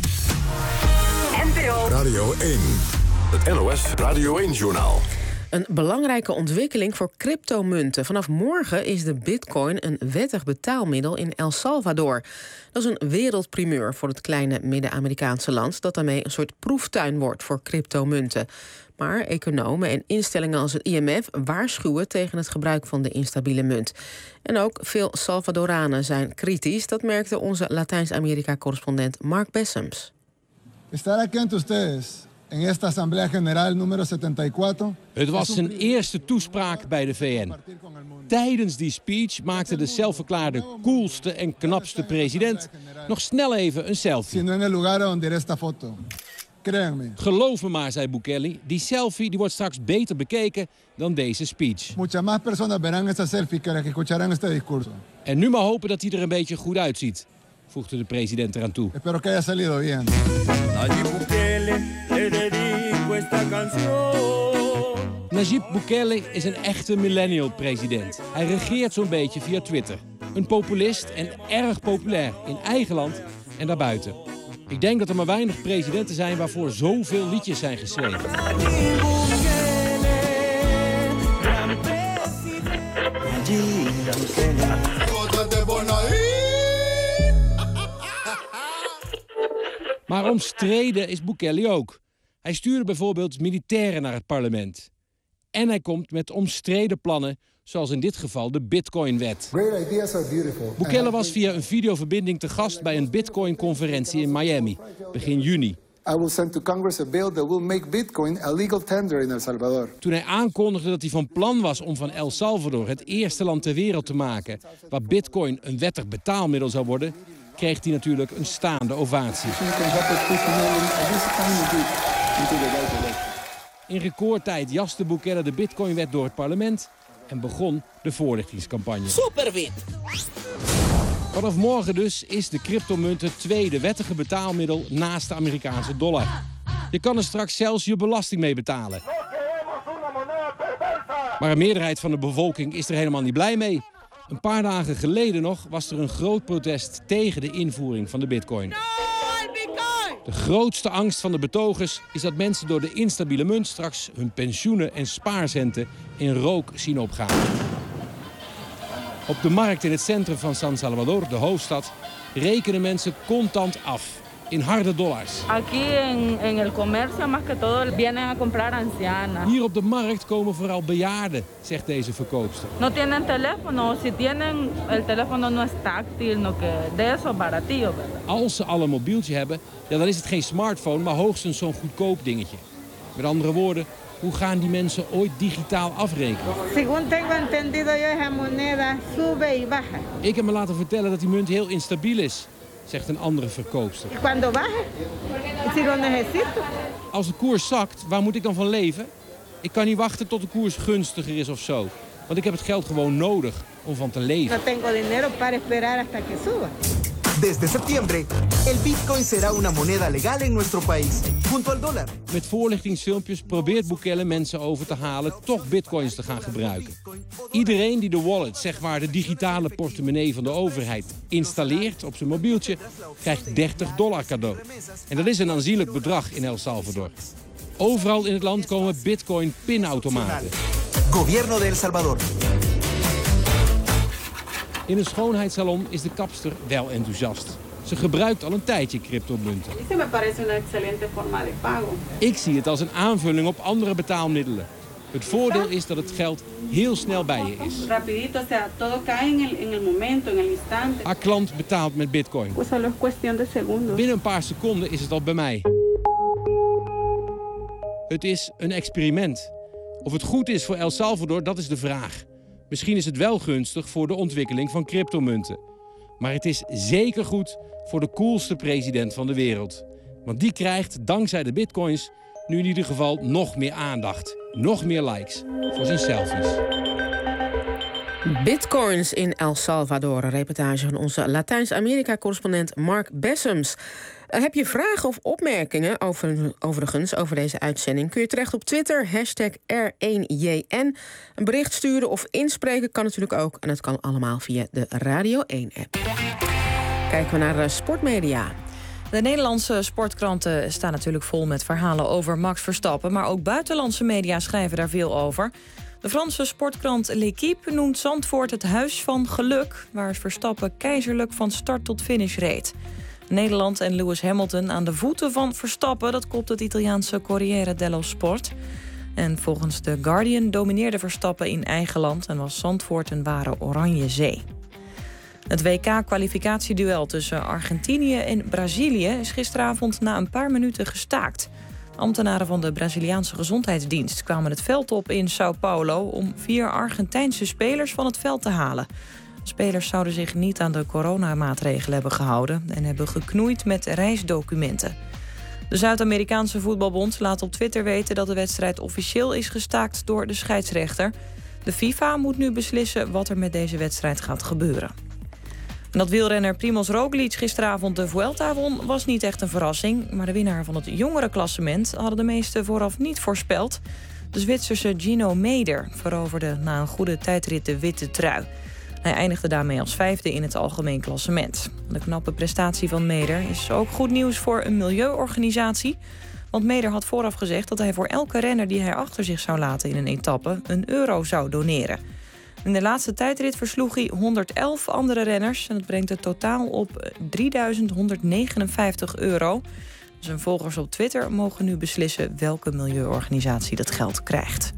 N P O Radio één, het N O S Radio één-journaal. Een belangrijke ontwikkeling voor cryptomunten. Vanaf morgen is de bitcoin een wettig betaalmiddel in El Salvador. Dat is een wereldprimeur voor het kleine Midden-Amerikaanse land, dat daarmee een soort proeftuin wordt voor cryptomunten. Maar economen en instellingen als het I M F waarschuwen tegen het gebruik van de instabiele munt. En ook veel Salvadoranen zijn kritisch. Dat merkte onze Latijns-Amerika-correspondent Mark Bessems. Estar aquí ante ustedes en esta Asamblea General número vierentachtig. Het was zijn eerste toespraak bij de V N. Tijdens die speech maakte de zelfverklaarde coolste en knapste president nog snel even een selfie. Geloof me maar, zei Bukele, die selfie die wordt straks beter bekeken dan deze speech. En nu maar hopen dat hij er een beetje goed uitziet, voegde de president eraan toe. Najib Bukele is een echte millennial-president. Hij regeert zo'n beetje via Twitter. Een populist en erg populair in eigen land en daarbuiten. Ik denk dat er maar weinig presidenten zijn waarvoor zoveel liedjes zijn geschreven. Maar omstreden is Bukele ook. Hij stuurde bijvoorbeeld militairen naar het parlement. En hij komt met omstreden plannen, zoals in dit geval de Bitcoin-wet. Bukele was via een videoverbinding te gast bij een Bitcoin-conferentie in Miami, begin juni. I will send to Congress a bill that will make Bitcoin a legal tender in El Salvador. Toen hij aankondigde dat hij van plan was om van El Salvador het eerste land ter wereld te maken waar Bitcoin een wettig betaalmiddel zou worden, kreeg hij natuurlijk een staande ovatie. In recordtijd jaste Bukele de Bitcoin-wet door het parlement en begon de voorlichtingscampagne. Superwit! Vanaf morgen dus is de cryptomunt het tweede wettige betaalmiddel naast de Amerikaanse dollar. Je kan er straks zelfs je belasting mee betalen. Maar een meerderheid van de bevolking is er helemaal niet blij mee. Een paar dagen geleden nog was er een groot protest tegen de invoering van de bitcoin. De grootste angst van de betogers is dat mensen door de instabiele munt straks hun pensioenen en spaarcenten in rook zien opgaan. Op de markt in het centrum van San Salvador, de hoofdstad, rekenen mensen contant af in harde dollars. Aquí en, en el comercio más que todo vienen a comprar ancianas. Hier op de markt komen vooral bejaarden, zegt deze verkoopster. No tienen teléfono, si tienen el teléfono no es táctil, no que de eso baratillo, ¿verdad? Als ze al een mobieltje hebben, ja, dan is het geen smartphone, maar hoogstens zo'n goedkoop dingetje. Met andere woorden, hoe gaan die mensen ooit digitaal afrekenen? Según tengo entendido yo, esa moneda sube y baja. Ik heb me laten vertellen dat die munt heel instabiel is, zegt een andere verkoopster. Cuando baja, si lo necesito. Als de koers zakt, waar moet ik dan van leven? Ik kan niet wachten tot de koers gunstiger is of zo. Want ik heb het geld gewoon nodig om van te leven. No tengo dinero para esperar hasta que suba. Desde septiembre, el Bitcoin será una moneda legal en nuestro país, junto al dólar. Met voorlichtingsfilmpjes probeert Bukele mensen over te halen toch bitcoins te gaan gebruiken. Iedereen die de wallet, zeg maar de digitale portemonnee van de overheid, installeert op zijn mobieltje, krijgt dertig dollar cadeau. En dat is een aanzienlijk bedrag in El Salvador. Overal in het land komen bitcoin-pinautomaten. Gobierno de El Salvador. In een schoonheidssalon is de kapster wel enthousiast. Ze gebruikt al een tijdje cryptomunten. Ik zie het als een aanvulling op andere betaalmiddelen. Het voordeel is dat het geld heel snel bij je is. Haar klant betaalt met bitcoin. Binnen een paar seconden is het al bij mij. Het is een experiment. Of het goed is voor El Salvador, dat is de vraag. Misschien is het wel gunstig voor de ontwikkeling van cryptomunten. Maar het is zeker goed voor de coolste president van de wereld. Want die krijgt dankzij de bitcoins nu in ieder geval nog meer aandacht. Nog meer likes voor zijn selfies. Bitcoins in El Salvador. Een reportage van onze Latijns-Amerika-correspondent Mark Bessems. Uh, heb je vragen of opmerkingen over, overigens over deze uitzending? Kun je terecht op Twitter, hashtag R één J N. Een bericht sturen of inspreken kan natuurlijk ook. En dat kan allemaal via de Radio één-app. Kijken we naar uh, sportmedia. De Nederlandse sportkranten staan natuurlijk vol met verhalen over Max Verstappen. Maar ook buitenlandse media schrijven daar veel over. De Franse sportkrant L'Équipe noemt Zandvoort het huis van geluk, waar Verstappen keizerlijk van start tot finish reed. Nederland en Lewis Hamilton aan de voeten van Verstappen, dat kopt het Italiaanse Corriere dello Sport. En volgens The Guardian domineerde Verstappen in eigen land en was Zandvoort een ware oranje zee. Het W K-kwalificatieduel tussen Argentinië en Brazilië is gisteravond na een paar minuten gestaakt. Ambtenaren van de Braziliaanse gezondheidsdienst kwamen het veld op in Sao Paulo om vier Argentijnse spelers van het veld te halen. Spelers zouden zich niet aan de coronamaatregelen hebben gehouden en hebben geknoeid met reisdocumenten. De Zuid-Amerikaanse voetbalbond laat op Twitter weten dat de wedstrijd officieel is gestaakt door de scheidsrechter. De FIFA moet nu beslissen wat er met deze wedstrijd gaat gebeuren. En dat wielrenner Primož Roglič gisteravond de Vuelta won was niet echt een verrassing. Maar de winnaar van het jongerenklassement hadden de meesten vooraf niet voorspeld. De Zwitserse Gino Meder veroverde na een goede tijdrit de witte trui. Hij eindigde daarmee als vijfde in het algemeen klassement. De knappe prestatie van Meder is ook goed nieuws voor een milieuorganisatie. Want Meder had vooraf gezegd dat hij voor elke renner die hij achter zich zou laten in een etappe een euro zou doneren. In de laatste tijdrit versloeg hij honderd-elf andere renners en dat brengt het totaal op drieduizend honderdnegenenvijftig euro. Zijn volgers op Twitter mogen nu beslissen welke milieuorganisatie dat geld krijgt.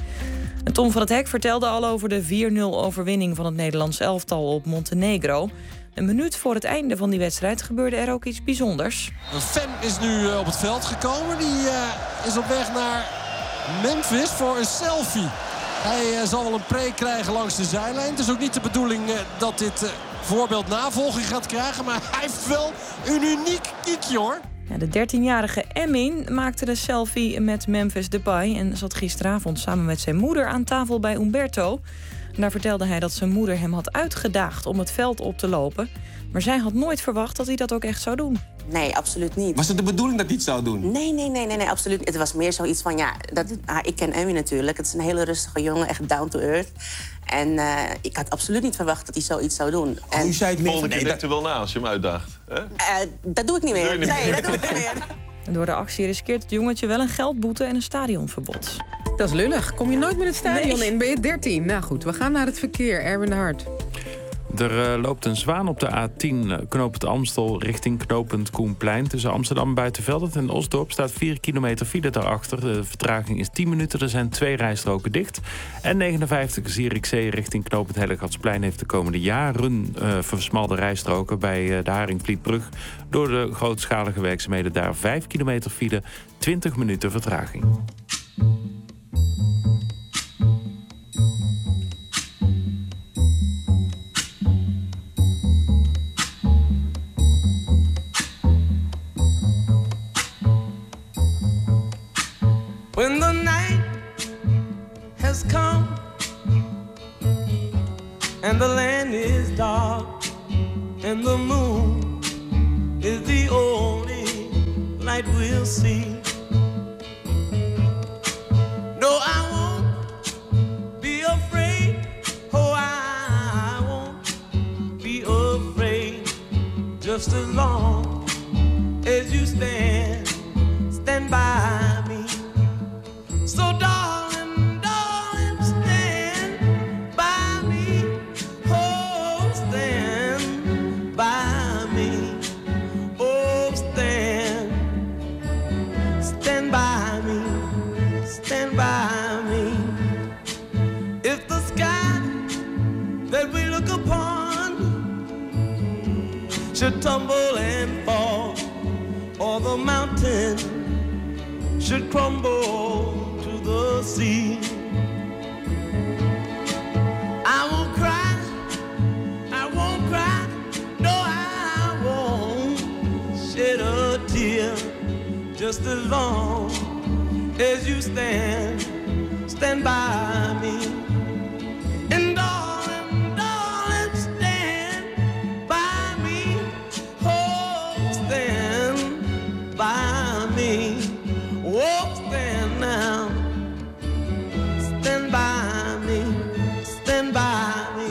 En Tom van het Hek vertelde al over de vier nul overwinning van het Nederlands elftal op Montenegro. Een minuut voor het einde van die wedstrijd gebeurde er ook iets bijzonders. Een fan is nu op het veld gekomen. Die uh, is op weg naar Memphis voor een selfie. Hij uh, zal wel een preek krijgen langs de zijlijn. Het is ook niet de bedoeling uh, dat dit uh, voorbeeld navolging gaat krijgen. Maar hij heeft wel een uniek kiekje, hoor. Ja, de dertienjarige Emin maakte de selfie met Memphis Depay en zat gisteravond samen met zijn moeder aan tafel bij Umberto. En daar vertelde hij dat zijn moeder hem had uitgedaagd om het veld op te lopen. Maar zij had nooit verwacht dat hij dat ook echt zou doen. Nee, absoluut niet. Was het de bedoeling dat hij het zou doen? Nee, nee, nee, nee, nee, absoluut niet. Het was meer zoiets van, ja, dat, ah, ik ken Emmy natuurlijk. Het is een hele rustige jongen, echt down to earth. En uh, ik had absoluut niet verwacht dat hij zoiets zou doen. En hoe zei het meer? Volgende keer denkt u wel na als je hem uitdaagt. Hè? Uh, dat doe ik niet meer. Doe niet nee, meer. dat doe ik niet meer. En door de actie riskeert het jongetje wel een geldboete en een stadionverbod. Dat is lullig. Kom je nooit meer het stadion Nee. in? Ben je dertien? Nou goed, we gaan naar het verkeer. Erwin de Hart. Er uh, loopt een zwaan op de A tien, uh, knooppunt Amstel richting knooppunt Koenplein. Tussen Amsterdam Buitenveldert en Osdorp staat vier kilometer file daarachter. De vertraging is tien minuten, er zijn twee rijstroken dicht. En negenenvijftig Zierikzee richting knooppunt Hellegatsplein heeft de komende jaren uh, versmalde rijstroken bij uh, de Haringvlietbrug. Door de grootschalige werkzaamheden daar vijf kilometer file, twintig minuten vertraging. When the night has come and the land is dark, and the moon is the only light we'll see. No, I won't be afraid. Oh, I won't be afraid. Just as long as you stand, stand by me. So darling, darling, stand by me. Oh, stand by me. Oh, stand, stand by me. Stand by me. If the sky that we look upon should tumble and fall, or the mountain should crumble to the sea, I won't cry, I won't cry, no, I won't shed a tear, just as long as you stand, stand by me. And darling, darling, stand by me. Oh, stand by me. Oh, stand now. Stand by me. Stand by me.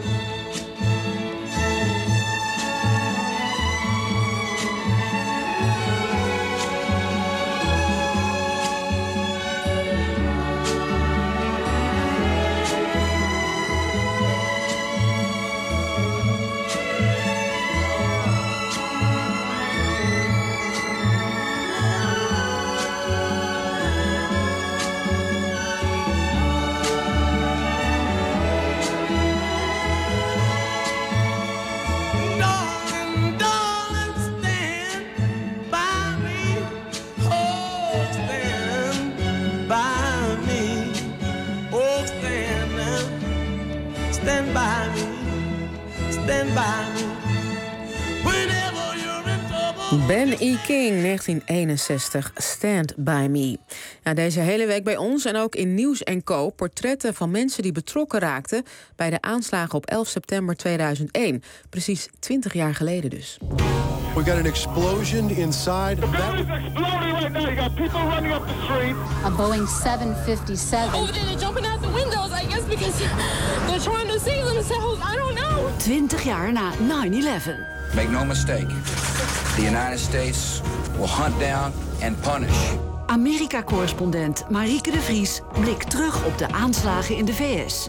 Darling, darling, stand by me. Oh, stand by me. Oh, stand now. Stand by me. Stand by me. Whenever you're in trouble. Ben E. King, negentien eenenzestig, Stand By Me. Ja, deze hele week bij ons en ook in Nieuws en Co. portretten van mensen die betrokken raakten bij de aanslagen op elf september tweeduizend één. Precies twintig jaar geleden dus. We got an explosion inside. The building's exploding right now. You got people running up the street. A Boeing seven fifty-seven. Over there, they're jumping out the windows, I guess, because they're trying to save themselves. I don't know. twintig jaar na nine eleven. Make no mistake, the United States will hunt down and punish. Amerika-correspondent Marieke de Vries blikt terug op de aanslagen in de V S.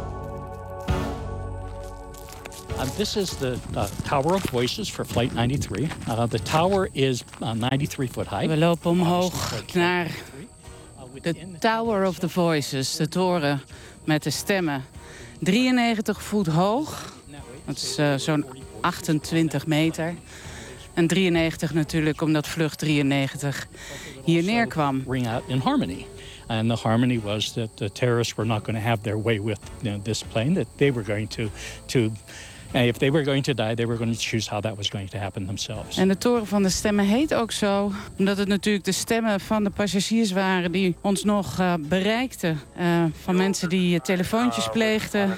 Uh, this is the uh, Tower of Voices for Flight ninety-three. Uh, the tower is uh, ninety-three foot high. We lopen omhoog naar de Tower of the Voices, de toren met de stemmen. drieënnegentig voet hoog, dat is uh, zo'n achtentwintig meter. En drieënnegentig natuurlijk, omdat vlucht drieënnegentig hier neerkwam. Ring out in harmony. And the harmony was that the terrorists were not going to have their way with, you know, this plane, that they were going to... to And if they were going to die, they were going to choose how that was going to happen themselves. En de toren van de stemmen heet ook zo, omdat het natuurlijk de stemmen van de passagiers waren die ons nog uh, bereikten. Uh, van mensen die uh, telefoontjes pleegden.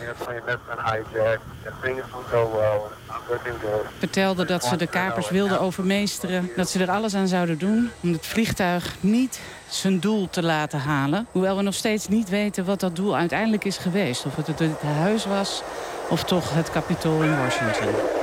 Vertelden dat ze de kapers wilden overmeesteren. Dat ze er alles aan zouden doen om het vliegtuig niet zijn doel te laten halen. Hoewel we nog steeds niet weten wat dat doel uiteindelijk is geweest. Of het het huis was of toch het Capitool in Washington.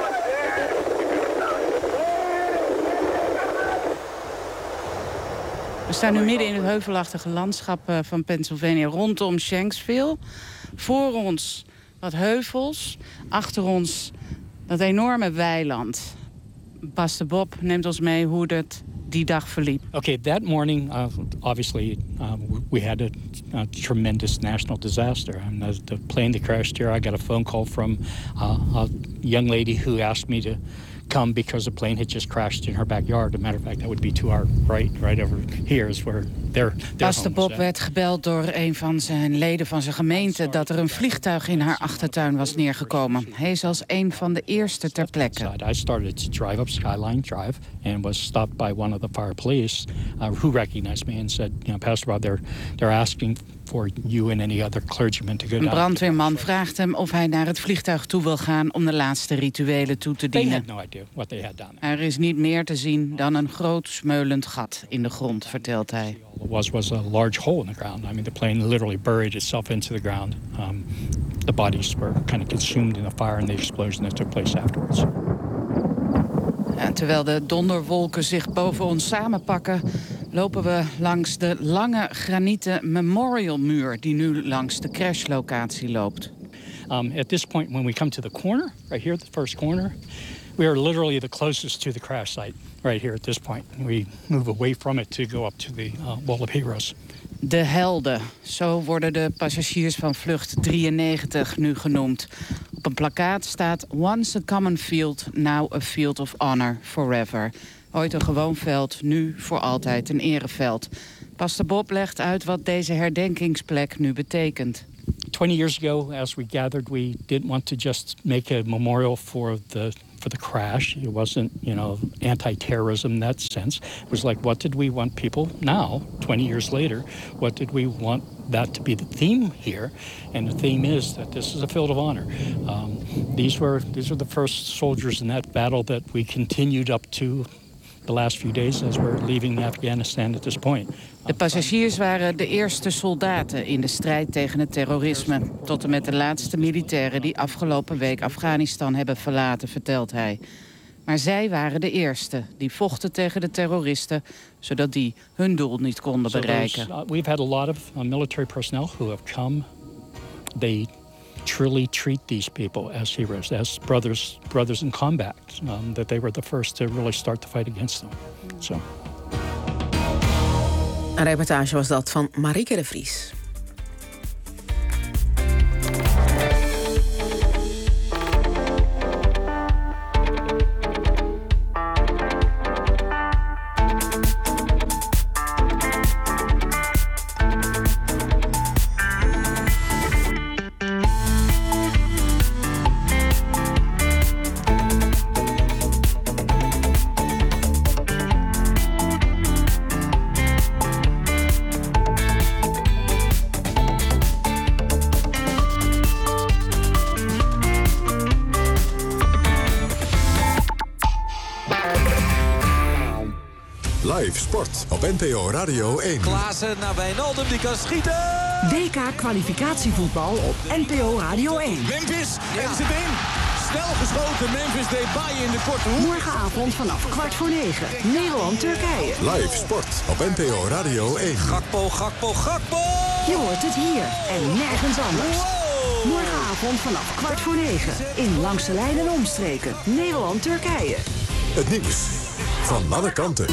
We staan nu midden in het heuvelachtige landschap van Pennsylvania rondom Shanksville. Voor ons wat heuvels, achter ons dat enorme weiland. Pastor Bob neemt ons mee hoe dat die dag verliep. Okay, that morning, uh, obviously, uh, we had a, a tremendous national disaster. And the, the plane that crashed here, I got a phone call from uh, a young lady who asked me to come because the plane had just crashed in her backyard. As a matter of fact, that would be to our right, right over here is where their, their Pastor Bob werd gebeld door een van zijn leden van zijn gemeente dat er een vliegtuig in haar achtertuin was neergekomen. Hij is als een van de eerste ter plekke. I started to drive up Skyline Drive and was stopped by one of the fire police uh, who recognized me and said, you know, Pastor Bob, they're they're asking for you and any other clergyman to go down. Een brandweerman vraagt hem of hij naar het vliegtuig toe wil gaan om de laatste rituelen toe te dienen. They had no idea what they had done. Er is niet meer te zien dan een groot smeulend gat in de grond, vertelt hij. All it was was a large hole in the ground. I mean, the plane literally buried itself into the ground. Um, the bodies were kind of consumed in the fire and the explosion that took place afterwards. Ja, terwijl de donderwolken zich boven ons samenpakken, lopen we langs de lange granieten memorialmuur die nu langs de crashlocatie loopt. Um, at this point, when we come to the corner, right here, the first corner, we are literally the closest to the crash site, right here at this point. We move away from it to go up to the uh, Wall of Heroes. De helden, zo worden de passagiers van vlucht drieënnegentig nu genoemd. Op een plakkaat staat Once a common field, now a field of honor forever. Ooit een gewoon veld, nu voor altijd een ereveld. Pastor Bob legt uit wat deze herdenkingsplek nu betekent. Twenty years ago, as we gathered, we didn't want to just make a memorial for the for the crash. It wasn't, you know, anti-terrorism in that sense. It was like, what did we want people now, twenty years later, what did we want that to be the theme here? And the theme is that this is a field of honor. Um, these were these were the first soldiers in that battle that we continued up to the last few days as we're leaving Afghanistan at this point. De passagiers waren de eerste soldaten in de strijd tegen het terrorisme. Tot en met de laatste militairen die afgelopen week Afghanistan hebben verlaten, vertelt hij. Maar zij waren de eerste die vochten tegen de terroristen, zodat die hun doel niet konden bereiken. So those, uh, we've had a lot of uh, military personnel who have come. They truly treat these people as heroes, as brothers, brothers in combat. Um, that they were the first to really start the fight against them. So. Een reportage was dat van Marieke de Vries. Live sport op N P O Radio één. Klaassen naar Wijnaldum, die kan schieten! W K-kwalificatievoetbal op N P O Radio één. Memphis, er is het in. Snel geschoten, Memphis Depay in de korte hoek. Morgenavond vanaf kwart voor negen. Nederland-Turkije. Live sport op N P O Radio één. Gakpo, Gakpo, Gakpo! Je hoort het hier en nergens anders. Wow. Morgenavond vanaf kwart voor negen. In Langs de Lijn en Omstreken. Nederland-Turkije. Het nieuws van alle kanten.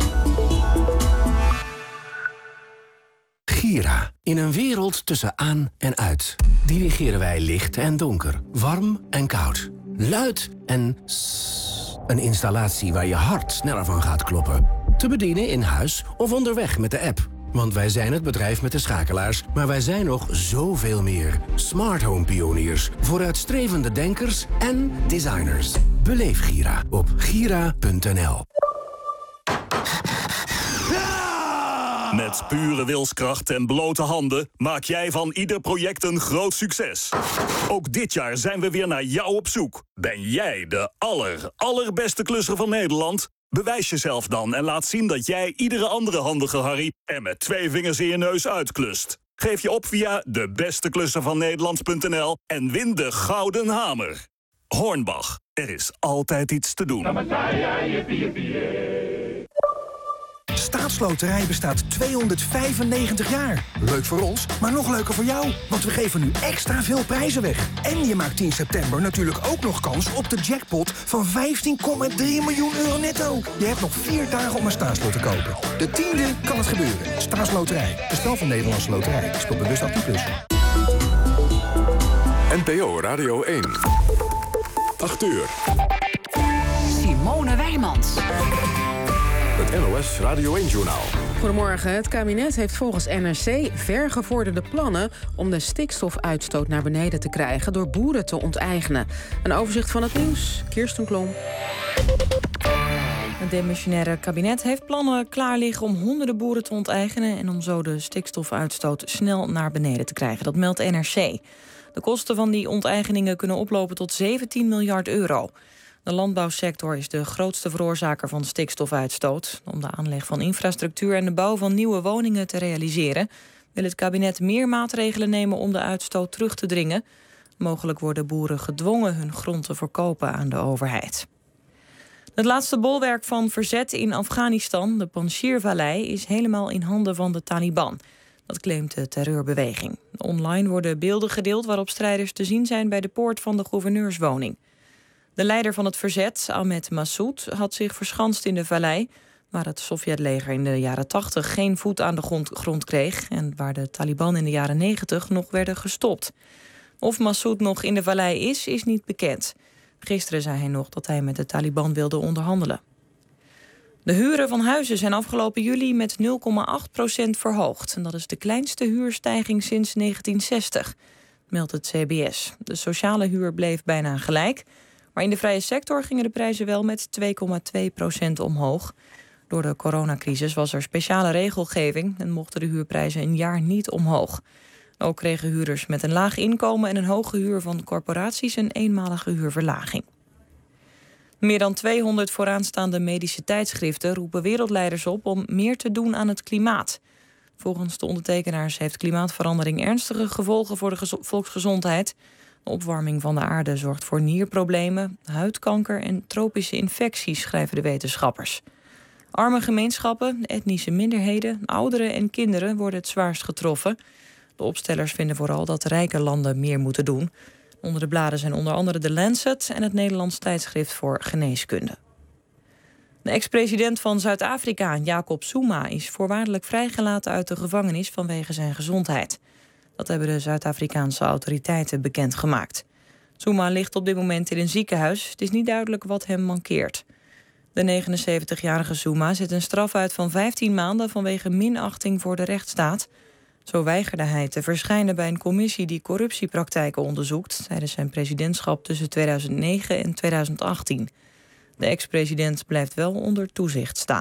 Gira. In een wereld tussen aan en uit. Dirigeren wij licht en donker. Warm en koud. Luid en sss. Een installatie waar je hart sneller van gaat kloppen. Te bedienen in huis of onderweg met de app. Want wij zijn het bedrijf met de schakelaars, maar wij zijn nog zoveel meer. Smart home pioniers, vooruitstrevende denkers en designers. Beleef Gira op gira punt n l. Met pure wilskracht en blote handen maak jij van ieder project een groot succes. Ook dit jaar zijn we weer naar jou op zoek. Ben jij de aller, allerbeste klusser van Nederland? Bewijs jezelf dan en laat zien dat jij iedere andere handige Harry er met twee vingers in je neus uitklust. Geef je op via de beste klusser van Nederland punt n l en win de Gouden Hamer. Hornbach, er is altijd iets te doen. Staatsloterij bestaat tweehonderdvijfennegentig jaar. Leuk voor ons, maar nog leuker voor jou. Want we geven nu extra veel prijzen weg. En je maakt tien september natuurlijk ook nog kans op de jackpot van vijftien komma drie miljoen euro netto. Je hebt nog vier dagen om een staatslot te kopen. De tiende kan het gebeuren. Staatsloterij. Het spel van Nederlandse Loterij. Speel bewust achttien plus. N P O Radio één. acht uur. Simone Wijmans. Het N O S Radio één-journaal. Goedemorgen. Het kabinet heeft volgens N R C vergevorderde plannen om de stikstofuitstoot naar beneden te krijgen door boeren te onteigenen. Een overzicht van het nieuws. Kirsten Klom. Het demissionaire kabinet heeft plannen klaar liggen om honderden boeren te onteigenen en om zo de stikstofuitstoot snel naar beneden te krijgen. Dat meldt N R C. De kosten van die onteigeningen kunnen oplopen tot zeventien miljard euro. De landbouwsector is de grootste veroorzaker van stikstofuitstoot. Om de aanleg van infrastructuur en de bouw van nieuwe woningen te realiseren wil het kabinet meer maatregelen nemen om de uitstoot terug te dringen. Mogelijk worden boeren gedwongen hun grond te verkopen aan de overheid. Het laatste bolwerk van verzet in Afghanistan, de Panjshir-vallei, is helemaal in handen van de Taliban. Dat claimt de terreurbeweging. Online worden beelden gedeeld waarop strijders te zien zijn bij de poort van de gouverneurswoning. De leider van het verzet, Ahmed Massoud, had zich verschanst in de vallei, waar het Sovjetleger in de jaren tachtig geen voet aan de grond, grond kreeg en waar de Taliban in de jaren negentig nog werden gestopt. Of Massoud nog in de vallei is, is niet bekend. Gisteren zei hij nog dat hij met de Taliban wilde onderhandelen. De huren van huizen zijn afgelopen juli met nul komma acht procent verhoogd. En dat is de kleinste huurstijging sinds negentien zestig, meldt het C B S. De sociale huur bleef bijna gelijk, maar in de vrije sector gingen de prijzen wel met twee komma twee procent omhoog. Door de coronacrisis was er speciale regelgeving en mochten de huurprijzen een jaar niet omhoog. Ook kregen huurders met een laag inkomen en een hoge huur van corporaties een eenmalige huurverlaging. Meer dan tweehonderd vooraanstaande medische tijdschriften roepen wereldleiders op om meer te doen aan het klimaat. Volgens de ondertekenaars heeft klimaatverandering ernstige gevolgen voor de gezo- volksgezondheid. De opwarming van de aarde zorgt voor nierproblemen, huidkanker en tropische infecties, schrijven de wetenschappers. Arme gemeenschappen, etnische minderheden, ouderen en kinderen worden het zwaarst getroffen. De opstellers vinden vooral dat rijke landen meer moeten doen. Onder de bladen zijn onder andere The Lancet en het Nederlands tijdschrift voor geneeskunde. De ex-president van Zuid-Afrika, Jacob Zuma, is voorwaardelijk vrijgelaten uit de gevangenis vanwege zijn gezondheid. Dat hebben de Zuid-Afrikaanse autoriteiten bekendgemaakt. Zuma ligt op dit moment in een ziekenhuis. Het is niet duidelijk wat hem mankeert. De negenenzeventigjarige Zuma zit een straf uit van vijftien maanden vanwege minachting voor de rechtsstaat. Zo weigerde hij te verschijnen bij een commissie die corruptiepraktijken onderzoekt tijdens zijn presidentschap tussen tweeduizend negen en tweeduizend achttien. De ex-president blijft wel onder toezicht staan.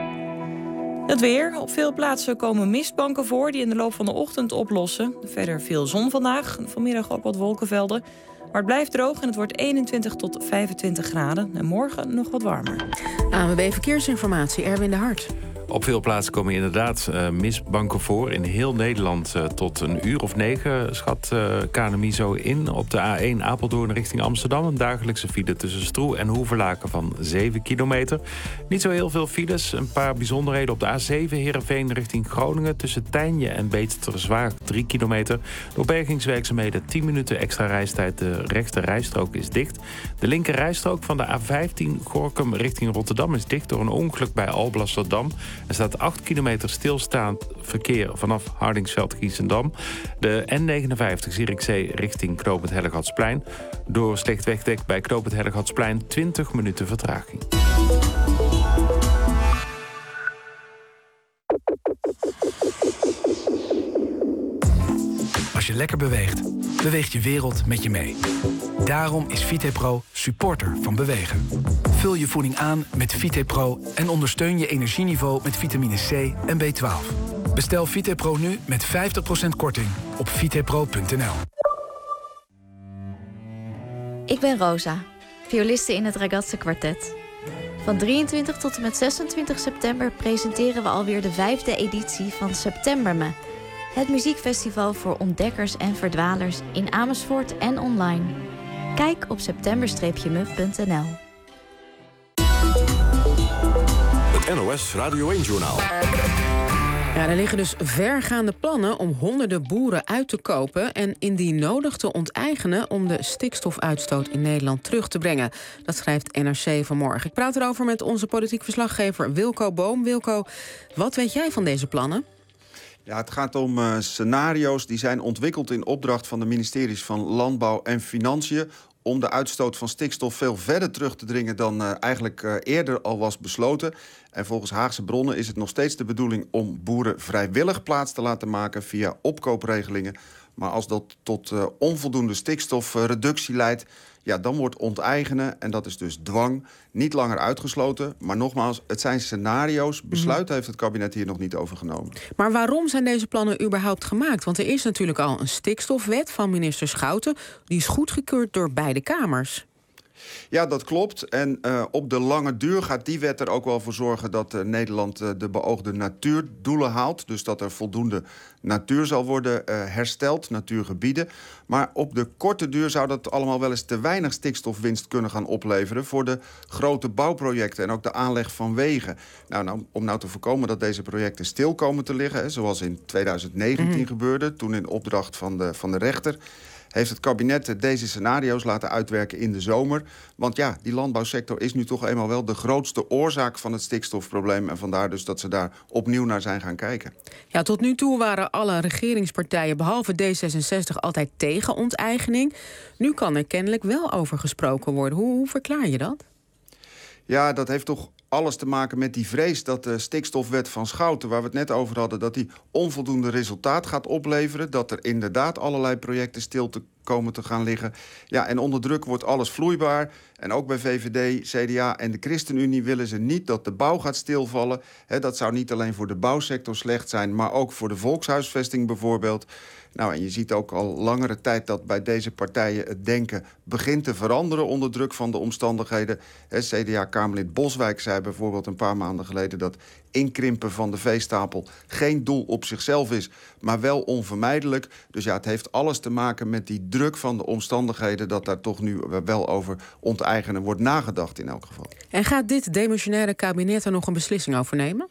Het weer. Op veel plaatsen komen mistbanken voor die in de loop van de ochtend oplossen. Verder veel zon vandaag. Vanmiddag ook wat wolkenvelden. Maar het blijft droog en het wordt eenentwintig tot vijfentwintig graden. En morgen nog wat warmer. A N W B Verkeersinformatie, Erwin de Hart. Op veel plaatsen komen inderdaad uh, mistbanken voor. In heel Nederland uh, tot een uur of negen schat uh, K N M I zo in. Op de A één Apeldoorn richting Amsterdam. Een dagelijkse file tussen Stroe en Hoevelaken van zeven kilometer. Niet zo heel veel files. Een paar bijzonderheden op de A zeven Heerenveen richting Groningen. Tussen Tijnje en Beesterzwaag drie kilometer. Door bergingswerkzaamheden tien minuten extra reistijd. De rechte rijstrook is dicht. De linker rijstrook van de A vijftien Gorinchem richting Rotterdam is dicht door een ongeluk bij Alblasserdam. Er staat acht kilometer stilstaand verkeer vanaf Hardingsveld-Giessendam. De N negenenvijftig Zierikzee richting Knoopend Hellegatsplein. Door slecht wegdek bij Knoopend Hellegatsplein twintig minuten vertraging. Als je lekker beweegt, beweegt je wereld met je mee. Daarom is VitePro supporter van Bewegen. Vul je voeding aan met VitePro en ondersteun je energieniveau met vitamine C en B twaalf. Bestel VitePro nu met vijftig procent korting op vitepro punt n l. Ik ben Rosa, violiste in het Ragazze Quartet. Van drieëntwintig tot en met zesentwintig september presenteren we alweer de vijfde editie van September Me. Het muziekfestival voor ontdekkers en verdwalers in Amersfoort en online. Kijk op september me punt n l. Het N O S Radio één-journaal. Ja, er liggen dus vergaande plannen om honderden boeren uit te kopen en indien nodig te onteigenen om de stikstofuitstoot in Nederland terug te brengen. Dat schrijft N R C vanmorgen. Ik praat erover met onze politiek verslaggever Wilco Boom. Wilco, wat weet jij van deze plannen? Ja, het gaat om uh, scenario's die zijn ontwikkeld in opdracht van de ministeries van Landbouw en Financiën om de uitstoot van stikstof veel verder terug te dringen dan uh, eigenlijk uh, eerder al was besloten. En volgens Haagse bronnen is het nog steeds de bedoeling om boeren vrijwillig plaats te laten maken via opkoopregelingen Maar als dat tot uh, onvoldoende stikstofreductie leidt, ja, dan wordt onteigenen, en dat is dus dwang, niet langer uitgesloten. Maar nogmaals, het zijn scenario's. Besluit heeft het kabinet hier nog niet over genomen. Maar waarom zijn deze plannen überhaupt gemaakt? Want er is natuurlijk al een stikstofwet van minister Schouten. Die is goedgekeurd door beide kamers. Ja, dat klopt. En uh, op de lange duur gaat die wet er ook wel voor zorgen dat uh, Nederland uh, de beoogde natuurdoelen haalt. Dus dat er voldoende natuur zal worden uh, hersteld, natuurgebieden. Maar op de korte duur zou dat allemaal wel eens te weinig stikstofwinst kunnen gaan opleveren voor de grote bouwprojecten en ook de aanleg van wegen. Nou, nou, om nou te voorkomen dat deze projecten stil komen te liggen, hè, zoals in tweeduizend negentien mm. gebeurde, toen in opdracht van de, van de rechter, heeft het kabinet deze scenario's laten uitwerken in de zomer. Want ja, die landbouwsector is nu toch eenmaal wel de grootste oorzaak van het stikstofprobleem. En vandaar dus dat ze daar opnieuw naar zijn gaan kijken. Ja, tot nu toe waren alle regeringspartijen, behalve D zesenzestig, altijd tegen onteigening. Nu kan er kennelijk wel over gesproken worden. Hoe, hoe verklaar je dat? Ja, dat heeft toch alles te maken met die vrees dat de stikstofwet van Schouten, waar we het net over hadden, dat die onvoldoende resultaat gaat opleveren. Dat er inderdaad allerlei projecten stil te komen te gaan liggen. Ja, en onder druk wordt alles vloeibaar. En ook bij V V D, C D A en de ChristenUnie willen ze niet dat de bouw gaat stilvallen. He, dat zou niet alleen voor de bouwsector slecht zijn, maar ook voor de volkshuisvesting bijvoorbeeld. Nou, en je ziet ook al langere tijd dat bij deze partijen het denken begint te veranderen onder druk van de omstandigheden. He, C D A-Kamerlid Boswijk zei bijvoorbeeld een paar maanden geleden dat inkrimpen van de veestapel geen doel op zichzelf is, maar wel onvermijdelijk. Dus ja, het heeft alles te maken met die druk van de omstandigheden, dat daar toch nu wel over onteigenen wordt nagedacht in elk geval. En gaat dit demissionaire kabinet er nog een beslissing over nemen?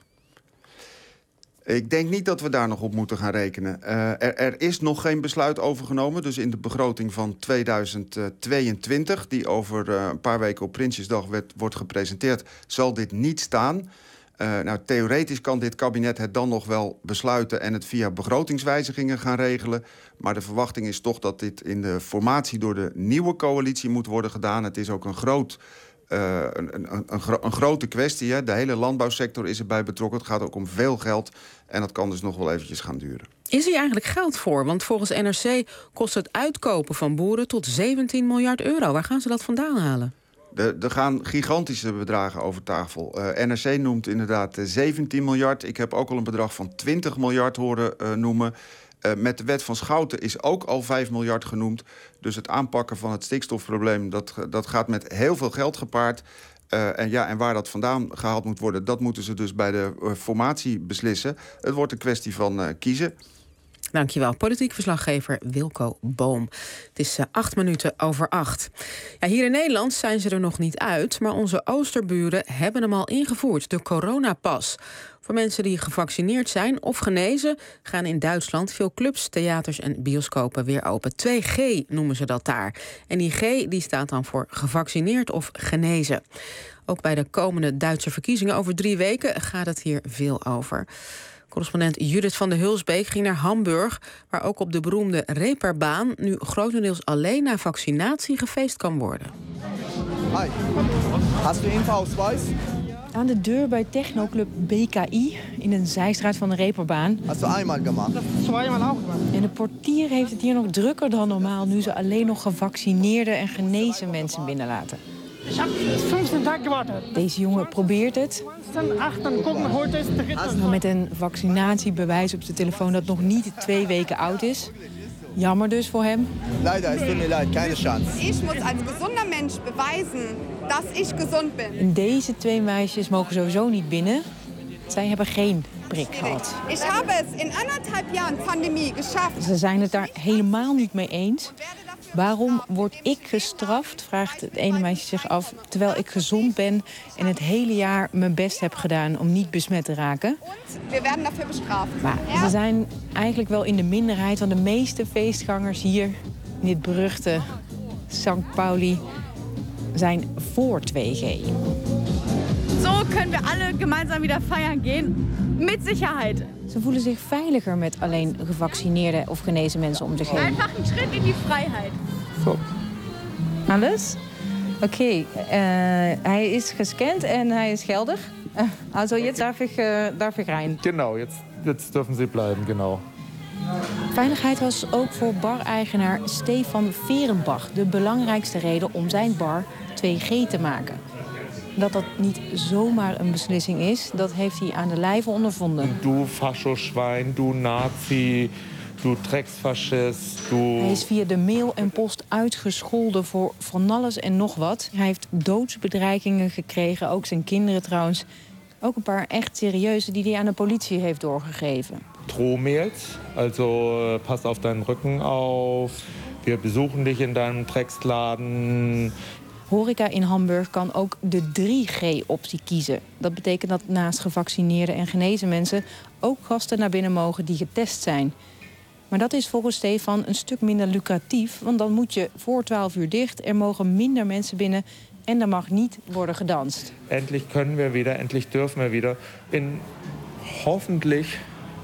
Ik denk niet dat we daar nog op moeten gaan rekenen. Uh, er, er is nog geen besluit over genomen. Dus in de begroting van tweeduizend tweeëntwintig... die over uh, een paar weken op Prinsjesdag werd, wordt gepresenteerd, zal dit niet staan. Uh, nou, theoretisch kan dit kabinet het dan nog wel besluiten en het via begrotingswijzigingen gaan regelen. Maar de verwachting is toch dat dit in de formatie door de nieuwe coalitie moet worden gedaan. Het is ook een groot... Uh, een, een, een, gro- een grote kwestie. Hè. De hele landbouwsector is erbij betrokken. Het gaat ook om veel geld. En dat kan dus nog wel eventjes gaan duren. Is hier eigenlijk geld voor? Want volgens N R C kost het uitkopen van boeren tot zeventien miljard euro. Waar gaan ze dat vandaan halen? Er gaan gigantische bedragen over tafel. Uh, N R C noemt inderdaad zeventien miljard. Ik heb ook al een bedrag van twintig miljard horen uh, noemen. Uh, met de wet van Schouten is ook al vijf miljard genoemd. Dus het aanpakken van het stikstofprobleem, dat, dat gaat met heel veel geld gepaard. Uh, en, ja, en waar dat vandaan gehaald moet worden, dat moeten ze dus bij de uh, formatie beslissen. Het wordt een kwestie van uh, kiezen. Dankjewel, politiek verslaggever Wilco Boom. Het is uh, acht minuten over acht. Ja, hier in Nederland zijn ze er nog niet uit, maar onze oosterburen hebben hem al ingevoerd, de coronapas. Voor mensen die gevaccineerd zijn of genezen gaan in Duitsland veel clubs, theaters en bioscopen weer open. twee G noemen ze dat daar. En die G die staat dan voor gevaccineerd of genezen. Ook bij de komende Duitse verkiezingen over drie weken gaat het hier veel over. Correspondent Judith van de Hulsbeek ging naar Hamburg, waar ook op de beroemde Reeperbaan nu grotendeels alleen na vaccinatie gefeest kan worden. Hi, hast du Impfausweis? Aan de deur bij technoclub B K I in een zijstraat van de Reeperbaan. Hast du einmal gemacht? Zweimal auch gemacht. En de portier heeft het hier nog drukker dan normaal, nu ze alleen nog gevaccineerde en genezen mensen binnenlaten. Ik heb vijftien dagen gewacht. Deze jongen probeert het. Maar met een vaccinatiebewijs op zijn telefoon dat nog niet twee weken oud is. Jammer dus voor hem. Leider, es tut mir leid, keine Chance. Ik moet als gesunder mens bewijzen dat ik gezond ben. En deze twee meisjes mogen sowieso niet binnen. Zij hebben geen prik gehad. Ik heb het in anderhalb jaar pandemie geschaft. Ze zijn het daar helemaal niet mee eens. Waarom word ik gestraft, vraagt het ene meisje zich af, terwijl ik gezond ben en het hele jaar mijn best heb gedaan om niet besmet te raken. We werden daarvoor bestraft. Maar ze zijn eigenlijk wel in de minderheid, want de meeste feestgangers hier in dit beruchte Sankt Pauli zijn voor twee G. Zo kunnen we alle gemeinsam weer feiern gaan, met zekerheid. Ze voelen zich veiliger met alleen gevaccineerde of genezen mensen om zich heen. Einfach een schritt in die vrijheid. Zo. Alles? Oké, okay. uh, hij is gescand en hij is geldig. Uh, also jetzt darf ich, uh, darf ich rein. Genau, jetzt, jetzt dürfen Sie bleiben, genau. Veiligheid was ook voor bar-eigenaar Stefan Verenbach de belangrijkste reden om zijn bar twee G te maken. Dat dat niet zomaar een beslissing is, dat heeft hij aan de lijve ondervonden. Du Faschoschwein, du Nazi, du Drecksfaschist, du... Hij is via de mail en post uitgescholden voor van alles en nog wat. Hij heeft doodsbedreigingen gekregen, ook zijn kinderen trouwens. Ook een paar echt serieuze die hij aan de politie heeft doorgegeven. Drohmails, also pass auf deinen Rücken auf. Wir besuchen dich in deinem Drecksladen. Horeca in Hamburg kan ook de drie G-optie kiezen. Dat betekent dat naast gevaccineerde en genezen mensen ook gasten naar binnen mogen die getest zijn. Maar dat is volgens Stefan een stuk minder lucratief, want dan moet je voor twaalf uur dicht. Er mogen minder mensen binnen en er mag niet worden gedanst. Endlich können wir wieder, endlich dürfen wir wieder. In hoffentlich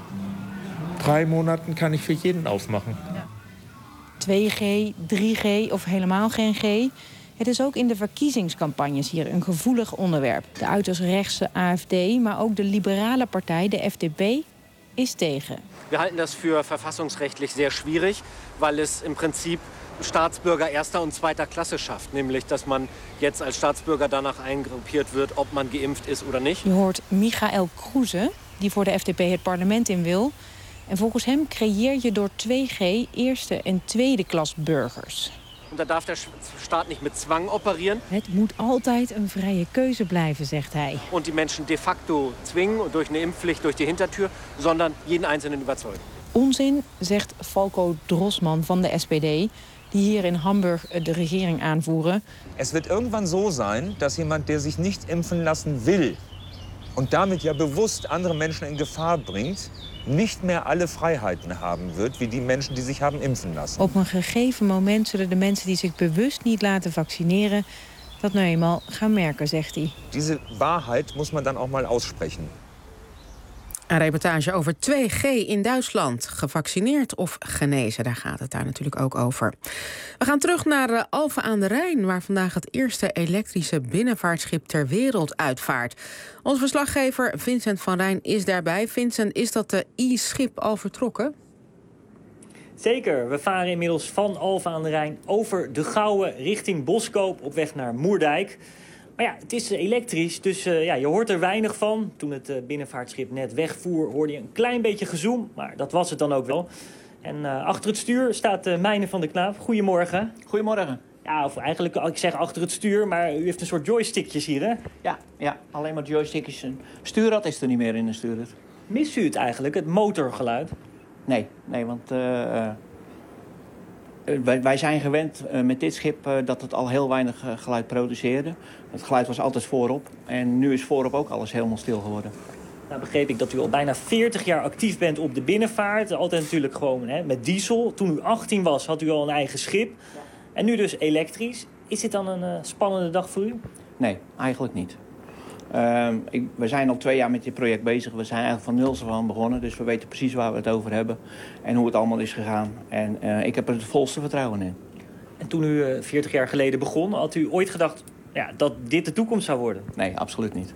drei Monaten kan ik voor jeden aufmachen. twee G, drie G of helemaal geen G. Het is ook in de verkiezingscampagnes hier een gevoelig onderwerp. De uiterst rechtse A F D, maar ook de liberale partij, de F D P, is tegen. We halten das für verfassungsrechtlich sehr schwierig, weil es im Prinzip Staatsbürger erster und zweiter Klasse schafft. Nämlich, dass man jetzt als Staatsbürger danach eingruppiert wird, ob man geimpft ist oder nicht. Je hoort Michael Kroeze, die voor de F D P het parlement in wil. En volgens hem creëer je door twee G eerste en tweede klas burgers. Und da darf der Staat nicht mit Zwang operieren. Het moet altijd een vrije keuze blijven, zegt hij. Und die Menschen de facto zwingen durch eine Impfpflicht durch die Hintertür, sondern jeden Einzelnen überzeugen. Onzin, zegt Falco Drossmann van de S P D, die hier in Hamburg de regering aanvoeren. Es wird irgendwann so sein, dass jemand, der sich nicht impfen lassen will und damit ja bewusst andere Menschen in Gefahr bringt, nicht mehr alle Freiheiten haben wird, wie die Menschen die sich haben impfen lassen. Op een gegeven moment zullen de mensen die zich bewust niet laten vaccineren dat nou eenmaal gaan merken, zegt hij. Diese Wahrheit muss man dan ook mal aussprechen. Een reportage over twee G in Duitsland. Gevaccineerd of genezen, daar gaat het daar natuurlijk ook over. We gaan terug naar Alphen aan de Rijn, waar vandaag het eerste elektrische binnenvaartschip ter wereld uitvaart. Onze verslaggever Vincent van Rijn is daarbij. Vincent, is dat de e-schip al vertrokken? Zeker, we varen inmiddels van Alphen aan de Rijn over de Gouwe richting Boskoop op weg naar Moerdijk. Maar ja, het is elektrisch, dus uh, ja, je hoort er weinig van. Toen het uh, binnenvaartschip net wegvoer, hoorde je een klein beetje gezoem. Maar dat was het dan ook wel. En uh, achter het stuur staat uh, Mijne van de Knaap. Goedemorgen. Goedemorgen. Ja, of eigenlijk, ik zeg achter het stuur, maar u heeft een soort joystickjes hier, hè? Ja, ja, alleen maar joystickjes. Een stuurrad is er niet meer in een stuurrad. Mist u het eigenlijk, het motorgeluid? Nee, nee, want uh, uh, wij, wij zijn gewend uh, met dit schip uh, dat het al heel weinig uh, geluid produceerde. Het geluid was altijd voorop en nu is voorop ook alles helemaal stil geworden. Nou begreep ik dat u al bijna veertig jaar actief bent op de binnenvaart. Altijd natuurlijk gewoon hè, met diesel. Toen u achttien was, had u al een eigen schip. Ja. En nu dus elektrisch. Is dit dan een uh, spannende dag voor u? Nee, eigenlijk niet. Uh, ik, we zijn al twee jaar met dit project bezig. We zijn eigenlijk van nul af aan begonnen. Dus we weten precies waar we het over hebben. En hoe het allemaal is gegaan. En uh, ik heb er het volste vertrouwen in. En toen u uh, veertig jaar geleden begon, had u ooit gedacht ja, dat dit de toekomst zou worden? Nee, absoluut niet.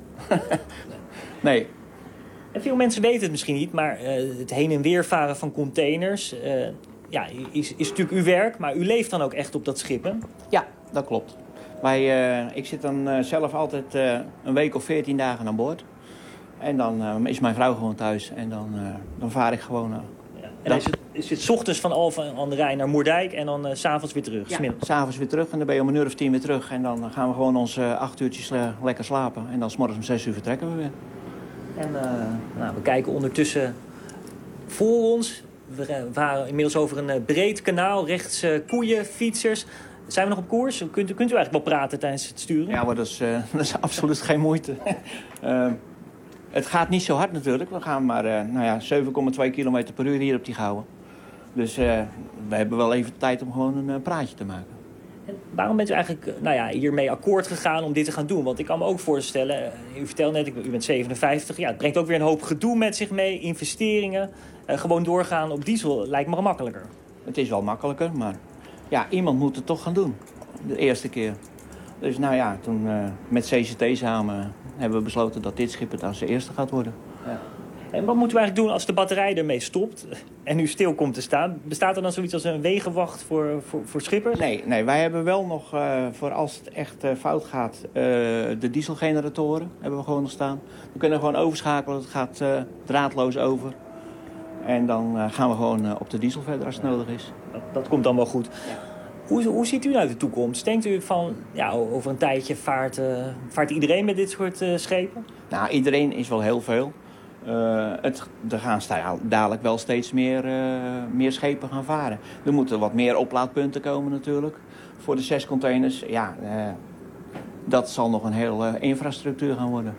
Nee. En veel mensen weten het misschien niet, maar uh, het heen en weer varen van containers uh, ja, is, is natuurlijk uw werk. Maar u leeft dan ook echt op dat schip, hè? Ja, dat klopt. Wij, uh, ik zit dan uh, zelf altijd uh, een week of veertien dagen aan boord. En dan uh, is mijn vrouw gewoon thuis en dan, uh, dan vaar ik gewoon... Uh, ja. En dan is het, is het 's ochtends van Alphen aan de Rijn naar Moerdijk en dan uh, 's avonds weer terug? Ja, 's avonds weer terug en dan ben je om een uur of tien weer terug. En dan gaan we gewoon onze uh, acht uurtjes uh, lekker slapen. En dan 's morgens om zes uur vertrekken we weer. En uh, nou, we kijken ondertussen voor ons. We waren inmiddels over een uh, breed kanaal, rechts uh, koeien, fietsers. Zijn we nog op koers? Kunt u, kunt u eigenlijk wel praten tijdens het sturen? Ja, maar dat is, uh, dat is absoluut geen moeite. uh, het gaat niet zo hard natuurlijk. We gaan maar uh, nou ja, zeven komma twee kilometer per uur hier op die Gouwe. Dus uh, we hebben wel even tijd om gewoon een uh, praatje te maken. En waarom bent u eigenlijk nou ja, hiermee akkoord gegaan om dit te gaan doen? Want ik kan me ook voorstellen, u vertelde net, u bent zevenenvijftig. Ja, het brengt ook weer een hoop gedoe met zich mee, investeringen. Uh, gewoon doorgaan op diesel lijkt me makkelijker. Het is wel makkelijker, maar ja, iemand moet het toch gaan doen. De eerste keer. Dus nou ja, toen uh, met C C T samen hebben we besloten dat dit schip het als de eerste gaat worden. Ja. En wat moeten we eigenlijk doen als de batterij ermee stopt en nu stil komt te staan? Bestaat er dan zoiets als een wegenwacht voor, voor, voor schippers? Nee, nee, wij hebben wel nog, uh, voor als het echt uh, fout gaat, uh, de dieselgeneratoren hebben we gewoon nog staan. We kunnen gewoon overschakelen, het gaat uh, draadloos over. En dan uh, gaan we gewoon uh, op de diesel verder als het nodig is. Dat, dat komt dan wel goed. Ja. Hoe, hoe ziet u nou de toekomst? Denkt u van, ja, over een tijdje vaart, uh, vaart iedereen met dit soort uh, schepen? Nou, iedereen is wel heel veel. Uh, het, er gaan sta- dadelijk wel steeds meer, uh, meer schepen gaan varen. Er moeten wat meer oplaadpunten komen natuurlijk. Voor de zes containers, ja, uh, dat zal nog een hele uh, infrastructuur gaan worden.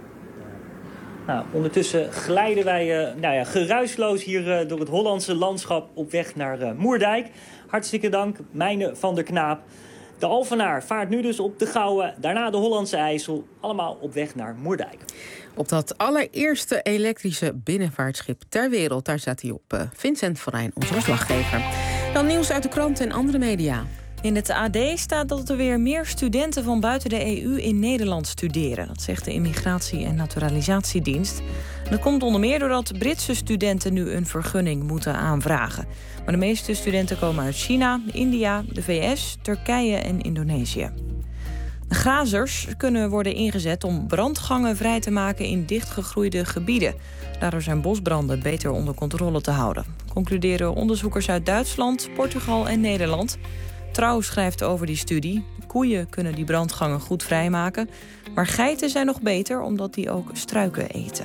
Nou, ondertussen glijden wij uh, nou ja, geruisloos hier uh, door het Hollandse landschap op weg naar uh, Moerdijk. Hartstikke dank, Mijne van der Knaap. De Alphenaar vaart nu dus op de Gouwe, daarna de Hollandse IJssel. Allemaal op weg naar Moerdijk. Op dat allereerste elektrische binnenvaartschip ter wereld, daar staat hij op. Uh, Vincent van Rijn, onze verslaggever. Dan nieuws uit de krant en andere media. In het A D staat dat er weer meer studenten van buiten de E U in Nederland studeren. Dat zegt de Immigratie- en Naturalisatiedienst. En dat komt onder meer doordat Britse studenten nu een vergunning moeten aanvragen. Maar de meeste studenten komen uit China, India, de V S, Turkije en Indonesië. De grazers kunnen worden ingezet om brandgangen vrij te maken in dichtgegroeide gebieden. Daardoor zijn bosbranden beter onder controle te houden. Concluderen onderzoekers uit Duitsland, Portugal en Nederland. Trouw schrijft over die studie. Koeien kunnen die brandgangen goed vrijmaken. Maar geiten zijn nog beter omdat die ook struiken eten.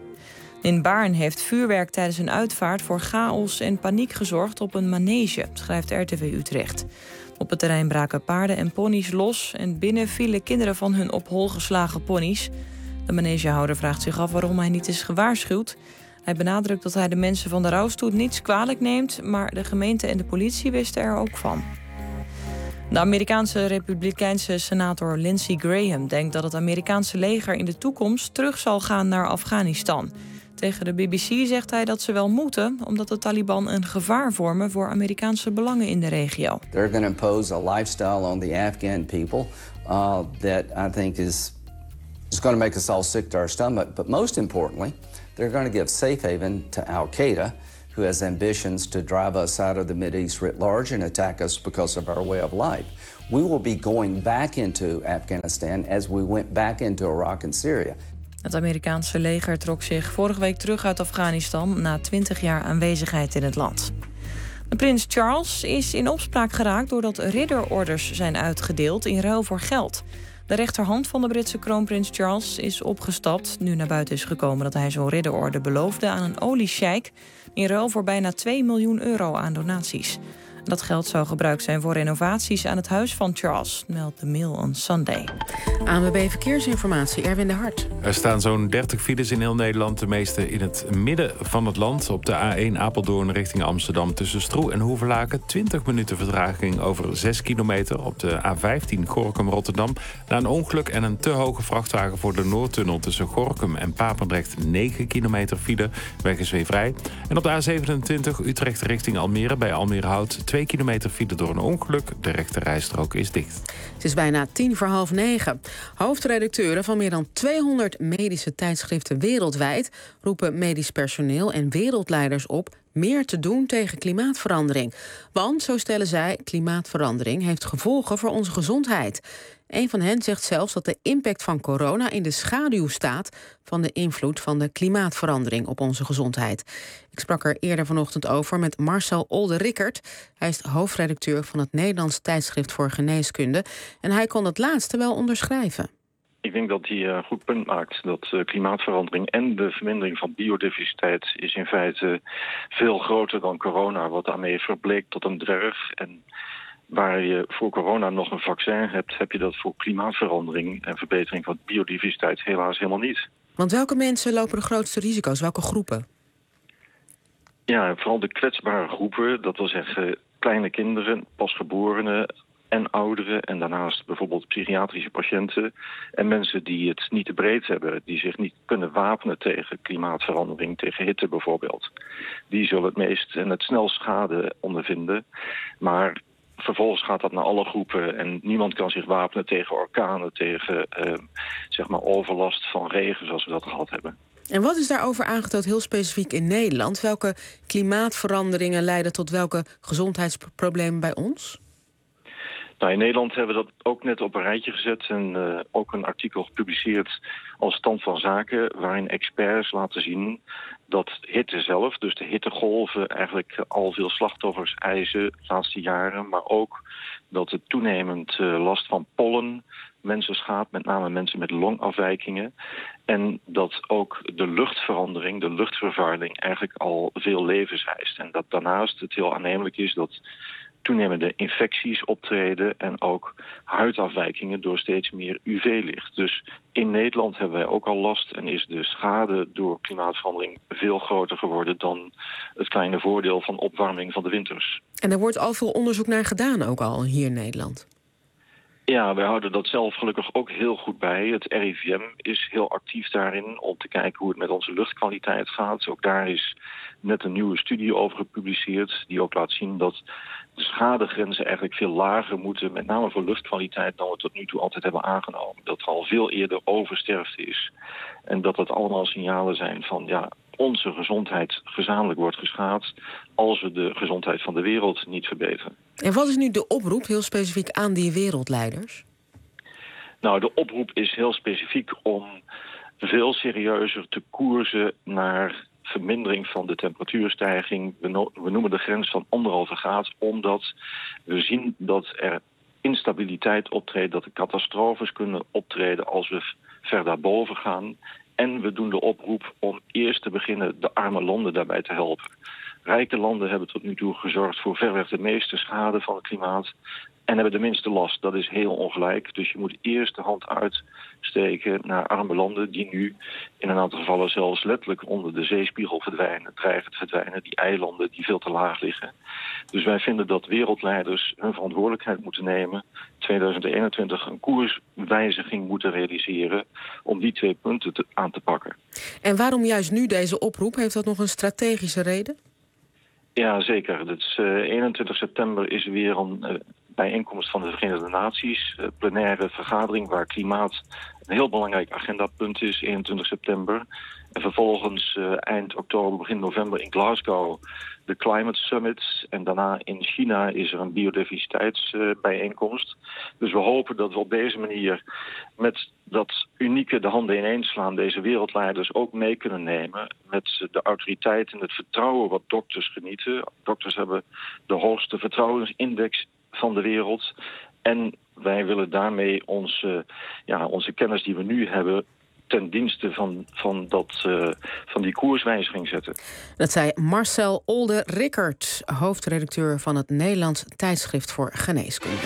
In Baarn heeft vuurwerk tijdens een uitvaart voor chaos en paniek gezorgd op een manege, schrijft R T V Utrecht. Op het terrein braken paarden en ponies los en binnen vielen kinderen van hun op hol geslagen ponies. De manegehouder vraagt zich af waarom hij niet is gewaarschuwd. Hij benadrukt dat hij de mensen van de rouwstoet niets kwalijk neemt, maar de gemeente en de politie wisten er ook van. De Amerikaanse republikeinse senator Lindsey Graham denkt dat het Amerikaanse leger in de toekomst terug zal gaan naar Afghanistan. Tegen de B B C zegt hij dat ze wel moeten, omdat de Taliban een gevaar vormen voor Amerikaanse belangen in de regio. They're going to impose a lifestyle on the Afghan people uh, that I think is is going to make us all sick to our stomach. But most importantly, they're going to give safe haven to Al-Qaeda, who has ambitions to drive us out of the Mideast writ large and attack us because of our way of life. We will be going back into Afghanistan as we went back into Iraq and Syria. Het Amerikaanse leger trok zich vorige week terug uit Afghanistan na twintig jaar aanwezigheid in het land. De prins Charles is in opspraak geraakt doordat ridderorders zijn uitgedeeld in ruil voor geld. De rechterhand van de Britse kroonprins Charles is opgestapt, nu naar buiten is gekomen dat hij zo'n ridderorde beloofde aan een oliesjeik in ruil voor bijna twee miljoen euro aan donaties. Dat geld zou gebruikt zijn voor renovaties aan het huis van Charles, meldt de Mail on Sunday. A N W B Verkeersinformatie, Erwin de Hart. Er staan zo'n dertig files in heel Nederland. De meeste in het midden van het land. Op de A één Apeldoorn richting Amsterdam tussen Stroe en Hoevelaken. twintig minuten vertraging over zes kilometer. Op de A vijftien Gorinchem-Rotterdam. Na een ongeluk en een te hoge vrachtwagen voor de Noordtunnel tussen Gorinchem en Papendrecht. negen kilometer file. Weg is weer vrij. En op de A zevenentwintig Utrecht richting Almere bij Almerehout. twee kilometer file door een ongeluk. De rechte rijstrook is dicht. Het is bijna tien voor half negen. Hoofdredacteuren van meer dan tweehonderd medische tijdschriften wereldwijd roepen medisch personeel en wereldleiders op meer te doen tegen klimaatverandering. Want, zo stellen zij, klimaatverandering heeft gevolgen voor onze gezondheid. Een van hen zegt zelfs dat de impact van corona in de schaduw staat van de invloed van de klimaatverandering op onze gezondheid. Ik sprak er eerder vanochtend over met Marcel Olde-Rickert. Hij is hoofdredacteur van het Nederlands Tijdschrift voor Geneeskunde. En hij kon het laatste wel onderschrijven. Ik denk dat hij een goed punt maakt dat uh, klimaatverandering en de vermindering van biodiversiteit is in feite veel groter dan corona, wat daarmee verbleekt tot een dwerg. En waar je voor corona nog een vaccin hebt, heb je dat voor klimaatverandering en verbetering van biodiversiteit helaas helemaal niet. Want welke mensen lopen de grootste risico's? Welke groepen? Ja, vooral de kwetsbare groepen, dat wil zeggen kleine kinderen, pasgeborenen en ouderen en daarnaast bijvoorbeeld psychiatrische patiënten en mensen die het niet te breed hebben, die zich niet kunnen wapenen tegen klimaatverandering, tegen hitte bijvoorbeeld. Die zullen het meest en het snelst schade ondervinden, maar vervolgens gaat dat naar alle groepen en niemand kan zich wapenen tegen orkanen, tegen uh, zeg maar overlast van regen zoals we dat gehad hebben. En wat is daarover aangetoond heel specifiek in Nederland? Welke klimaatveranderingen leiden tot welke gezondheidsproblemen bij ons? Nou, in Nederland hebben we dat ook net op een rijtje gezet en uh, ook een artikel gepubliceerd als stand van zaken, waarin experts laten zien dat hitte zelf, dus de hittegolven, eigenlijk al veel slachtoffers eisen de laatste jaren, maar ook dat het toenemend uh, last van pollen mensen schaadt, met name mensen met longafwijkingen. En dat ook de luchtverandering, de luchtvervuiling, eigenlijk al veel levens eist. En dat daarnaast het heel aannemelijk is dat toenemende infecties optreden en ook huidafwijkingen door steeds meer U V-licht. Dus in Nederland hebben wij ook al last en is de schade door klimaatverandering veel groter geworden dan het kleine voordeel van opwarming van de winters. En er wordt al veel onderzoek naar gedaan ook al hier in Nederland. Ja, wij houden dat zelf gelukkig ook heel goed bij. Het R I V M is heel actief daarin om te kijken hoe het met onze luchtkwaliteit gaat. Ook daar is net een nieuwe studie over gepubliceerd die ook laat zien dat de schadegrenzen eigenlijk veel lager moeten, met name voor luchtkwaliteit, dan we tot nu toe altijd hebben aangenomen. Dat er al veel eerder oversterfte is. En dat dat allemaal signalen zijn van ja, onze gezondheid gezamenlijk wordt geschaad als we de gezondheid van de wereld niet verbeteren. En wat is nu de oproep, heel specifiek aan die wereldleiders? Nou, de oproep is heel specifiek om veel serieuzer te koersen naar vermindering van de temperatuurstijging. We, no- we noemen de grens van anderhalve graad, omdat we zien dat er instabiliteit optreedt, dat er catastrofes kunnen optreden als we f- ver daarboven gaan. En we doen de oproep om eerst te beginnen de arme landen daarbij te helpen. Rijke landen hebben tot nu toe gezorgd voor verreweg de meeste schade van het klimaat en hebben de minste last. Dat is heel ongelijk. Dus je moet eerst de hand uitsteken naar arme landen die nu in een aantal gevallen zelfs letterlijk onder de zeespiegel verdwijnen, dreigen te verdwijnen, die eilanden die veel te laag liggen. Dus wij vinden dat wereldleiders hun verantwoordelijkheid moeten nemen, tweeduizend eenentwintig een koerswijziging moeten realiseren om die twee punten te, aan te pakken. En waarom juist nu deze oproep? Heeft dat nog een strategische reden? Ja, zeker. Het is, uh, eenentwintig september is weer een uh, bijeenkomst van de Verenigde Naties. Een plenaire vergadering waar klimaat een heel belangrijk agendapunt is, eenentwintig september. En vervolgens uh, eind oktober, begin november in Glasgow de Climate Summit. En daarna in China is er een biodiversiteitsbijeenkomst. Uh, dus we hopen dat we op deze manier met dat unieke de handen ineenslaan deze wereldleiders ook mee kunnen nemen met de autoriteit en het vertrouwen wat dokters genieten. Dokters hebben de hoogste vertrouwensindex van de wereld. En wij willen daarmee onze, ja, onze kennis die we nu hebben ten dienste van, van, dat, uh, van die koerswijziging zetten. Dat zei Marcel Olde-Rickert, hoofdredacteur van het Nederlands Tijdschrift voor Geneeskunde.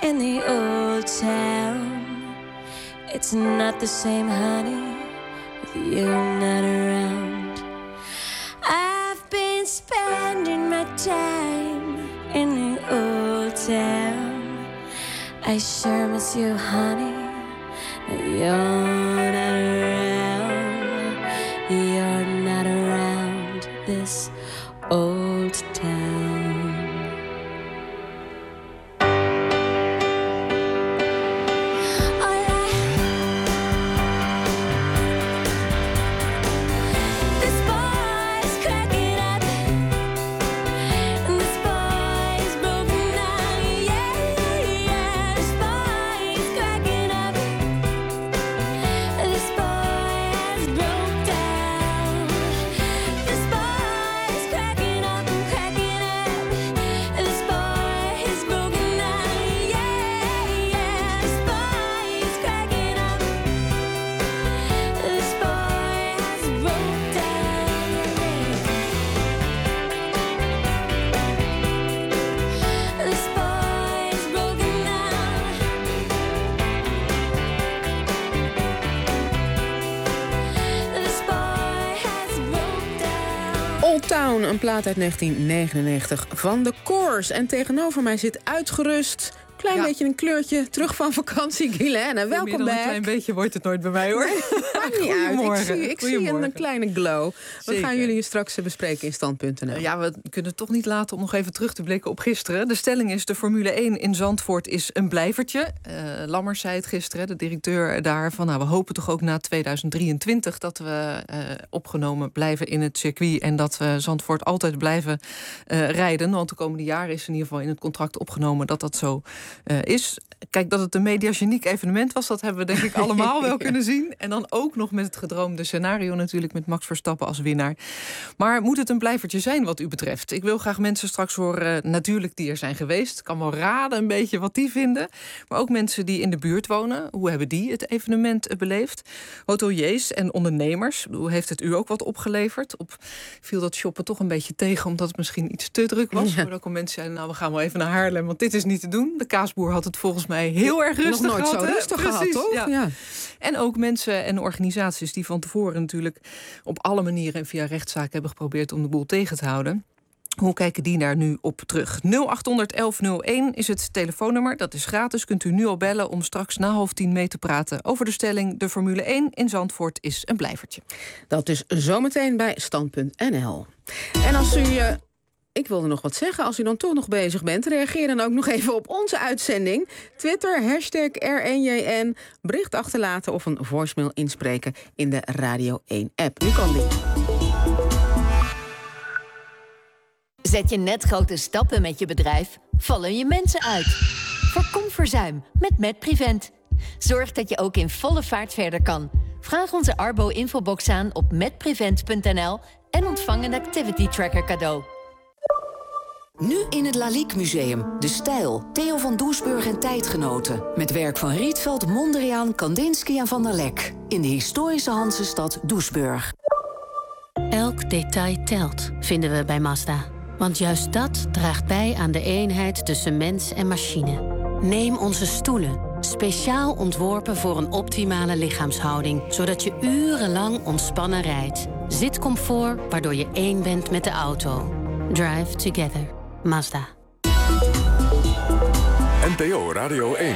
in the old town. It's not the same, honey, with you not around. I've been spending my time in the old town. I sure miss you, honey, but you're not around. You're not around this old town. Town, een plaat uit negentien negenennegentig van The Course. En tegenover mij zit uitgerust, klein ja. beetje een kleurtje, terug van vakantie, Guilaine. Welkom bij. Een klein beetje wordt het nooit bij mij, hoor. Maakt niet uit. Ik zie, ik zie een, een kleine glow. Wat Zeker. gaan jullie straks bespreken in stand punt n l? Ja, we kunnen het toch niet laten om nog even terug te blikken op gisteren. De stelling is, de Formule één in Zandvoort is een blijvertje. Uh, Lammers zei het gisteren, de directeur daarvan. Nou, we hopen toch ook na tweeduizend drieëntwintig dat we uh, opgenomen blijven in het circuit. En dat we Zandvoort altijd blijven uh, rijden. Want de komende jaren is in ieder geval in het contract opgenomen dat dat zo uh, is. Kijk, dat het een mediageniek evenement was, dat hebben we denk ik allemaal wel ja. kunnen zien. En dan ook nog met het gedroomde scenario natuurlijk, met Max Verstappen als winnaar. Maar moet het een blijvertje zijn wat u betreft? Ik wil graag mensen straks horen, uh, natuurlijk die er zijn geweest. Ik kan wel raden een beetje wat die vinden. Maar ook mensen die in de buurt wonen. Hoe hebben die het evenement uh, beleefd? Hoteliers en ondernemers. Hoe heeft het u ook wat opgeleverd? Op viel dat shoppen toch een beetje tegen, omdat het misschien iets te druk was. Ja. Maar ook al mensen zeiden, nou, we gaan wel even naar Haarlem, want dit is niet te doen. De kaasboer had het volgens mij heel erg rustig Nog nooit gehad. zo rustig Precies, gehad, toch? Ja. Ja. En ook mensen en organisaties die van tevoren natuurlijk op alle manieren en via rechtszaken hebben geprobeerd om de boel tegen te houden. Hoe kijken die daar nu op terug? nul acht honderd elf nul één is het telefoonnummer. Dat is gratis. Kunt u nu al bellen om straks na half tien mee te praten over de stelling: de Formule één in Zandvoort is een blijvertje. Dat is zometeen bij Stand.n l. En als u... Uh... Ik wilde nog wat zeggen. Als u dan toch nog bezig bent, reageer dan ook nog even op onze uitzending. Twitter, hashtag R N J N, bericht achterlaten of een voicemail inspreken in de Radio één-app. Nu kan die. Zet je net grote stappen met je bedrijf? Vallen je mensen uit? Voorkom verzuim met MedPrevent. Zorg dat je ook in volle vaart verder kan. Vraag onze Arbo-infobox aan op medprevent punt n l en ontvang een activity tracker cadeau. Nu in het Lalique Museum. De Stijl. Theo van Doesburg en tijdgenoten. Met werk van Rietveld, Mondriaan, Kandinsky en Van der Lek. In de historische Hansestad Doesburg. Elk detail telt, vinden we bij Mazda. Want juist dat draagt bij aan de eenheid tussen mens en machine. Neem onze stoelen. Speciaal ontworpen voor een optimale lichaamshouding. Zodat je urenlang ontspannen rijdt. Zitcomfort, waardoor je één bent met de auto. Drive together. Mazda. N P O Radio één.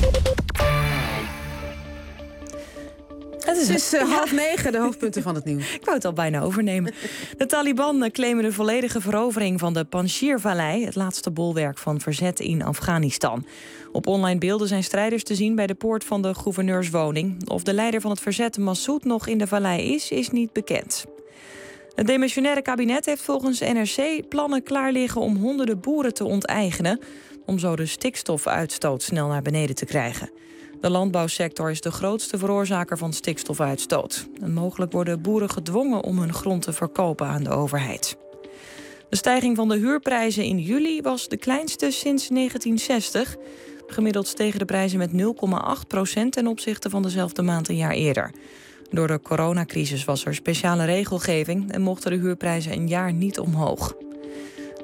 Het is, is uh, half negen, de hoofdpunten van het nieuws. Ik wou het al bijna overnemen. De Taliban claimen de volledige verovering van de Panjshir-vallei, het laatste bolwerk van verzet in Afghanistan. Op online beelden zijn strijders te zien bij de poort van de gouverneurswoning. Of de leider van het verzet, Massoud, nog in de vallei is, is niet bekend. Het demissionaire kabinet heeft volgens N R C plannen klaar liggen om honderden boeren te onteigenen, om zo de stikstofuitstoot snel naar beneden te krijgen. De landbouwsector is de grootste veroorzaker van stikstofuitstoot. En mogelijk worden boeren gedwongen om hun grond te verkopen aan de overheid. De stijging van de huurprijzen in juli was de kleinste sinds negentien zestig. Gemiddeld stegen de prijzen met nul komma acht procent ten opzichte van dezelfde maand een jaar eerder. Door de coronacrisis was er speciale regelgeving en mochten de huurprijzen een jaar niet omhoog.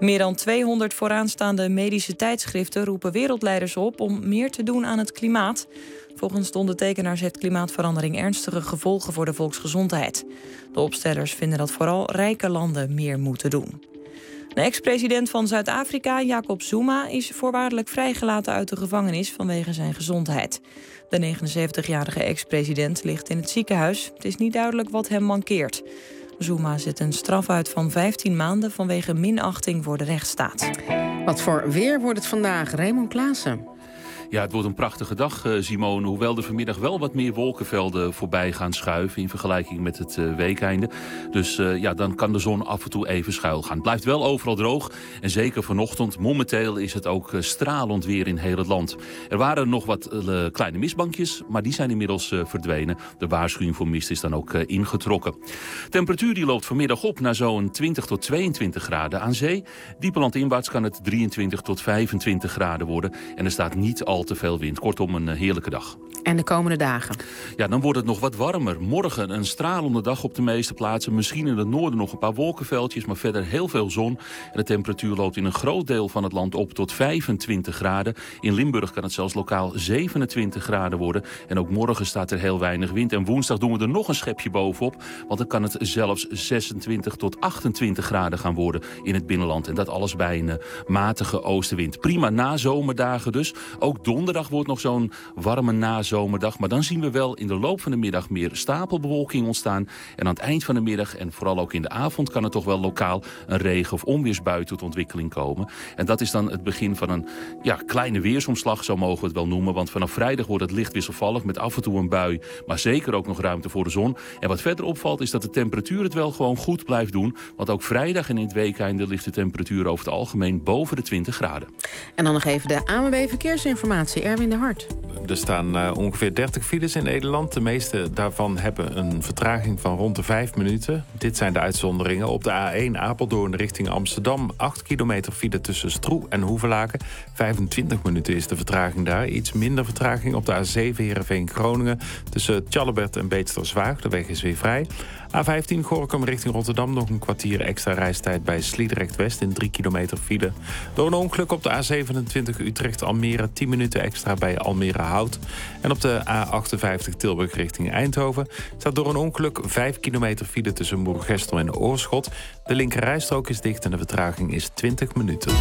Meer dan tweehonderd vooraanstaande medische tijdschriften roepen wereldleiders op om meer te doen aan het klimaat. Volgens de ondertekenaars heeft klimaatverandering ernstige gevolgen voor de volksgezondheid. De opstellers vinden dat vooral rijke landen meer moeten doen. De ex-president van Zuid-Afrika, Jacob Zuma, is voorwaardelijk vrijgelaten uit de gevangenis vanwege zijn gezondheid. De negenenzeventigjarige ex-president ligt in het ziekenhuis. Het is niet duidelijk wat hem mankeert. Zuma zit een straf uit van vijftien maanden vanwege minachting voor de rechtsstaat. Wat voor weer wordt het vandaag? Raymond Klaassen. Ja, het wordt een prachtige dag, uh, Simone. Hoewel er vanmiddag wel wat meer wolkenvelden voorbij gaan schuiven in vergelijking met het uh, weekeinde. Dus uh, ja, dan kan de zon af en toe even schuil gaan. Het blijft wel overal droog. En zeker vanochtend, momenteel is het ook uh, stralend weer in heel het land. Er waren nog wat uh, kleine mistbankjes, maar die zijn inmiddels uh, verdwenen. De waarschuwing voor mist is dan ook uh, ingetrokken. Temperatuur die loopt vanmiddag op naar zo'n twintig tot tweeëntwintig graden aan zee. Diepe landinwaarts kan het drieëntwintig tot vijfentwintig graden worden. En er staat niet al te veel wind. Kortom, een heerlijke dag. En de komende dagen? Ja, dan wordt het nog wat warmer. Morgen een stralende dag op de meeste plaatsen. Misschien in het noorden nog een paar wolkenveldjes, maar verder heel veel zon. En de temperatuur loopt in een groot deel van het land op tot vijfentwintig graden. In Limburg kan het zelfs lokaal zevenentwintig graden worden. En ook morgen staat er heel weinig wind. En woensdag doen we er nog een schepje bovenop. Want dan kan het zelfs zesentwintig tot achtentwintig graden gaan worden in het binnenland. En dat alles bij een uh, matige oostenwind. Prima nazomerdagen dus. Ook donderdag wordt nog zo'n warme nazomerdag. Maar dan zien we wel in de loop van de middag meer stapelbewolking ontstaan. En aan het eind van de middag en vooral ook in de avond kan er toch wel lokaal een regen- of onweersbui tot ontwikkeling komen. En dat is dan het begin van een ja, kleine weersomslag, zo mogen we het wel noemen. Want vanaf vrijdag wordt het licht wisselvallig met af en toe een bui. Maar zeker ook nog ruimte voor de zon. En wat verder opvalt is dat de temperatuur het wel gewoon goed blijft doen. Want ook vrijdag en in het weekeinde ligt de temperatuur over het algemeen boven de twintig graden. En dan nog even de A N W B Verkeersinformatie. Erwin de Hart. Er staan uh, ongeveer dertig files in Nederland. De meeste daarvan hebben een vertraging van rond de vijf minuten. Dit zijn de uitzonderingen. Op de A één Apeldoorn richting Amsterdam. acht kilometer file tussen Stroe en Hoevelaken. vijfentwintig minuten is de vertraging daar. Iets minder vertraging op de A zeven Heerenveen-Groningen. Tussen Tjallebert en Beetsterswaag. De weg is weer vrij. A vijftien Gorinchem richting Rotterdam. Nog een kwartier extra reistijd bij Sliedrecht-West in drie kilometer file. Door een ongeluk op de A zevenentwintig Utrecht-Almere. tien minuten extra bij Almere-Hout. En op de A achtenvijftig Tilburg richting Eindhoven staat door een ongeluk vijf kilometer file tussen Moergestel en Oorschot. De linkerrijstrook is dicht en de vertraging is twintig minuten.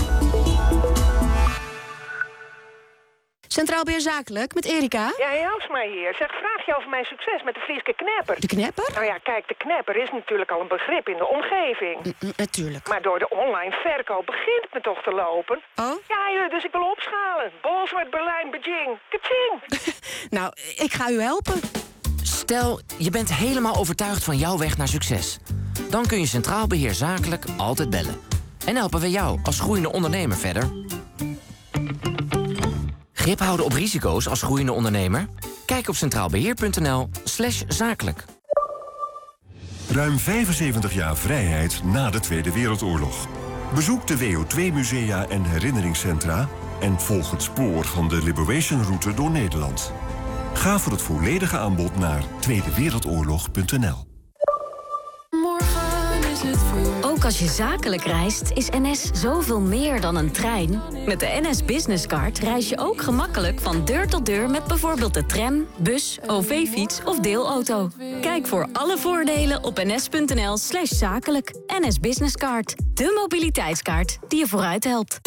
Centraal Beheer Zakelijk, met Erika. Ja, Elsma hier. Zeg, vraag je over mijn succes met de Frieske knepper. De knepper? Nou ja, kijk, de knepper is natuurlijk al een begrip in de omgeving. N- natuurlijk. Maar door de online verkoop begint het me toch te lopen. Oh? Ja, joh, dus ik wil opschalen. Bolsward, Berlijn, Beijing. Kaching! Nou, ik ga u helpen. Stel, je bent helemaal overtuigd van jouw weg naar succes. Dan kun je Centraal Beheer Zakelijk altijd bellen. En helpen we jou als groeiende ondernemer verder. Grip houden op risico's als groeiende ondernemer? Kijk op centraalbeheer.nl slash zakelijk. Ruim vijfenzeventig jaar vrijheid na de Tweede Wereldoorlog. Bezoek de W O twee musea en herinneringscentra en volg het spoor van de Liberation Route door Nederland. Ga voor het volledige aanbod naar tweede wereldoorlog punt n l. Ook als je zakelijk reist, is N S zoveel meer dan een trein. Met de N S Business Card reis je ook gemakkelijk van deur tot deur met bijvoorbeeld de tram, bus, O V-fiets of deelauto. Kijk voor alle voordelen op ns.nl slash zakelijk. N S Business Card, de mobiliteitskaart die je vooruit helpt.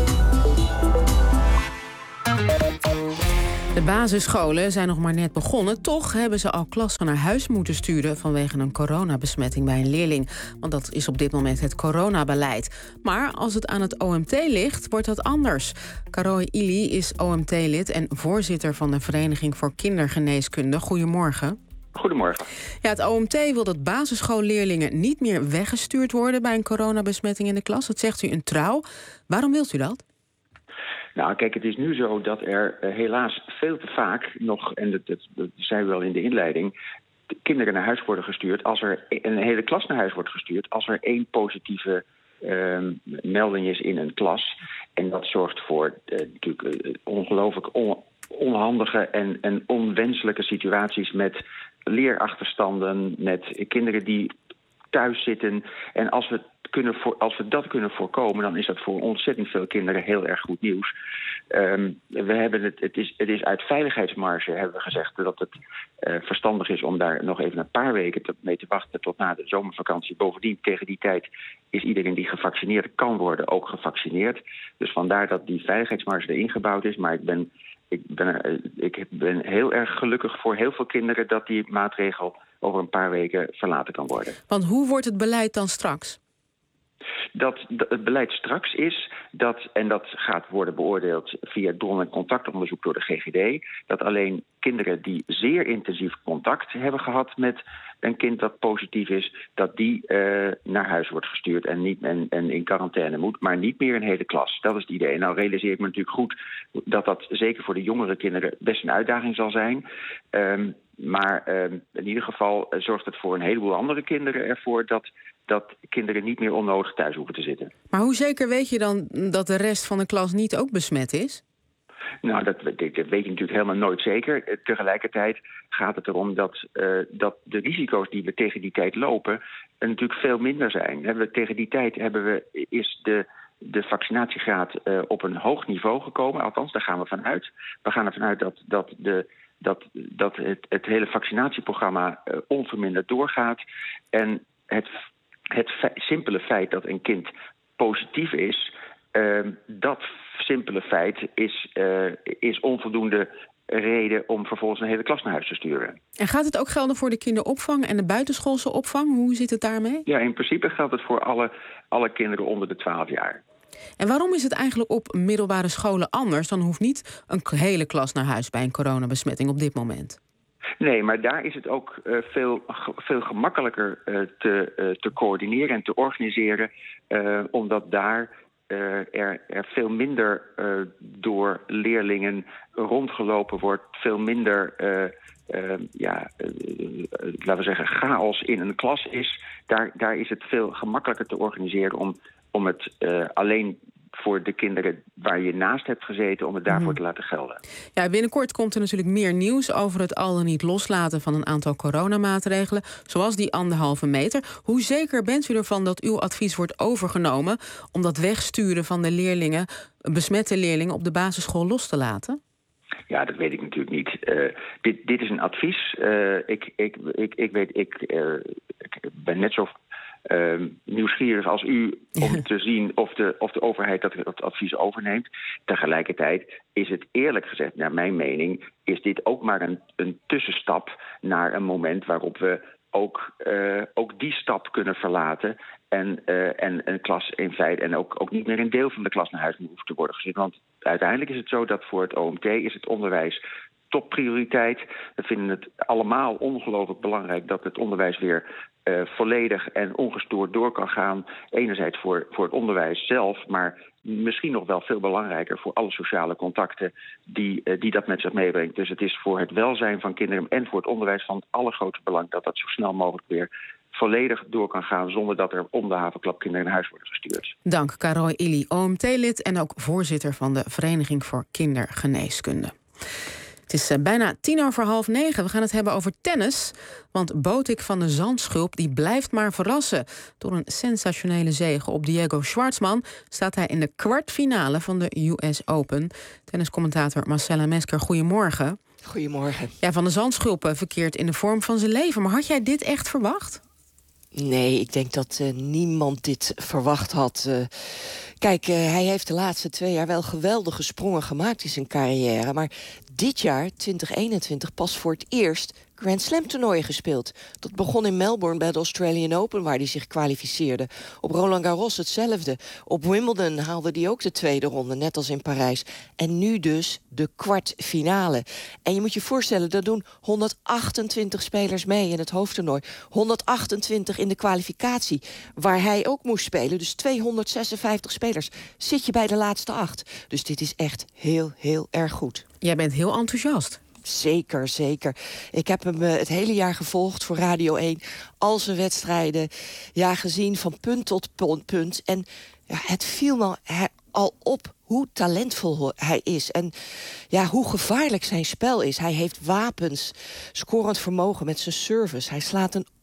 De basisscholen zijn nog maar net begonnen. Toch hebben ze al klassen naar huis moeten sturen vanwege een coronabesmetting bij een leerling. Want dat is op dit moment het coronabeleid. Maar als het aan het O M T ligt, wordt dat anders. Karoy Ili is O M T-lid en voorzitter van de Vereniging voor Kindergeneeskunde. Goedemorgen. Goedemorgen. Ja, het O M T wil dat basisschoolleerlingen niet meer weggestuurd worden bij een coronabesmetting in de klas. Dat zegt u in Trouw. Waarom wilt u dat? Nou, kijk, het is nu zo dat er uh, helaas veel te vaak nog, en dat, dat, dat zei u wel in de inleiding, de kinderen naar huis worden gestuurd, als er een hele klas naar huis wordt gestuurd, als er één positieve uh, melding is in een klas. En dat zorgt voor uh, natuurlijk uh, ongelooflijk on, onhandige en, en onwenselijke situaties met leerachterstanden, met kinderen die thuis zitten. En als we kunnen voor, als we dat kunnen voorkomen, dan is dat voor ontzettend veel kinderen heel erg goed nieuws. Um, we hebben het, het, is, het is uit veiligheidsmarge hebben we gezegd dat het uh, verstandig is om daar nog even een paar weken te, mee te wachten tot na de zomervakantie. Bovendien, tegen die tijd is iedereen die gevaccineerd kan worden ook gevaccineerd. Dus vandaar dat die veiligheidsmarge erin gebouwd is. Maar ik ben, ik ben, ik ben heel erg gelukkig voor heel veel kinderen dat die maatregel over een paar weken verlaten kan worden. Want hoe wordt het beleid dan straks? Dat het beleid straks is dat, en dat gaat worden beoordeeld via bron- en contactonderzoek door de G G D, dat alleen kinderen die zeer intensief contact hebben gehad met een kind dat positief is, dat die uh, naar huis wordt gestuurd en, niet, en, en in quarantaine moet, maar niet meer een hele klas. Dat is het idee. Nou realiseer ik me natuurlijk goed dat dat zeker voor de jongere kinderen best een uitdaging zal zijn. Um, maar um, in ieder geval uh, zorgt het voor een heleboel andere kinderen ervoor dat dat kinderen niet meer onnodig thuis hoeven te zitten. Maar hoe zeker weet je dan dat de rest van de klas niet ook besmet is? Nou, dat, dat weet je natuurlijk helemaal nooit zeker. Tegelijkertijd gaat het erom dat, uh, dat de risico's die we tegen die tijd lopen uh, natuurlijk veel minder zijn. Hebben we, tegen die tijd hebben we, is de, de vaccinatiegraad uh, op een hoog niveau gekomen. Althans, daar gaan we vanuit. We gaan ervan uit dat, dat, de, dat, dat het, het hele vaccinatieprogramma uh, onverminderd doorgaat. En het Het fe- simpele feit dat een kind positief is, uh, dat simpele feit is, uh, is onvoldoende reden om vervolgens een hele klas naar huis te sturen. En gaat het ook gelden voor de kinderopvang en de buitenschoolse opvang? Hoe zit het daarmee? Ja, in principe geldt het voor alle, alle kinderen onder de twaalf jaar. En waarom is het eigenlijk op middelbare scholen anders? Dan hoeft niet een hele klas naar huis bij een coronabesmetting op dit moment. Nee, maar daar is het ook uh, veel, veel gemakkelijker uh, te, uh, te coördineren en te organiseren. Uh, omdat daar uh, er, er veel minder uh, door leerlingen rondgelopen wordt. Veel minder, uh, uh, ja, uh, uh, laten we zeggen, chaos in een klas is. Daar, daar is het veel gemakkelijker te organiseren om, om het uh, alleen voor de kinderen waar je naast hebt gezeten, om het daarvoor mm. te laten gelden. Ja, binnenkort komt er natuurlijk meer nieuws over het al dan niet loslaten van een aantal coronamaatregelen, zoals die anderhalve meter. Hoe zeker bent u ervan dat uw advies wordt overgenomen om dat wegsturen van de leerlingen, besmette leerlingen op de basisschool los te laten? Ja, dat weet ik natuurlijk niet. Uh, dit, dit is een advies. Uh, ik, ik, ik, ik weet, ik, uh, ik ben net zo Uh, nieuwsgierig als u om te zien of de, of de overheid dat, dat advies overneemt. Tegelijkertijd is het eerlijk gezegd, naar mijn mening, is dit ook maar een, een tussenstap naar een moment waarop we ook, uh, ook die stap kunnen verlaten en, uh, en een klas in feite en ook, ook niet meer een deel van de klas naar huis hoeft te worden gezet. Want uiteindelijk is het zo dat voor het O M T is het onderwijs topprioriteit. We vinden het allemaal ongelooflijk belangrijk dat het onderwijs weer uh, volledig en ongestoord door kan gaan. Enerzijds voor, voor het onderwijs zelf, maar misschien nog wel veel belangrijker voor alle sociale contacten die, uh, die dat met zich meebrengt. Dus het is voor het welzijn van kinderen en voor het onderwijs van het allergrootste belang dat dat zo snel mogelijk weer volledig door kan gaan zonder dat er om de havenklap kinderen naar huis worden gestuurd. Dank, Karoy Illy, O M T-lid en ook voorzitter van de Vereniging voor Kindergeneeskunde. Het is bijna tien over half negen. We gaan het hebben over tennis. Want Botik van de Zandschulp die blijft maar verrassen. Door een sensationele zege op Diego Schwartzman staat hij in de kwartfinale van de U S Open. Tenniscommentator Marcella Mesker, goedemorgen. Goedemorgen. Ja, Van de Zandschulp verkeert in de vorm van zijn leven. Maar had jij dit echt verwacht? Nee, ik denk dat uh, niemand dit verwacht had. Uh, kijk, uh, hij heeft de laatste twee jaar wel geweldige sprongen gemaakt in zijn carrière. Maar dit jaar, twintig eenentwintig, pas voor het eerst Grand Slam toernooien gespeeld. Dat begon in Melbourne bij de Australian Open, waar hij zich kwalificeerde. Op Roland Garros hetzelfde. Op Wimbledon haalde hij ook de tweede ronde, net als in Parijs. En nu dus de kwartfinale. En je moet je voorstellen, daar doen honderdachtentwintig spelers mee in het hoofdtoernooi. honderdachtentwintig in de kwalificatie, waar hij ook moest spelen. Dus tweehonderdzesenvijftig spelers. Zit je bij de laatste acht. Dus dit is echt heel, heel erg goed. Jij bent heel enthousiast. Zeker, zeker. Ik heb hem uh, het hele jaar gevolgd voor Radio één. Al zijn wedstrijden, ja, gezien van punt tot punt. En ja, het viel me al op hoe talentvol hij is. En ja, hoe gevaarlijk zijn spel is. Hij heeft wapens, scorend vermogen met zijn service. Hij slaat een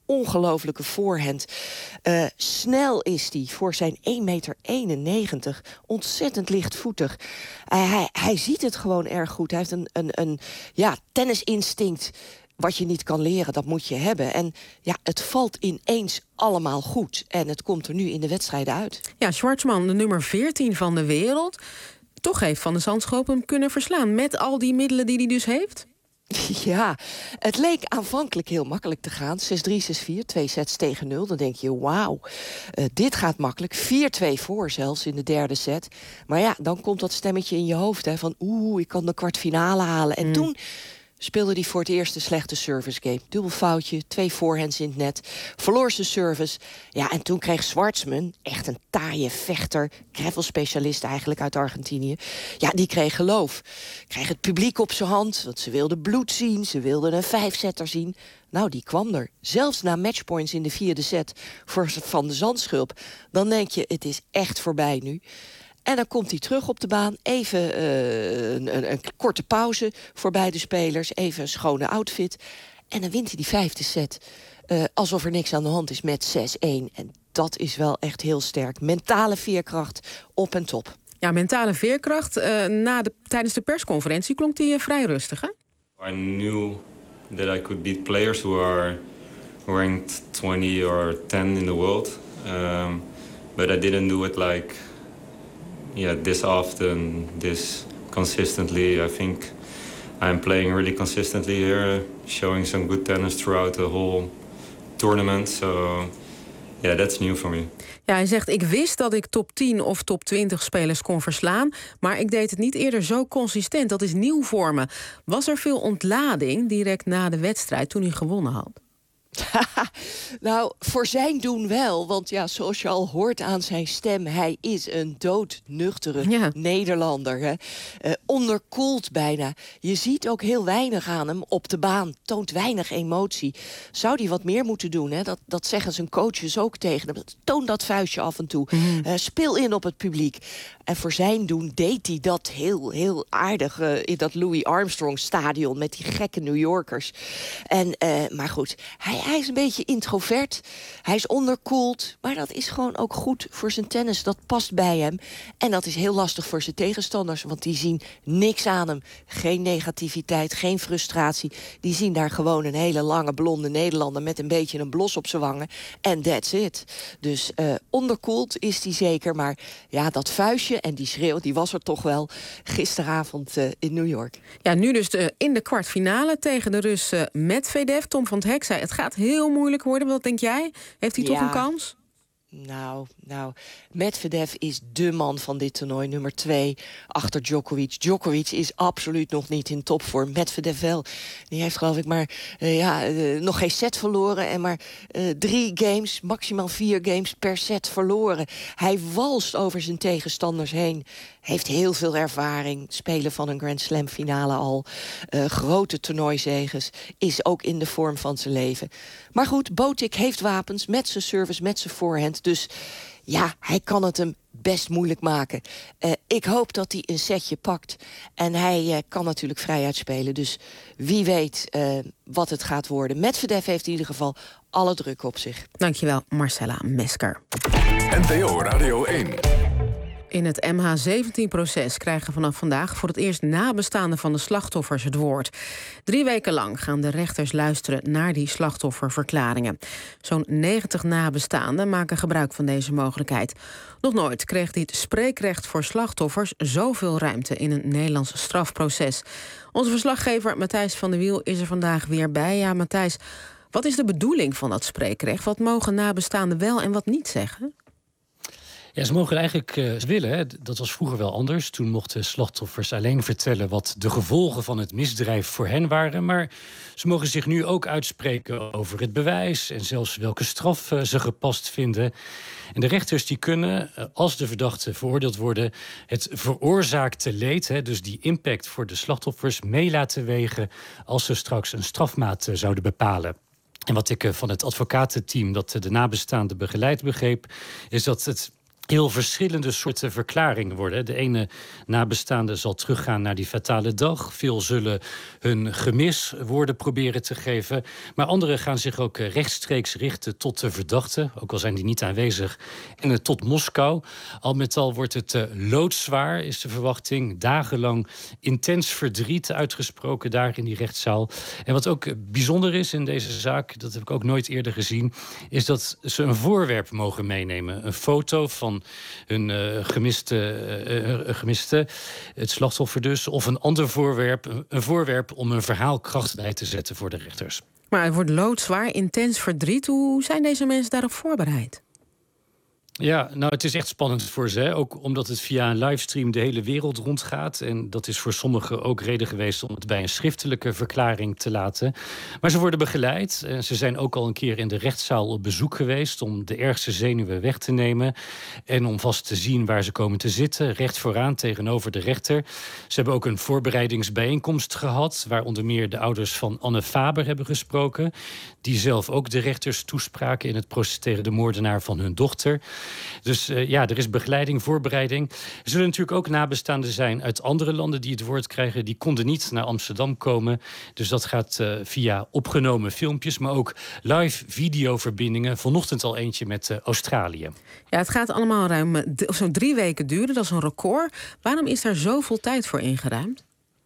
ongelofelijke voorhand. Uh, snel is hij voor zijn één meter eenennegentig. Ontzettend lichtvoetig. Uh, hij, hij ziet het gewoon erg goed. Hij heeft een, een, een ja, tennisinstinct. Wat je niet kan leren, dat moet je hebben. En ja, het valt ineens allemaal goed. En het komt er nu in de wedstrijden uit. Ja, Schwartzman, de nummer veertien van de wereld. Toch heeft Van de Zandschulp hem kunnen verslaan. Met al die middelen die hij dus heeft? Ja, het leek aanvankelijk heel makkelijk te gaan. zes drie, zes vier, twee sets tegen nul. Dan denk je, wauw, uh, dit gaat makkelijk. vier twee voor zelfs in de derde set. Maar ja, dan komt dat stemmetje in je hoofd. Hè, van oeh, ik kan de kwartfinale halen. En mm. toen speelde hij voor het eerst een slechte service game. Dubbel foutje, twee forehands in het net. Verloor zijn service. Ja, en toen kreeg Schwartzman, echt een taaie vechter, gravelspecialist eigenlijk uit Argentinië. Ja, die kreeg geloof. Kreeg het publiek op zijn hand, want ze wilden bloed zien. Ze wilden een vijfzetter zien. Nou, die kwam er. Zelfs na matchpoints in de vierde set voor Van de Zandschulp. Dan denk je, het is echt voorbij nu. En dan komt hij terug op de baan. Even uh, een, een, een korte pauze voor beide spelers. Even een schone outfit. En dan wint hij die vijfde set. Uh, alsof er niks aan de hand is met zes één. En dat is wel echt heel sterk. Mentale veerkracht op en top. Ja, mentale veerkracht. Uh, na de, tijdens de persconferentie klonk hij uh, vrij rustig, hè? I knew that I could beat players who are ranked twenty or ten in the world. Um, but I didn't do it like... Yeah, this often, this consistently. I think I'm playing really consistently here, showing some good tennis throughout the whole tournament. So, yeah, that's new for me. Ja, hij zegt, ik wist dat ik top tien of top twintig spelers kon verslaan, maar ik deed het niet eerder zo consistent. Dat is nieuw voor me. Was er veel ontlading direct na de wedstrijd toen hij gewonnen had? Nou, voor zijn doen wel. Want ja, zoals je al hoort aan zijn stem, hij is een doodnuchtere ja. Nederlander. Hè? Uh, onderkoeld bijna. Je ziet ook heel weinig aan hem op de baan. Toont weinig emotie. Zou hij wat meer moeten doen? Hè? Dat, dat zeggen zijn coaches ook tegen hem. Toon dat vuistje af en toe. Mm. Uh, speel in op het publiek. En voor zijn doen deed hij dat heel, heel aardig. Uh, in dat Louis Armstrong stadion met die gekke New Yorkers. En, uh, maar goed, hij Hij is een beetje introvert. Hij is onderkoeld. Maar dat is gewoon ook goed voor zijn tennis. Dat past bij hem. En dat is heel lastig voor zijn tegenstanders. Want die zien niks aan hem. Geen negativiteit, geen frustratie. Die zien daar gewoon een hele lange blonde Nederlander met een beetje een blos op zijn wangen. En that's it. Dus uh, onderkoeld is hij zeker. Maar ja, dat vuistje en die schreeuw, die was er toch wel gisteravond uh, in New York. Ja, nu dus de, in de kwartfinale tegen de Rus uh, Medvedev. Tom van 't Hek zei, het gaat heel moeilijk worden. Wat denk jij? Heeft hij ja. toch een kans? Nou, nou, Medvedev is dé man van dit toernooi, nummer twee, achter Djokovic. Djokovic is absoluut nog niet in topvorm. Medvedev wel. Die heeft geloof ik maar uh, ja, uh, nog geen set verloren en maar uh, drie games, maximaal vier games per set verloren. Hij walst over zijn tegenstanders heen. Heeft heel veel ervaring. Spelen van een Grand Slam finale al. Uh, grote toernooizeges. Is ook in de vorm van zijn leven. Maar goed, Botic heeft wapens met zijn service, met zijn voorhand. Dus ja, hij kan het hem best moeilijk maken. Uh, ik hoop dat hij een setje pakt. En hij uh, kan natuurlijk vrij uitspelen. Dus wie weet uh, wat het gaat worden. Medvedev heeft in ieder geval alle druk op zich. Dankjewel, Marcella Mesker. N P O Radio één. In het M H zeventien-proces krijgen vanaf vandaag voor het eerst nabestaanden van de slachtoffers het woord. Drie weken lang gaan de rechters luisteren naar die slachtofferverklaringen. Zo'n negentig nabestaanden maken gebruik van deze mogelijkheid. Nog nooit kreeg dit spreekrecht voor slachtoffers zoveel ruimte in een Nederlands strafproces. Onze verslaggever Matthijs van der Wiel is er vandaag weer bij. Ja, Matthijs, wat is de bedoeling van dat spreekrecht? Wat mogen nabestaanden wel en wat niet zeggen? Ja, ze mogen eigenlijk uh, willen. Hè. Dat was vroeger wel anders. Toen mochten slachtoffers alleen vertellen wat de gevolgen van het misdrijf voor hen waren. Maar ze mogen zich nu ook uitspreken over het bewijs en zelfs welke straf uh, ze gepast vinden. En de rechters die kunnen, uh, als de verdachten veroordeeld worden, het veroorzaakte leed, hè, dus die impact voor de slachtoffers, mee laten wegen als ze straks een strafmaat uh, zouden bepalen. En wat ik uh, van het advocatenteam dat uh, de nabestaanden begeleid begreep, is dat het heel verschillende soorten verklaringen worden. De ene nabestaande zal teruggaan naar die fatale dag. Veel zullen hun gemis woorden proberen te geven. Maar anderen gaan zich ook rechtstreeks richten tot de verdachte, ook al zijn die niet aanwezig, en tot Moskou. Al met al wordt het uh, loodzwaar, is de verwachting. Dagenlang intens verdriet uitgesproken daar in die rechtszaal. En wat ook bijzonder is in deze zaak, dat heb ik ook nooit eerder gezien, is dat ze een voorwerp mogen meenemen. Een foto van hun uh, gemiste, uh, gemiste, het slachtoffer dus, of een ander voorwerp, een voorwerp om een verhaal kracht bij te zetten voor de rechters. Maar het wordt loodzwaar, intens verdriet. Hoe zijn deze mensen daarop voorbereid? Ja, nou, het is echt spannend voor ze. Hè? Ook omdat het via een livestream de hele wereld rondgaat. En dat is voor sommigen ook reden geweest om het bij een schriftelijke verklaring te laten. Maar ze worden begeleid. En ze zijn ook al een keer in de rechtszaal op bezoek geweest om de ergste zenuwen weg te nemen. En om vast te zien waar ze komen te zitten. Recht vooraan tegenover de rechter. Ze hebben ook een voorbereidingsbijeenkomst gehad, waar onder meer de ouders van Anne Faber hebben gesproken. Die zelf ook de rechters toespraken in het proces tegen de moordenaar van hun dochter. Dus uh, ja, er is begeleiding, voorbereiding. Er zullen natuurlijk ook nabestaanden zijn uit andere landen die het woord krijgen. Die konden niet naar Amsterdam komen. Dus dat gaat uh, via opgenomen filmpjes, maar ook live videoverbindingen. Vanochtend al eentje met uh, Australië. Ja, het gaat allemaal ruim zo'n drie weken duren. Dat is een record. Waarom is daar zoveel tijd voor ingeruimd?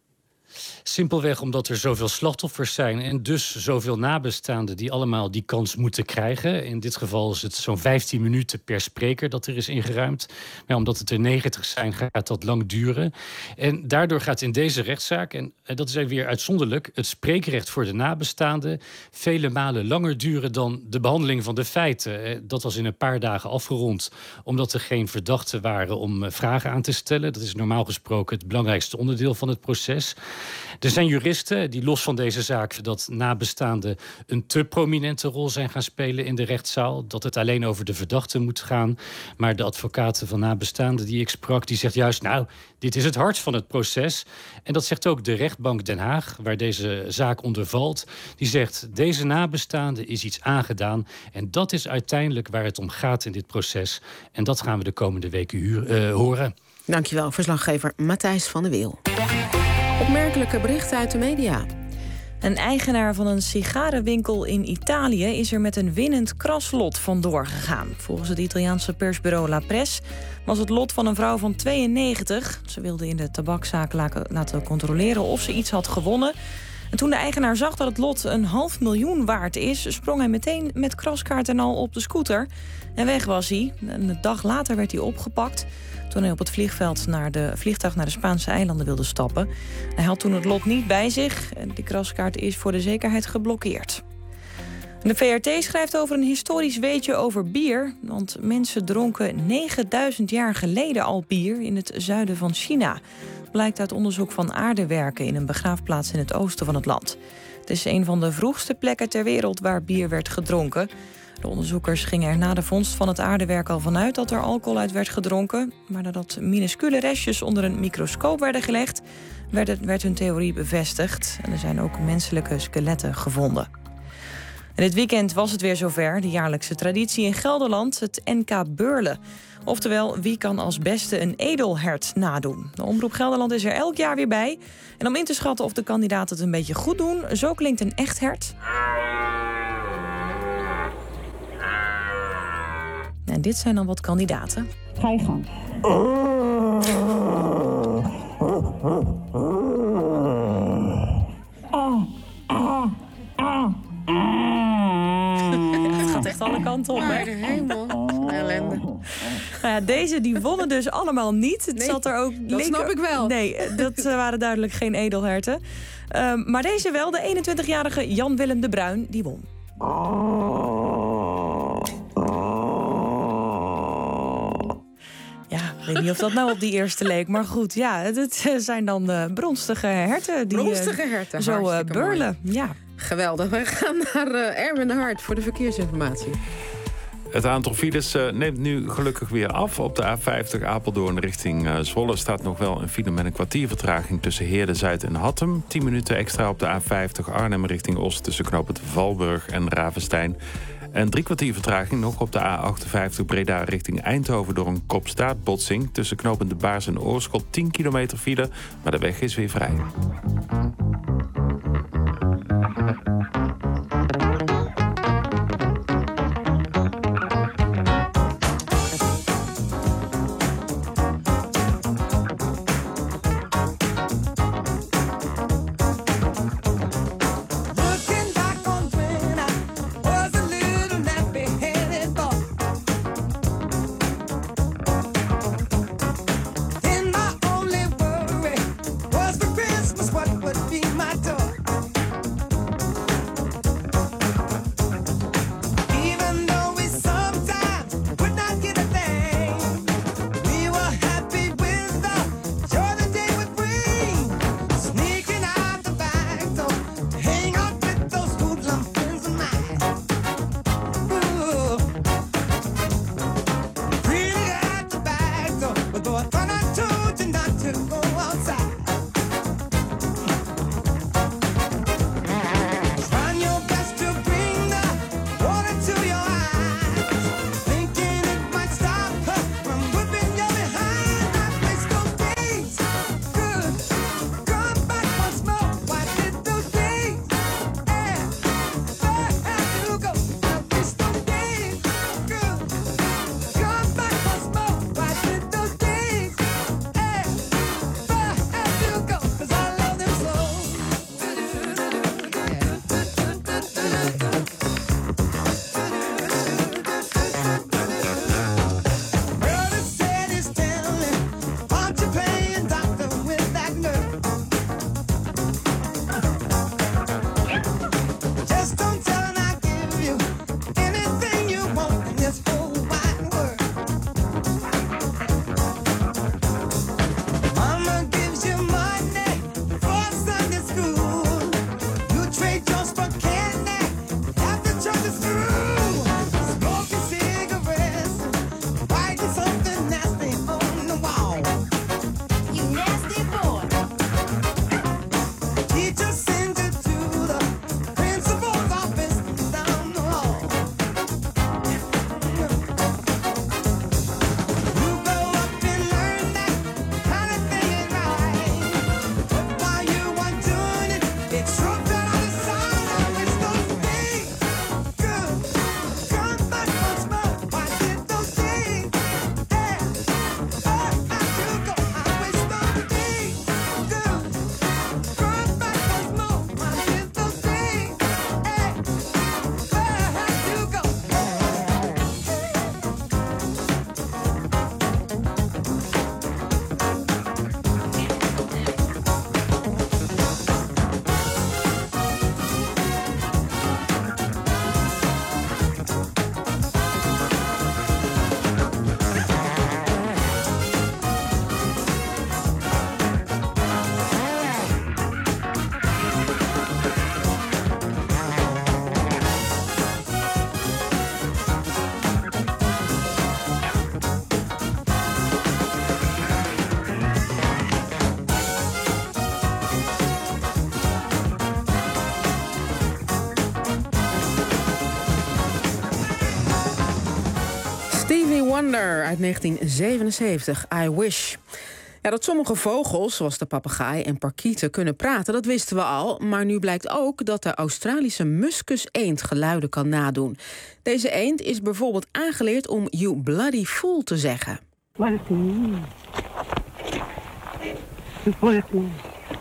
Simpelweg omdat er zoveel slachtoffers zijn en dus zoveel nabestaanden die allemaal die kans moeten krijgen. In dit geval is het zo'n vijftien minuten per spreker dat er is ingeruimd. Maar omdat het er negentig zijn, gaat dat lang duren. En daardoor gaat in deze rechtszaak, en dat is weer uitzonderlijk, het spreekrecht voor de nabestaanden vele malen langer duren dan de behandeling van de feiten. Dat was in een paar dagen afgerond, omdat er geen verdachten waren om vragen aan te stellen. Dat is normaal gesproken het belangrijkste onderdeel van het proces. Er zijn juristen die los van deze zaak dat nabestaanden een te prominente rol zijn gaan spelen in de rechtszaal. Dat het alleen over de verdachte moet gaan. Maar de advocaten van nabestaanden die ik sprak, die zegt juist, nou, dit is het hart van het proces. En dat zegt ook de rechtbank Den Haag, waar deze zaak onder valt. Die zegt, deze nabestaande is iets aangedaan. En dat is uiteindelijk waar het om gaat in dit proces. En dat gaan we de komende weken huur, uh, horen. Dankjewel, verslaggever Matthijs van der Wiel. Opmerkelijke berichten uit de media. Een eigenaar van een sigarenwinkel in Italië is er met een winnend kraslot vandoor gegaan. Volgens het Italiaanse persbureau La Presse was het lot van een vrouw van tweeënnegentig. Ze wilde in de tabakzaak laten controleren of ze iets had gewonnen. En toen de eigenaar zag dat het lot een half miljoen waard is, sprong hij meteen met kraskaart en al op de scooter. En weg was hij. Een dag later werd hij opgepakt toen hij op het vliegveld naar de vliegtuig naar de Spaanse eilanden wilde stappen. Hij had toen het lot niet bij zich en die kraskaart is voor de zekerheid geblokkeerd. De V R T schrijft over een historisch weetje over bier. Want mensen dronken negenduizend jaar geleden al bier in het zuiden van China. Blijkt uit onderzoek van aardewerken in een begraafplaats in het oosten van het land. Het is een van de vroegste plekken ter wereld waar bier werd gedronken. De onderzoekers gingen er na de vondst van het aardewerk al vanuit dat er alcohol uit werd gedronken. Maar nadat minuscule restjes onder een microscoop werden gelegd, werd, het, werd hun theorie bevestigd. En er zijn ook menselijke skeletten gevonden. En dit weekend was het weer zover, de jaarlijkse traditie in Gelderland, het N K Beurlen. Oftewel, wie kan als beste een edelhert nadoen? De Omroep Gelderland is er elk jaar weer bij. En om in te schatten of de kandidaten het een beetje goed doen, zo klinkt een echt hert. En dit zijn dan wat kandidaten. Ga je gang. Het gaat echt alle kanten op, hè? De hemel. Ellende. Nou ja, deze die wonnen dus allemaal niet. Het nee, zat er ook dat snap ik wel. Nee, dat waren duidelijk geen edelherten. Uh, maar deze wel, de eenentwintigjarige Jan-Willem de Bruin, die won. Ja, ik weet niet of dat nou op die eerste leek. Maar goed, ja, het zijn dan uh, bronstige herten. Die, bronstige herten, uh, zo uh, beurlen. Ja. Geweldig. We gaan naar uh, Erwin de Hart voor de verkeersinformatie. Het aantal files uh, neemt nu gelukkig weer af. Op de A vijftig Apeldoorn richting uh, Zwolle staat nog wel een file met een kwartier vertraging tussen Heerde-Zuid en Hattem. tien minuten extra op de A vijftig Arnhem richting Oost tussen knooppunt Valburg en Ravenstein. En drie kwartier vertraging nog op de A achtenvijftig Breda richting Eindhoven... door een kopstaartbotsing. Tussen knooppunt De Baars en Oorschot tien kilometer file, maar de weg is weer vrij. Stevie Wonder uit negentien zevenenzeventig, I Wish. Ja, dat sommige vogels, zoals de papegaai en parkieten, kunnen praten, dat wisten we al. Maar nu blijkt ook dat de Australische muskuseend geluiden kan nadoen. Deze eend is bijvoorbeeld aangeleerd om you bloody fool te zeggen. What is the mean? What is the mean?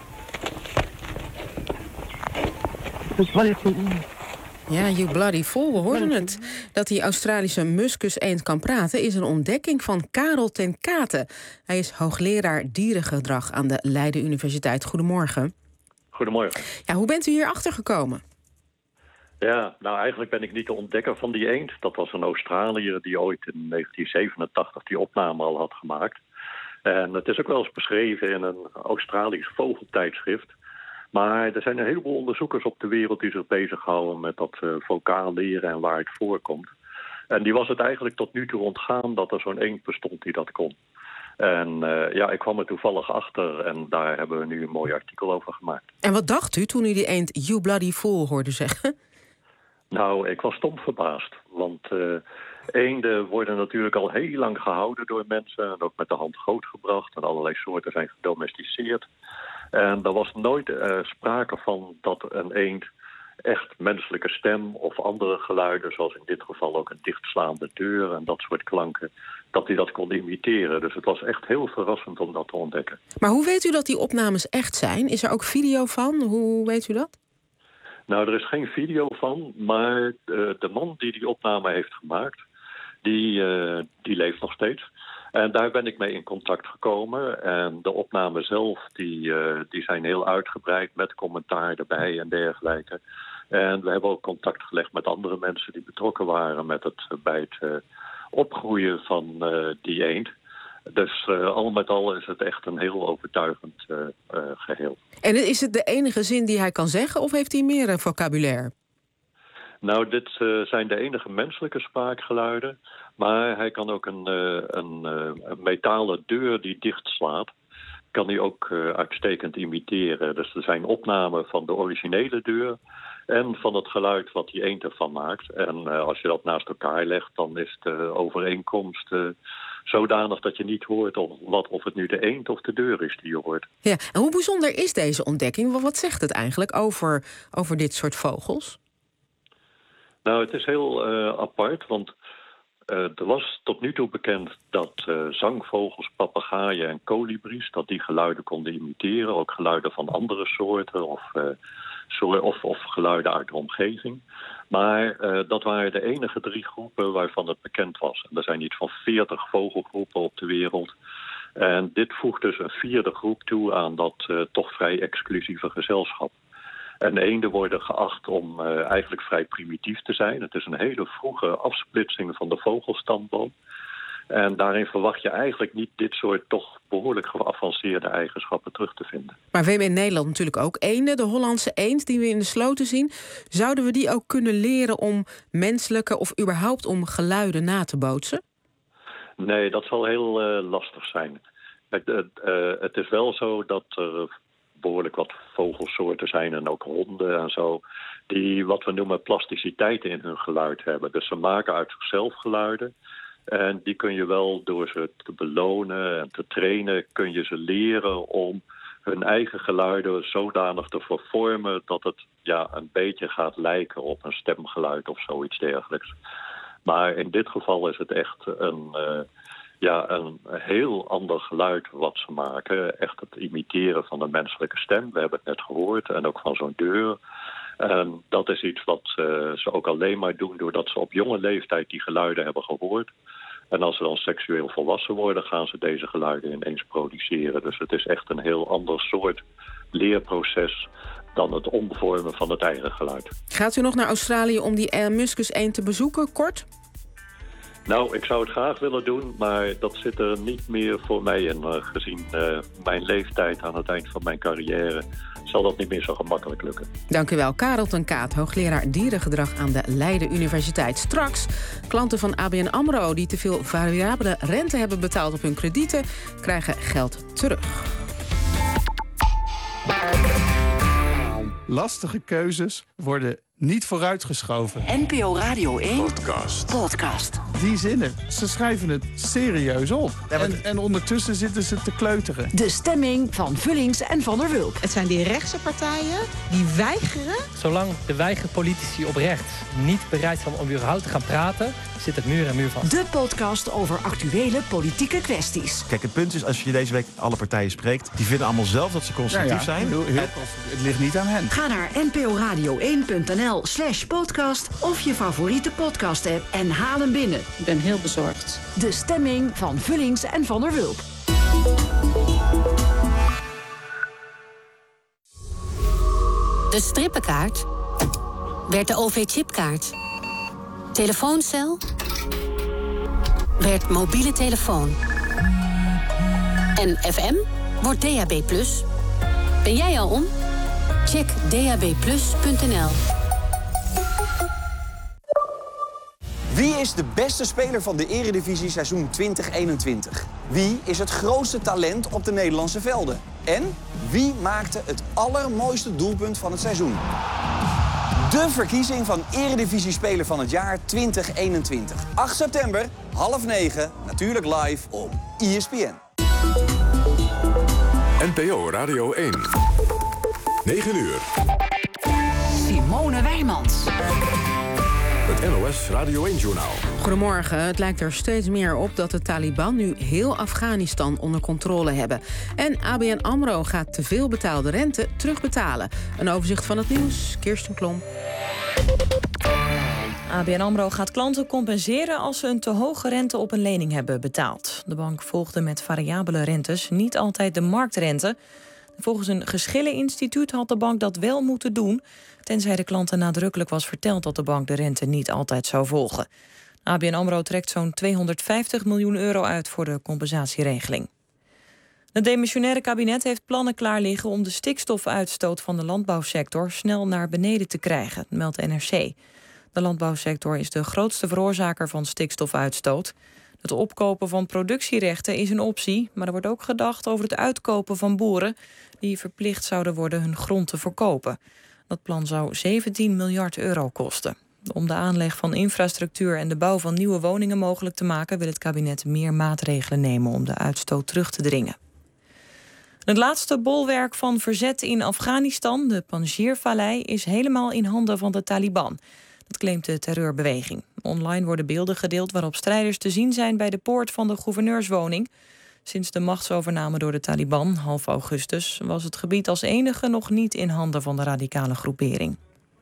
What is the mean? Ja, you bloody fool, we hoorden het. Dat die Australische muskuseend kan praten is een ontdekking van Karel ten Kate. Hij is hoogleraar dierengedrag aan de Leiden Universiteit. Goedemorgen. Goedemorgen. Ja, hoe bent u hier achter gekomen? Ja, nou eigenlijk ben ik niet de ontdekker van die eend. Dat was een Australiër die ooit in negentien zevenentachtig die opname al had gemaakt. En het is ook wel eens beschreven in een Australisch vogeltijdschrift. Maar er zijn een heleboel onderzoekers op de wereld die zich bezighouden met dat uh, vocaaleren en waar het voorkomt. En die was het eigenlijk tot nu toe ontgaan dat er zo'n eend bestond die dat kon. En uh, ja, ik kwam er toevallig achter en daar hebben we nu een mooi artikel over gemaakt. En wat dacht u toen u die eend you bloody fool hoorde zeggen? Nou, ik was stom verbaasd. Want uh, eenden worden natuurlijk al heel lang gehouden door mensen. En ook met de hand grootgebracht. En allerlei soorten zijn gedomesticeerd. En er was nooit uh, sprake van dat een eend echt menselijke stem of andere geluiden, zoals in dit geval ook een dichtslaande deur en dat soort klanken, dat hij dat kon imiteren. Dus het was echt heel verrassend om dat te ontdekken. Maar hoe weet u dat die opnames echt zijn? Is er ook video van? Hoe weet u dat? Nou, er is geen video van, maar uh, de man die die opname heeft gemaakt, die, uh, die leeft nog steeds. En daar ben ik mee in contact gekomen. En de opnamen zelf, die, uh, die zijn heel uitgebreid met commentaar erbij en dergelijke. En we hebben ook contact gelegd met andere mensen die betrokken waren met het, bij het uh, opgroeien van uh, die eend. Dus uh, al met al is het echt een heel overtuigend uh, uh, geheel. En is het de enige zin die hij kan zeggen of heeft hij meer vocabulaire? Nou, dit uh, zijn de enige menselijke spraakgeluiden. Maar hij kan ook een, uh, een, uh, een metalen deur die dichtslaat, kan hij ook uh, uitstekend imiteren. Dus er zijn opnamen van de originele deur en van het geluid wat die eend ervan maakt. En uh, als je dat naast elkaar legt, dan is de overeenkomst uh, zodanig dat je niet hoort of, wat, of het nu de eend of de deur is die je hoort. Ja, en hoe bijzonder is deze ontdekking? Wat zegt het eigenlijk over, over dit soort vogels? Nou, het is heel uh, apart, want uh, er was tot nu toe bekend dat uh, zangvogels, papegaaien en kolibries, dat die geluiden konden imiteren. Ook geluiden van andere soorten of, uh, soort, of, of geluiden uit de omgeving. Maar uh, dat waren de enige drie groepen waarvan het bekend was. En er zijn iets van veertig vogelgroepen op de wereld. En dit voegt dus een vierde groep toe aan dat uh, toch vrij exclusieve gezelschap. En eenden worden geacht om uh, eigenlijk vrij primitief te zijn. Het is een hele vroege afsplitsing van de vogelstamboom. En daarin verwacht je eigenlijk niet dit soort toch behoorlijk geavanceerde eigenschappen terug te vinden. Maar we hebben in Nederland natuurlijk ook eenden. De Hollandse eend die we in de sloten zien. Zouden we die ook kunnen leren om menselijke of überhaupt om geluiden na te bootsen? Nee, dat zal heel uh, lastig zijn. Het, uh, uh, het is wel zo dat er uh, behoorlijk wat vogelsoorten zijn en ook honden en zo, die wat we noemen plasticiteit in hun geluid hebben. Dus ze maken uit zichzelf geluiden. En die kun je wel door ze te belonen en te trainen, kun je ze leren om hun eigen geluiden zodanig te vervormen dat het ja, een beetje gaat lijken op een stemgeluid of zoiets dergelijks. Maar in dit geval is het echt een, uh, ja, een heel ander geluid wat ze maken. Echt het imiteren van een menselijke stem. We hebben het net gehoord. En ook van zo'n deur. En dat is iets wat uh, ze ook alleen maar doen doordat ze op jonge leeftijd die geluiden hebben gehoord. En als ze dan seksueel volwassen worden, gaan ze deze geluiden ineens produceren. Dus het is echt een heel ander soort leerproces dan het omvormen van het eigen geluid. Gaat u nog naar Australië om die uh, muskuseend te bezoeken, kort? Nou, ik zou het graag willen doen, maar dat zit er niet meer voor mij in. Uh, gezien uh, mijn leeftijd aan het eind van mijn carrière zal dat niet meer zo gemakkelijk lukken. Dank u wel, Karel ten Kaat, hoogleraar dierengedrag aan de Leiden Universiteit. Straks, klanten van A B N AMRO die te veel variabele rente hebben betaald op hun kredieten, krijgen geld terug. Lastige keuzes worden niet vooruitgeschoven. N P O Radio één Podcast. Podcast. Die zinnen, ze schrijven het serieus op. En, en ondertussen zitten ze te kleuteren. De stemming van Vullings en Van der Wulp. Het zijn die rechtse partijen die weigeren. Zolang de weigerpolitici op rechts niet bereid zijn om überhaupt te gaan praten, zit het muur en muur vast. De podcast over actuele politieke kwesties. Kijk, het punt is, als je deze week alle partijen spreekt, die vinden allemaal zelf dat ze constructief ja, ja. zijn. Heel, heel, het ligt niet aan hen. Ga naar n p o radio één punt n l slash podcast of je favoriete podcast-app en haal hem binnen. Ik ben heel bezorgd. De stemming van Vullings en Van der Wulp. De strippenkaart werd de O V-chipkaart. Telefooncel werd mobiele telefoon. En F M wordt D A B plus. Ben jij al om? Check d a b plus punt n l. Wie is de beste speler van de Eredivisie seizoen twintig eenentwintig? Wie is het grootste talent op de Nederlandse velden? En wie maakte het allermooiste doelpunt van het seizoen? De verkiezing van Eredivisie-speler van het jaar twintig eenentwintig. acht september, half negen, natuurlijk live op E S P N. N P O Radio één. negen uur. Simone Wijmans. Het N O S Radio één-journaal. Goedemorgen. Het lijkt er steeds meer op dat de Taliban nu heel Afghanistan onder controle hebben. En A B N AMRO gaat te veel betaalde rente terugbetalen. Een overzicht van het nieuws. Kirsten Klomp. A B N AMRO gaat klanten compenseren als ze een te hoge rente op een lening hebben betaald. De bank volgde met variabele rentes niet altijd de marktrente. Volgens een geschilleninstituut had de bank dat wel moeten doen, tenzij de klanten nadrukkelijk was verteld dat de bank de rente niet altijd zou volgen. A B N AMRO trekt zo'n tweehonderdvijftig miljoen euro uit voor de compensatieregeling. Het demissionaire kabinet heeft plannen klaar liggen om de stikstofuitstoot van de landbouwsector snel naar beneden te krijgen, meldt N R C. De landbouwsector is de grootste veroorzaker van stikstofuitstoot. Het opkopen van productierechten is een optie, maar er wordt ook gedacht over het uitkopen van boeren die verplicht zouden worden hun grond te verkopen. Dat plan zou zeventien miljard euro kosten. Om de aanleg van infrastructuur en de bouw van nieuwe woningen mogelijk te maken wil het kabinet meer maatregelen nemen om de uitstoot terug te dringen. Het laatste bolwerk van verzet in Afghanistan, de Panjshir-vallei, is helemaal in handen van de Taliban. Dat claimt de terreurbeweging. Online worden beelden gedeeld waarop strijders te zien zijn bij de poort van de gouverneurswoning. Sinds de machtsovername door de Taliban, half augustus, was het gebied als enige nog niet in handen van de radicale groepering.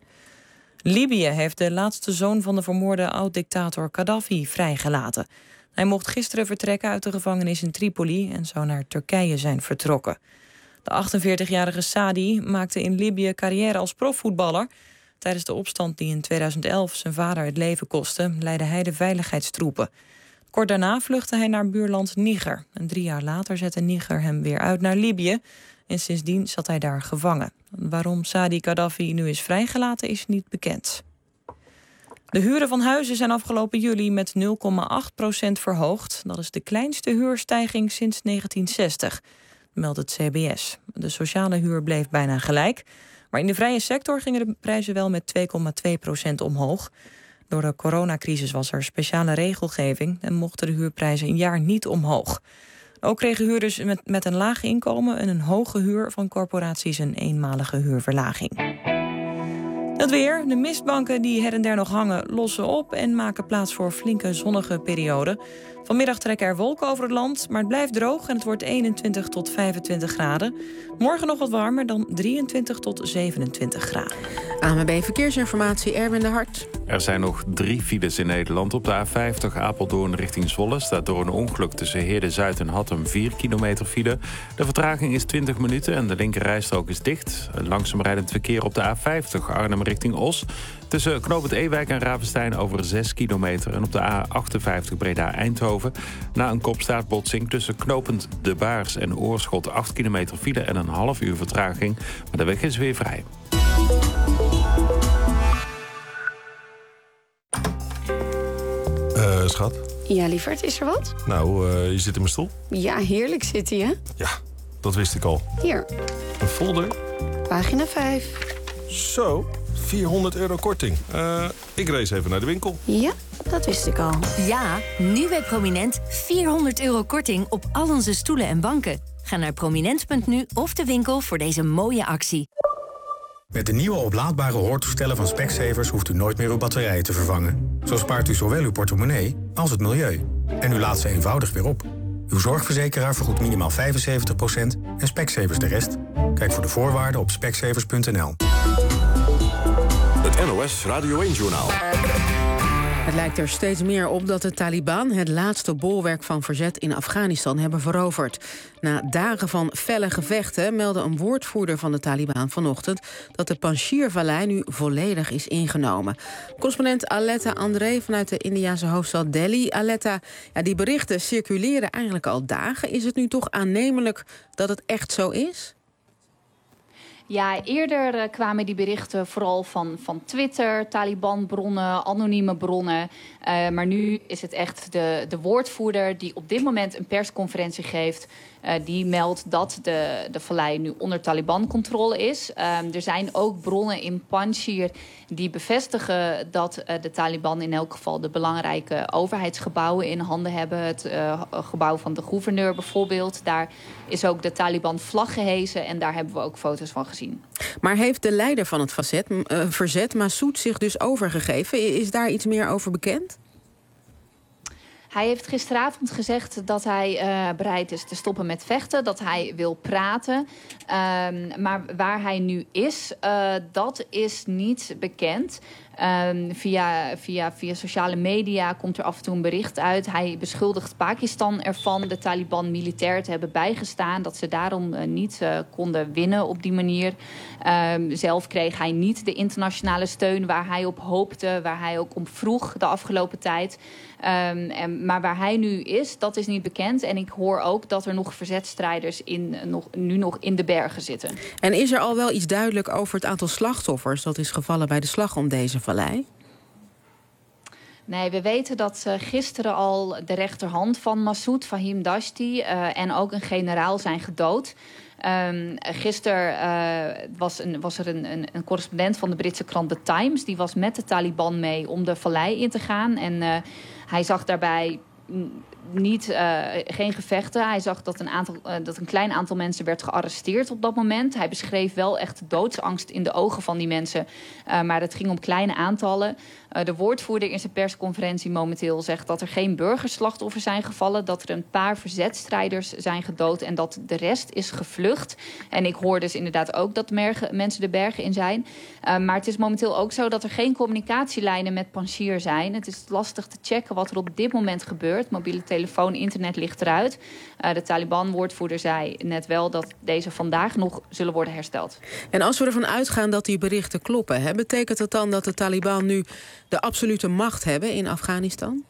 Libië heeft de laatste zoon van de vermoorde oud-dictator Gaddafi vrijgelaten. Hij mocht gisteren vertrekken uit de gevangenis in Tripoli en zou naar Turkije zijn vertrokken. De achtenveertigjarige Saadi maakte in Libië carrière als profvoetballer. Tijdens de opstand die in tweeduizend elf zijn vader het leven kostte, leidde hij de veiligheidstroepen. Kort daarna vluchtte hij naar buurland Niger. En drie jaar later zette Niger hem weer uit naar Libië. En sindsdien zat hij daar gevangen. Waarom Saadi Gaddafi nu is vrijgelaten is niet bekend. De huren van huizen zijn afgelopen juli met nul komma acht procent verhoogd. Dat is de kleinste huurstijging sinds negentien zestig, meldt het C B S. De sociale huur bleef bijna gelijk. Maar in de vrije sector gingen de prijzen wel met twee komma twee procent omhoog. Door de coronacrisis was er speciale regelgeving en mochten de huurprijzen een jaar niet omhoog. Ook kregen huurders met, met een laag inkomen en een hoge huur van corporaties een eenmalige huurverlaging. Het weer. De mistbanken die her en der nog hangen lossen op en maken plaats voor flinke zonnige perioden. Vanmiddag trekken er wolken over het land, maar het blijft droog en het wordt eenentwintig tot vijfentwintig graden. Morgen nog wat warmer, dan drieëntwintig tot zevenentwintig graden. A M B Verkeersinformatie, Erwin de Hart. Er zijn nog drie files in Nederland. Op de A vijftig Apeldoorn richting Zwolle staat door een ongeluk tussen Heerde-Zuid en Hattem vier kilometer file. De vertraging is twintig minuten en de linkerrijstrook is dicht. Langzaam rijdend verkeer op de A vijftig Arnhem richting Os. Tussen Knoopend Ewijk en Ravenstein over zes kilometer. En op de A achtenvijftig Breda-Eindhoven. Na een kopstaartbotsing tussen Knopend De Baars en Oorschot acht kilometer file en een half uur vertraging. Maar de weg is weer vrij. Uh, schat? Ja, lieverd, is er wat? Nou, uh, je zit in mijn stoel. Ja, heerlijk zit hij, hè? Ja, dat wist ik al. Hier. Een folder? Pagina vijf. Zo, vierhonderd euro korting. Uh, ik race even naar de winkel. Ja, dat wist ik al. Ja, nu bij Prominent vierhonderd euro korting op al onze stoelen en banken. Ga naar prominent punt nu of de winkel voor deze mooie actie. Met de nieuwe oplaadbare hoortoestellen van Specsavers hoeft u nooit meer uw batterijen te vervangen. Zo spaart u zowel uw portemonnee als het milieu. En u laat ze eenvoudig weer op. Uw zorgverzekeraar vergoedt minimaal vijfenzeventig procent en Specsavers de rest. Kijk voor de voorwaarden op specsavers punt n l. Het N O S Radio één-journaal. Het lijkt er steeds meer op dat de Taliban het laatste bolwerk van verzet in Afghanistan hebben veroverd. Na dagen van felle gevechten meldde een woordvoerder van de Taliban vanochtend dat de Panjshir-vallei nu volledig is ingenomen. Correspondent Aletta André vanuit de Indiase hoofdstad Delhi. Aletta, ja, die berichten circuleren eigenlijk al dagen. Is het nu toch aannemelijk dat het echt zo is? Ja, eerder uh, kwamen die berichten vooral van, van Twitter, Taliban-bronnen, anonieme bronnen. Uh, maar nu is het echt de, de woordvoerder die op dit moment een persconferentie geeft, Uh, die meldt dat de, de vallei nu onder Taliban-controle is. Um, er zijn ook bronnen in Panjshir die bevestigen dat uh, de Taliban in elk geval de belangrijke overheidsgebouwen in handen hebben. Het uh, gebouw van de gouverneur bijvoorbeeld. Daar is ook de Taliban-vlag gehezen en daar hebben we ook foto's van gezien. Maar heeft de leider van het verzet, uh, verzet Massoud, zich dus overgegeven? Is daar iets meer over bekend? Hij heeft gisteravond gezegd dat hij uh, bereid is te stoppen met vechten. Dat hij wil praten. Um, maar waar hij nu is, uh, dat is niet bekend. Um, via, via, via sociale media komt er af en toe een bericht uit. Hij beschuldigt Pakistan ervan de Taliban militair te hebben bijgestaan. Dat ze daarom uh, niet uh, konden winnen op die manier. Um, zelf kreeg hij niet de internationale steun waar hij op hoopte. Waar hij ook om vroeg de afgelopen tijd. Um, en, maar waar hij nu is, dat is niet bekend. En ik hoor ook dat er nog verzetstrijders in, nog, nu nog in de bergen zitten. En is er al wel iets duidelijk over het aantal slachtoffers dat is gevallen bij de slag om deze vallei? Nee, we weten dat uh, gisteren al de rechterhand van Massoud, Fahim Dashti, uh, en ook een generaal zijn gedood. Um, gisteren uh, was, een, was er een, een, een correspondent van de Britse krant The Times. Die was met de Taliban mee om de vallei in te gaan. En uh, hij zag daarbij niet, uh, geen gevechten. Hij zag dat een, aantal, uh, dat een klein aantal mensen werd gearresteerd op dat moment. Hij beschreef wel echt doodsangst in de ogen van die mensen. Uh, maar het ging om kleine aantallen. Uh, de woordvoerder in zijn persconferentie momenteel zegt dat er geen burgerslachtoffers zijn gevallen. Dat er een paar verzetstrijders zijn gedood en dat de rest is gevlucht. En ik hoor dus inderdaad ook dat mergen, mensen de bergen in zijn. Uh, maar het is momenteel ook zo dat er geen communicatielijnen met Panjshir zijn. Het is lastig te checken wat er op dit moment gebeurt. Mobiele telefoon, internet ligt eruit. Uh, de Taliban-woordvoerder zei net wel dat deze vandaag nog zullen worden hersteld. En als we ervan uitgaan dat die berichten kloppen, hè, betekent dat dan dat de Taliban nu de absolute macht hebben in Afghanistan?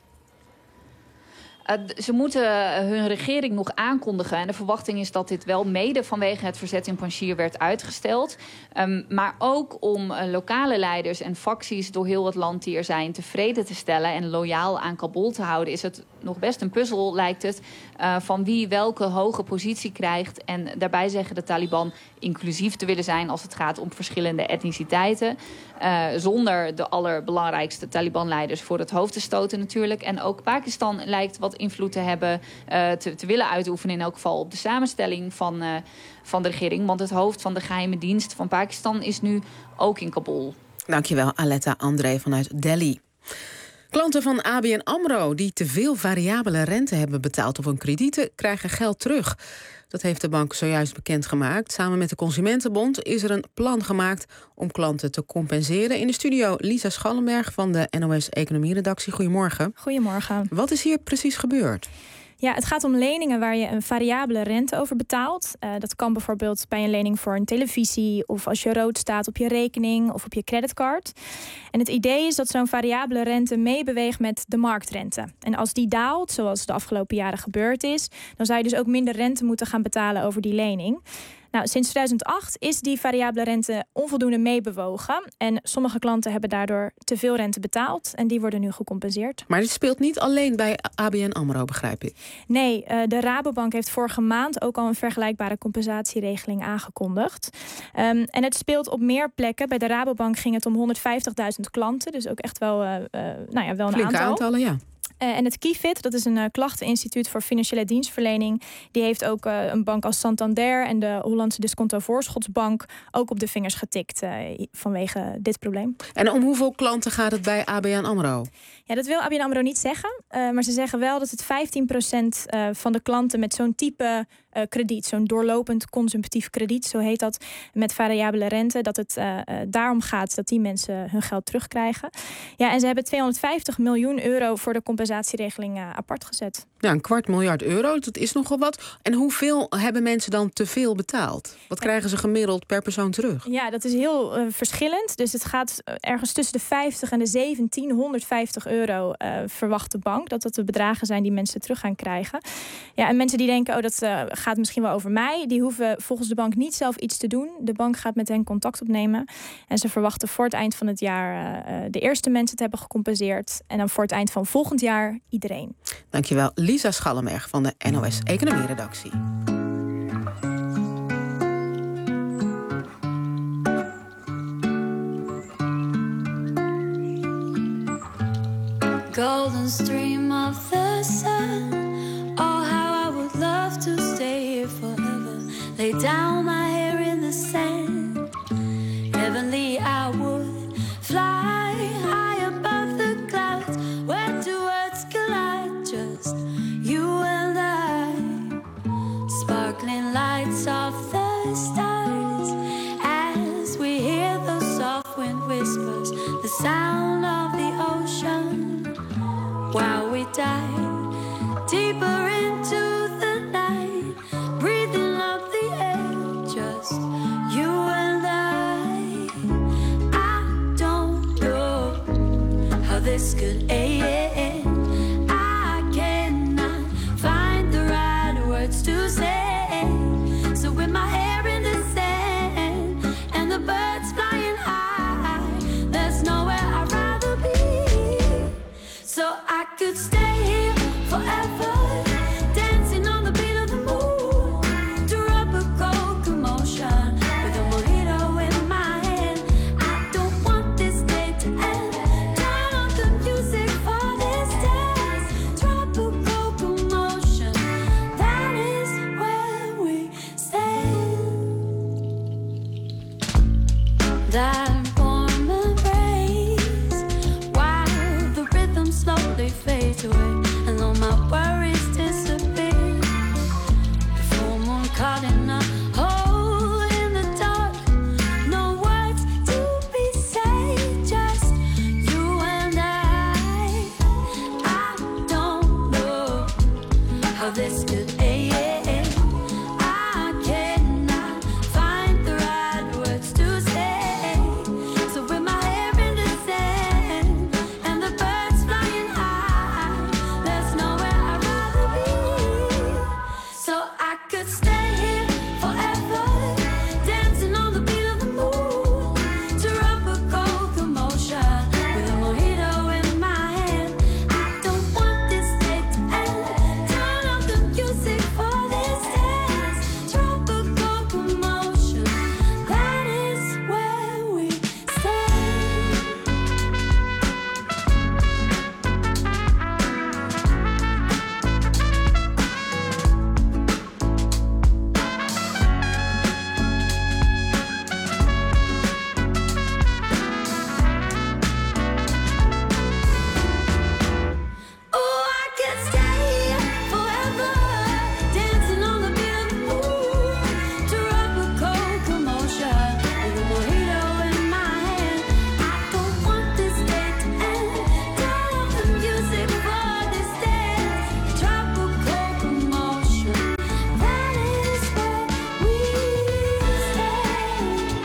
Uh, ze moeten hun regering nog aankondigen. En de verwachting is dat dit wel mede vanwege het verzet in Panjshir werd uitgesteld. Um, maar ook om uh, lokale leiders en facties door heel het land die er zijn tevreden te stellen en loyaal aan Kabul te houden, is het nog best een puzzel, lijkt het, uh, van wie welke hoge positie krijgt. En daarbij zeggen de Taliban inclusief te willen zijn als het gaat om verschillende etniciteiten. Uh, zonder de allerbelangrijkste Taliban-leiders voor het hoofd te stoten natuurlijk. En ook Pakistan lijkt wat invloed te hebben, uh, te, te willen uitoefenen in elk geval op de samenstelling van, uh, van de regering. Want het hoofd van de geheime dienst van Pakistan is nu ook in Kabul. Dankjewel, Aletta André vanuit Delhi. Klanten van A B N AMRO die te veel variabele rente hebben betaald op hun kredieten krijgen geld terug. Dat heeft de bank zojuist bekendgemaakt. Samen met de Consumentenbond is er een plan gemaakt om klanten te compenseren. In de studio Lisa Schallenberg van de N O S Economie-redactie. Goedemorgen. Goedemorgen. Wat is hier precies gebeurd? Ja, het gaat om leningen waar je een variabele rente over betaalt. Uh, dat kan bijvoorbeeld bij een lening voor een televisie, of als je rood staat op je rekening of op je creditcard. En het idee is dat zo'n variabele rente meebeweegt met de marktrente. En als die daalt, zoals de afgelopen jaren gebeurd is, dan zou je dus ook minder rente moeten gaan betalen over die lening. Nou, sinds tweeduizend acht is die variabele rente onvoldoende meebewogen. En sommige klanten hebben daardoor te veel rente betaald. En die worden nu gecompenseerd. Maar dit speelt niet alleen bij A B N AMRO, begrijp ik? Nee, uh, de Rabobank heeft vorige maand ook al een vergelijkbare compensatieregeling aangekondigd. Um, en het speelt op meer plekken. Bij de Rabobank ging het om honderdvijftigduizend klanten. Dus ook echt wel, uh, uh, nou ja, wel een Flinke aantal. aantallen, ja. Uh, en het Kifid, dat is een uh, klachteninstituut voor financiële dienstverlening. Die heeft ook uh, een bank als Santander en de Hollandse Disconto Voorschotsbank ook op de vingers getikt uh, vanwege dit probleem. En om hoeveel klanten gaat het bij A B N AMRO? Ja, dat wil A B N AMRO niet zeggen. Uh, maar ze zeggen wel dat het vijftien procent uh, van de klanten met zo'n type uh, krediet, zo'n doorlopend consumptief krediet, zo heet dat, met variabele rente, dat het uh, uh, daarom gaat dat die mensen hun geld terugkrijgen. Ja, en ze hebben tweehonderdvijftig miljoen euro voor de compensatieregeling uh, apart gezet. Ja, een kwart miljard euro, dat is nogal wat. En hoeveel hebben mensen dan te veel betaald? Wat krijgen ze gemiddeld per persoon terug? Ja, dat is heel uh, verschillend. Dus het gaat ergens tussen de vijftig en de zeventienhonderdvijftig euro uh, verwacht de bank. Dat dat de bedragen zijn die mensen terug gaan krijgen. Ja, en mensen die denken, oh, dat uh, gaat misschien wel over mij. Die hoeven volgens de bank niet zelf iets te doen. De bank gaat met hen contact opnemen. En ze verwachten voor het eind van het jaar uh, de eerste mensen te hebben gecompenseerd. En dan voor het eind van volgend jaar naar iedereen. Dankjewel, Lisa Schallenberg van de N O S Economie-redactie. Golden stream of the sun. Oh, how I would love to stay here forever. Lay down my hair in the sand. Heavenly, I would fly high above the clouds, where two worlds collide, just you and I. Sparkling lights of the stars, as we hear those soft wind whispers, the sound of the ocean. While we dive deeper into the night, breathing up the air, just you and I. I don't know how this could end. I cannot find the right words to say. So with my hair in the sand and the birds flying high, there's nowhere I'd rather be. So I could stay here forever, dancing on the beat of the moon, tropical commotion, with a mojito in my hand. I don't want this day to end. Turn on the music for this dance. Tropical commotion, that is where we stand. That warm embrace, while the rhythm slowly fades away, and all my worries disappear. The full moon caught in a hole in the dark. No words to be said, just you and I. I don't know how this could end. I cannot find the right words to say. So with my hair in the sand and the birds flying high, there's nowhere I'd rather be. So I could stay here forever, dancing on the beat of the moon, tropical commotion, with a mojito in my hand. I don't want this day to end. Turn off the music for this dance. Tropical commotion, that is where we stand. Oh, I could stay here forever, dancing on the beat of the moon, tropical commotion, with a mojito in my hand. I don't want this day to end. Turn off the music for this dance. Tropical commotion, that is where we stand.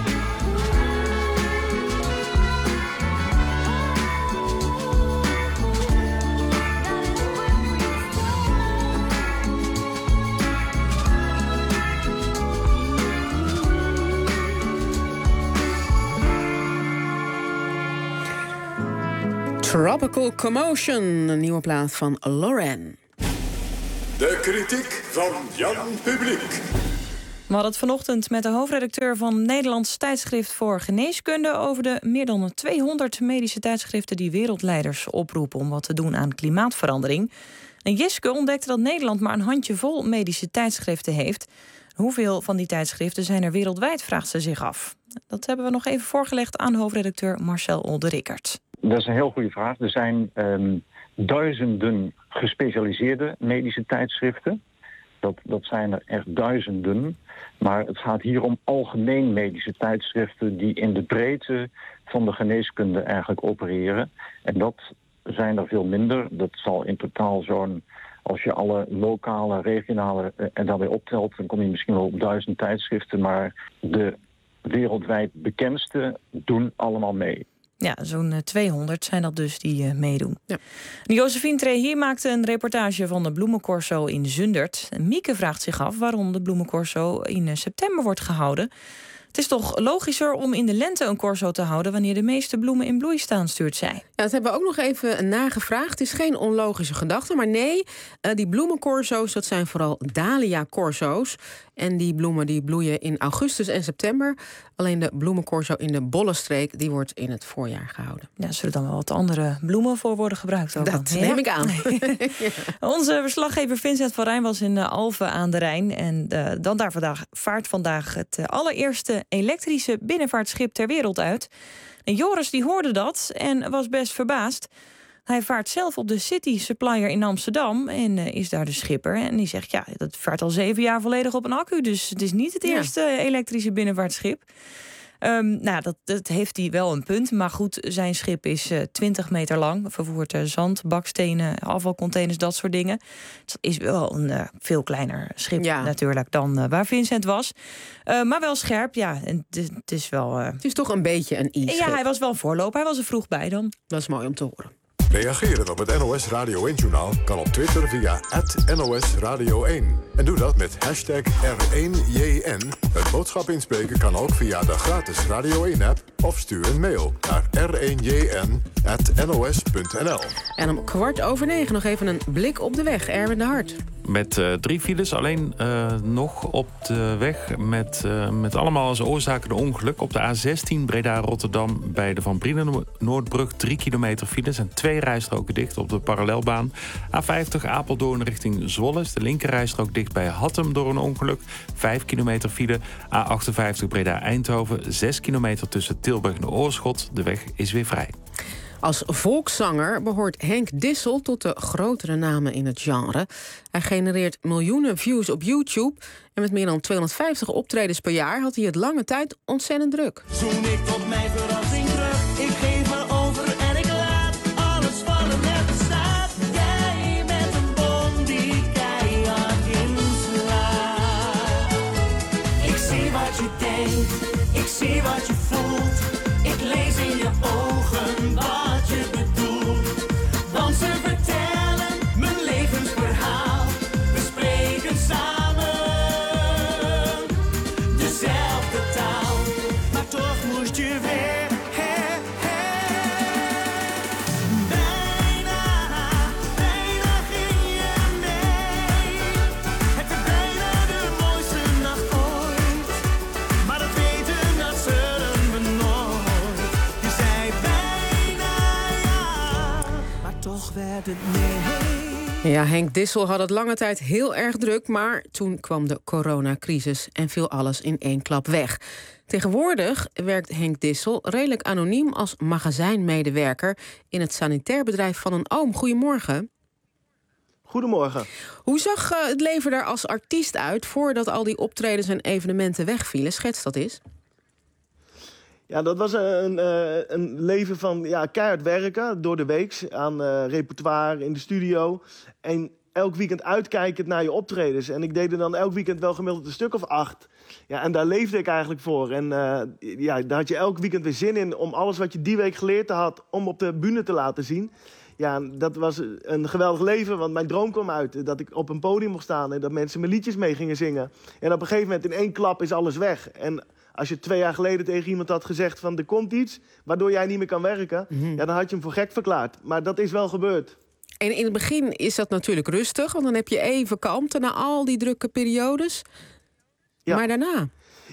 Tropical Commotion, een nieuwe plaat van Lauren. De kritiek van Jan Publiek. We hadden het vanochtend met de hoofdredacteur van Nederlands Tijdschrift voor Geneeskunde over de meer dan tweehonderd medische tijdschriften die wereldleiders oproepen om wat te doen aan klimaatverandering. En Jeske ontdekte dat Nederland maar een handjevol medische tijdschriften heeft. Hoeveel van die tijdschriften zijn er wereldwijd, vraagt ze zich af. Dat hebben we nog even voorgelegd aan hoofdredacteur Marcel Olde-Rickert. Dat is een heel goede vraag. Er zijn um, duizenden gespecialiseerde medische tijdschriften. Dat, dat zijn er echt duizenden. Maar het gaat hier om algemeen medische tijdschriften die in de breedte van de geneeskunde eigenlijk opereren. En dat zijn er veel minder. Dat zal in totaal zo'n, als je alle lokale, regionale eh, en daarbij optelt, dan kom je misschien wel op duizend tijdschriften. Maar de wereldwijd bekendste doen allemaal mee. Ja, zo'n tweehonderd zijn dat dus die uh, meedoen. Ja. Josephine Trehier maakte een reportage van de Bloemencorso in Zundert. En Mieke vraagt zich af waarom de Bloemencorso in uh, september wordt gehouden. Het is toch logischer om in de lente een corso te houden wanneer de meeste bloemen in bloei staan, stuurt zij. Ja, dat hebben we ook nog even nagevraagd. Het is geen onlogische gedachte, maar nee, uh, die bloemencorso's, dat zijn vooral dahlia-corso's. En die bloemen die bloeien in augustus en september. Alleen de bloemencorso in de Bollenstreek, die wordt in het voorjaar gehouden. Ja, zullen dan wel wat andere bloemen voor worden gebruikt ook? Dat dan? neem Ja? ik aan. Ja. Onze verslaggever Vincent van Rijn was in uh, Alphen aan de Rijn. En uh, dan daar vandaag, vaart vandaag het uh, allereerste elektrische binnenvaartschip ter wereld uit. En Joris die hoorde dat en was best verbaasd. Hij vaart zelf op de City Supplier in Amsterdam en uh, is daar de schipper. En die zegt, ja, dat vaart al zeven jaar volledig op een accu. Dus het is niet het Ja. eerste elektrische binnenvaartschip. Um, nou, dat, dat heeft hij wel een punt. Maar goed, zijn schip is uh, twintig meter lang. Vervoert uh, zand, bakstenen, afvalcontainers, dat soort dingen. Het is wel een uh, veel kleiner schip Ja. natuurlijk dan uh, waar Vincent was. Uh, maar wel scherp, ja. En het, het is wel... Uh... Het is toch een beetje een i-schip. Ja, hij was wel een voorloper. Hij was er vroeg bij dan. Dat is mooi om te horen. Reageren op het N O S Radio één-journaal kan op Twitter via at N O S Radio één. En doe dat met hashtag R één J N. Een boodschap inspreken kan ook via de gratis Radio één-app... of stuur een mail naar r één j n at n o s punt n l. En om kwart over negen nog even een blik op de weg. Erwin de Hart. Met uh, drie files, alleen uh, nog op de weg met, uh, met allemaal als oorzaak een ongeluk. Op de A zestien Breda-Rotterdam bij de Van Brienen-Noordbrug drie kilometer files en twee rijstroken dicht op de parallelbaan. A vijftig Apeldoorn richting Zwolle is de linkerrijstrook dicht bij Hattem door een ongeluk. vijf kilometer file. A achtenvijftig Breda-Eindhoven, zes kilometer tussen Tilburg en Oorschot. De weg is weer vrij. Als volkszanger behoort Henk Dissel tot de grotere namen in het genre. Hij genereert miljoenen views op YouTube. En met meer dan tweehonderdvijftig optredens per jaar had hij het lange tijd ontzettend druk. Zoen ik tot mijn verrassing terug. Ik geef me over en ik laat alles vallen net bestaat. Jij met een bom die keihard inslaat. Ik zie wat je denkt, ik zie wat je voelt. Ik lees in je ogen wat je bedoelt. Want ze vertellen mijn levensverhaal. We spreken samen dezelfde taal. Maar toch moest je weer hè, hè. Bijna, bijna ging je mee. Het werd bijna de mooiste nacht ooit. Maar dat weten, dat zullen we nooit. Je zei bijna ja, maar toch werd het nee. Ja, Henk Dissel had het lange tijd heel erg druk, maar toen kwam de coronacrisis en viel alles in één klap weg. Tegenwoordig werkt Henk Dissel redelijk anoniem als magazijnmedewerker in het sanitair bedrijf van een oom. Goedemorgen. Goedemorgen. Hoe zag uh, het leven daar als artiest uit voordat al die optredens en evenementen wegvielen? Schets dat eens. Ja, dat was een, een, een leven van ja, keihard werken door de week aan uh, repertoire in de studio. En elk weekend uitkijken naar je optredens. En ik deed er dan elk weekend wel gemiddeld een stuk of acht. Ja, en daar leefde ik eigenlijk voor. En uh, ja, daar had je elk weekend weer zin in om alles wat je die week geleerd had om op de bühne te laten zien. Ja, dat was een geweldig leven, want mijn droom kwam uit. Dat ik op een podium mocht staan en dat mensen mijn liedjes mee gingen zingen. En op een gegeven moment in één klap is alles weg. En als je twee jaar geleden tegen iemand had gezegd van er komt iets waardoor jij niet meer kan werken, mm-hmm. ja, dan had je hem voor gek verklaard. Maar dat is wel gebeurd. En in het begin is dat natuurlijk rustig, want dan heb je even kalmte na al die drukke periodes. Ja. Maar daarna?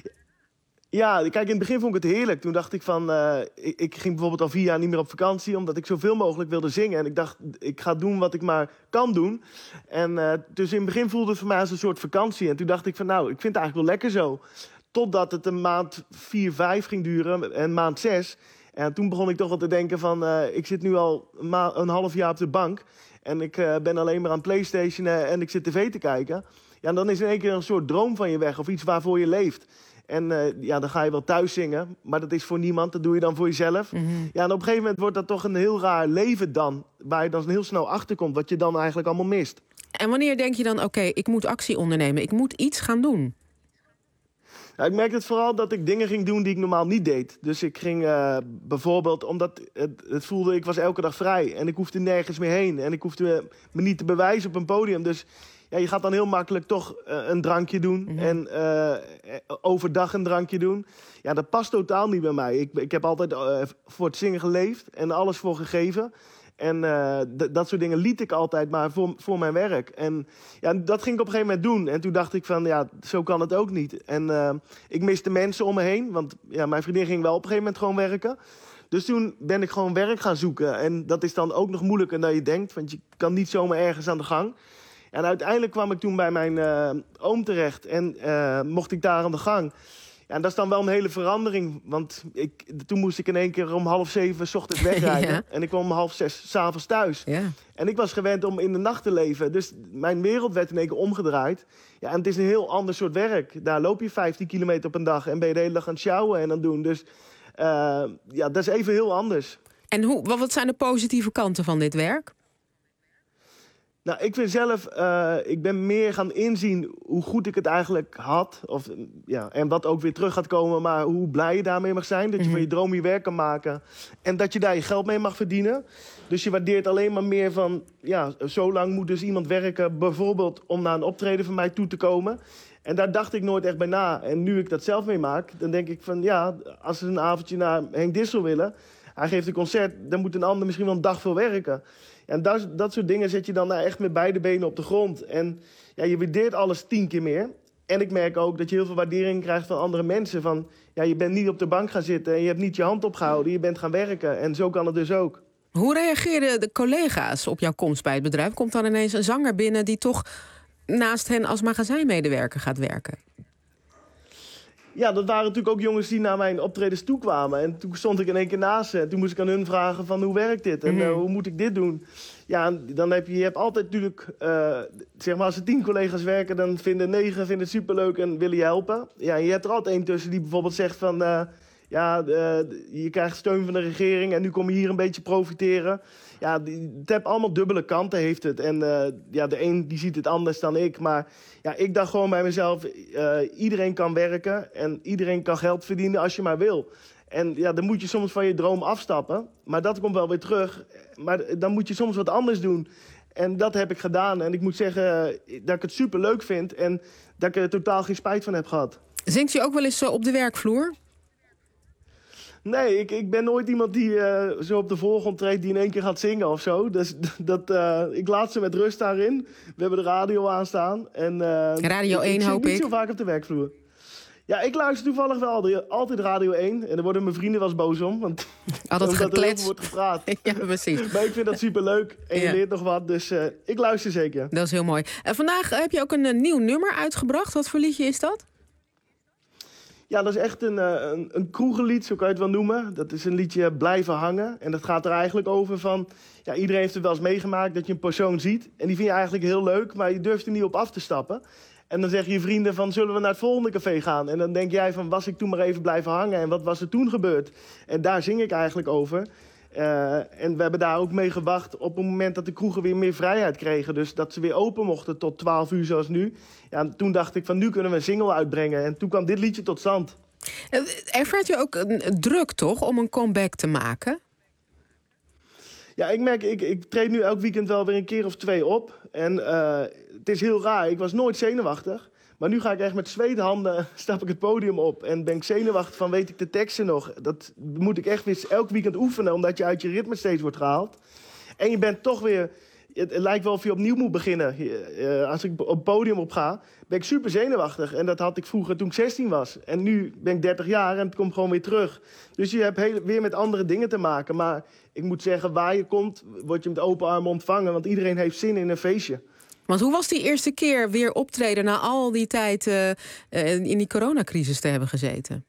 Ja, kijk, in het begin vond ik het heerlijk. Toen dacht ik van, uh, ik, ik ging bijvoorbeeld al vier jaar niet meer op vakantie, omdat ik zoveel mogelijk wilde zingen. En ik dacht, ik ga doen wat ik maar kan doen. En uh, dus in het begin voelde het voor mij als een soort vakantie. En toen dacht ik van, nou, ik vind het eigenlijk wel lekker zo. Totdat het een maand vier, vijf ging duren en maand zes. En toen begon ik toch wel te denken van, uh, ik zit nu al een, ma- een half jaar op de bank. En ik uh, ben alleen maar aan PlayStation uh, en ik zit tv te kijken. Ja, en dan is in één keer een soort droom van je weg of iets waarvoor je leeft. En uh, ja, dan ga je wel thuis zingen, maar dat is voor niemand. Dat doe je dan voor jezelf. Mm-hmm. Ja, en op een gegeven moment wordt dat toch een heel raar leven dan. Waar je dan heel snel achterkomt, wat je dan eigenlijk allemaal mist. En wanneer denk je dan, oké, okay, ik moet actie ondernemen. Ik moet iets gaan doen? Ja, ik merkte het vooral dat ik dingen ging doen die ik normaal niet deed. Dus ik ging uh, bijvoorbeeld, omdat het, het voelde, ik was elke dag vrij. En ik hoefde nergens meer heen. En ik hoefde me niet te bewijzen op een podium. Dus ja, je gaat dan heel makkelijk toch uh, een drankje doen. Mm-hmm. En uh, overdag een drankje doen. Ja, dat past totaal niet bij mij. Ik, ik heb altijd uh, voor het zingen geleefd en alles voor gegeven. En uh, d- dat soort dingen liet ik altijd maar voor, voor mijn werk. En ja, dat ging ik op een gegeven moment doen. En toen dacht ik van, ja, zo kan het ook niet. En uh, ik miste mensen om me heen. Want ja, mijn vriendin ging wel op een gegeven moment gewoon werken. Dus toen ben ik gewoon werk gaan zoeken. En dat is dan ook nog moeilijker dan je denkt. Want je kan niet zomaar ergens aan de gang. En uiteindelijk kwam ik toen bij mijn uh, oom terecht. En uh, mocht ik daar aan de gang. Ja, en dat is dan wel een hele verandering. Want ik, toen moest ik in één keer om half zeven 's ochtends wegrijden. Ja. En ik kwam om half zes 's avonds thuis. Ja. En ik was gewend om in de nacht te leven. Dus mijn wereld werd in één keer omgedraaid. Ja, en het is een heel ander soort werk. Daar loop je vijftien kilometer op een dag. En ben je de hele dag aan het sjouwen en aan het doen. Dus uh, ja, dat is even heel anders. En hoe, wat zijn de positieve kanten van dit werk? Nou, ik vind zelf, uh, ik ben meer gaan inzien hoe goed ik het eigenlijk had. Of, ja, en wat ook weer terug gaat komen, maar hoe blij je daarmee mag zijn. Dat je mm-hmm. van je droom je werk kan maken. En dat je daar je geld mee mag verdienen. Dus je waardeert alleen maar meer van, ja, zo lang moet dus iemand werken. Bijvoorbeeld om naar een optreden van mij toe te komen. En daar dacht ik nooit echt bij na. En nu ik dat zelf meemaak, dan denk ik van, ja, als ze een avondje naar Henk Dissel willen. Hij geeft een concert, dan moet een ander misschien wel een dag veel werken. En dat, dat soort dingen zet je dan echt met beide benen op de grond. En ja, je waardeert alles tien keer meer. En ik merk ook dat je heel veel waardering krijgt van andere mensen. Van, ja, je bent niet op de bank gaan zitten en je hebt niet je hand opgehouden. Je bent gaan werken en zo kan het dus ook. Hoe reageerden de collega's op jouw komst bij het bedrijf? Komt dan ineens een zanger binnen die toch naast hen als magazijnmedewerker gaat werken? Ja, dat waren natuurlijk ook jongens die naar mijn optredens toe kwamen. En toen stond ik in één keer naast ze. En toen moest ik aan hun vragen van hoe werkt dit? En uh, hoe moet ik dit doen? Ja, dan heb je, je hebt altijd natuurlijk, uh, zeg maar als er tien collega's werken, dan vinden negen vinden het superleuk en willen je helpen. Ja, je hebt er altijd één tussen die bijvoorbeeld zegt van, uh, ja, uh, je krijgt steun van de regering en nu kom je hier een beetje profiteren. Ja, het heeft allemaal dubbele kanten, heeft het. En uh, ja, de een die ziet het anders dan ik. Maar ja, ik dacht gewoon bij mezelf, uh, iedereen kan werken en iedereen kan geld verdienen als je maar wil. En ja, dan moet je soms van je droom afstappen. Maar dat komt wel weer terug. Maar dan moet je soms wat anders doen. En dat heb ik gedaan. En ik moet zeggen uh, dat ik het super leuk vind en dat ik er totaal geen spijt van heb gehad. Zingt je ook wel eens uh, op de werkvloer? Nee, ik, ik ben nooit iemand die uh, zo op de voorgrond treedt die in één keer gaat zingen of zo. Dus dat, uh, ik laat ze met rust daarin. We hebben de radio aanstaan. En, uh, Radio één, ik, ik hoop ik. ik. niet zo vaak op de werkvloer. Ja, ik luister toevallig wel altijd Radio één. En daar worden mijn vrienden wel eens boos om. Want altijd omdat er heel veel gekletst. wordt gepraat. Ja, precies. Maar ik vind dat superleuk. En je Ja. leert nog wat. Dus uh, ik luister zeker. Dat is heel mooi. En vandaag heb je ook een, een nieuw nummer uitgebracht. Wat voor liedje is dat? Ja, dat is echt een, uh, een, een kroegenlied, zo kan je het wel noemen. Dat is een liedje Blijven hangen. En dat gaat er eigenlijk over van... Ja, iedereen heeft het wel eens meegemaakt dat je een persoon ziet. En die vind je eigenlijk heel leuk, maar je durft er niet op af te stappen. En dan zeggen je vrienden van, zullen we naar het volgende café gaan? En dan denk jij van, was ik toen maar even blijven hangen? En wat was er toen gebeurd? En daar zing ik eigenlijk over. Uh, en we hebben daar ook mee gewacht op het moment dat de kroegen weer meer vrijheid kregen. Dus dat ze weer open mochten tot twaalf uur zoals nu. Ja, en toen dacht ik van, nu kunnen we een single uitbrengen. En toen kwam dit liedje tot stand. Ervaart je ook een druk, toch, om een comeback te maken? Ja, ik merk, ik, ik treed nu elk weekend wel weer een keer of twee op. En uh, het is heel raar, ik was nooit zenuwachtig. Maar nu ga ik echt met zwete handen, stap ik het podium op. En ben ik zenuwachtig van, weet ik de teksten nog? Dat moet ik echt weer elk weekend oefenen, omdat je uit je ritme steeds wordt gehaald. En je bent toch weer, het, het lijkt wel of je opnieuw moet beginnen. Uh, als ik op het podium op ga, ben ik super zenuwachtig. En dat had ik vroeger toen ik zestien was. En nu ben ik dertig jaar en het komt gewoon weer terug. Dus je hebt heel, weer met andere dingen te maken. Maar ik moet zeggen, waar je komt, word je met open armen ontvangen. Want iedereen heeft zin in een feestje. Want hoe was die eerste keer weer optreden na al die tijd uh, uh, in die coronacrisis te hebben gezeten?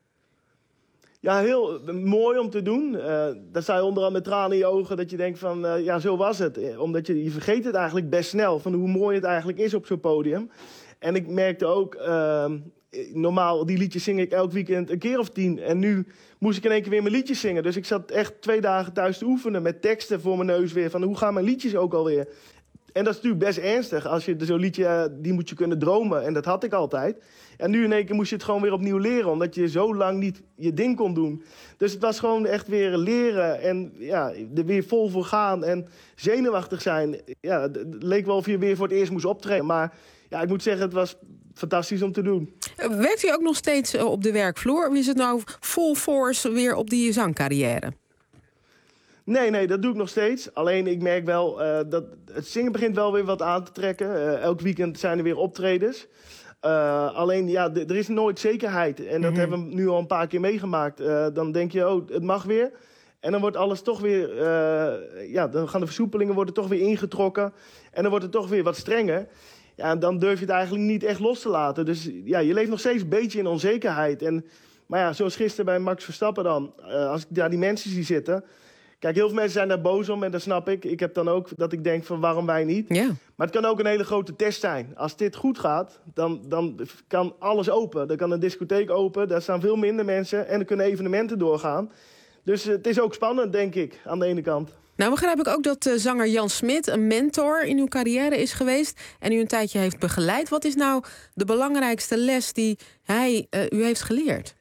Ja, heel mooi om te doen. Uh, daar sta je onderaan met tranen in je ogen dat je denkt van, uh, ja, zo was het. Omdat je, je vergeet het eigenlijk best snel, van hoe mooi het eigenlijk is op zo'n podium. En ik merkte ook, uh, normaal, die liedjes zing ik elk weekend een keer of tien. En nu moest ik in één keer weer mijn liedjes zingen. Dus ik zat echt twee dagen thuis te oefenen met teksten voor mijn neus weer. Van hoe gaan mijn liedjes ook alweer? En dat is natuurlijk best ernstig. Als je zo'n liedje, uh, die moet je kunnen dromen. En dat had ik altijd. En nu in één keer moest je het gewoon weer opnieuw leren. Omdat je zo lang niet je ding kon doen. Dus het was gewoon echt weer leren. En ja, er weer vol voor gaan. En zenuwachtig zijn. Ja, het leek wel of je weer voor het eerst moest optreden. Maar ja, ik moet zeggen, het was fantastisch om te doen. Werkt u ook nog steeds op de werkvloer? Of is het nou full force weer op die zangcarrière? Nee, nee, dat doe ik nog steeds. Alleen ik merk wel uh, dat het zingen begint wel weer wat aan te trekken. Uh, elk weekend zijn er weer optredens. Uh, alleen, ja, d- er is nooit zekerheid. En dat mm-hmm. hebben we nu al een paar keer meegemaakt. Uh, dan denk je, oh, het mag weer. En dan wordt alles toch weer... Uh, ja, dan gaan de versoepelingen worden toch weer ingetrokken. En dan wordt het toch weer wat strenger. Ja, en dan durf je het eigenlijk niet echt los te laten. Dus ja, je leeft nog steeds een beetje in onzekerheid. En, maar ja, zoals gisteren bij Max Verstappen dan. Uh, als ik daar die mensen zie zitten... Kijk, heel veel mensen zijn daar boos om en dat snap ik. Ik heb dan ook dat ik denk van waarom wij niet. Ja. Maar het kan ook een hele grote test zijn. Als dit goed gaat, dan, dan kan alles open. Dan kan een discotheek open, daar staan veel minder mensen... en er kunnen evenementen doorgaan. Dus het is ook spannend, denk ik, aan de ene kant. Nou begrijp ik ook dat uh, zanger Jan Smit een mentor in uw carrière is geweest... en u een tijdje heeft begeleid. Wat is nou de belangrijkste les die hij uh, u heeft geleerd?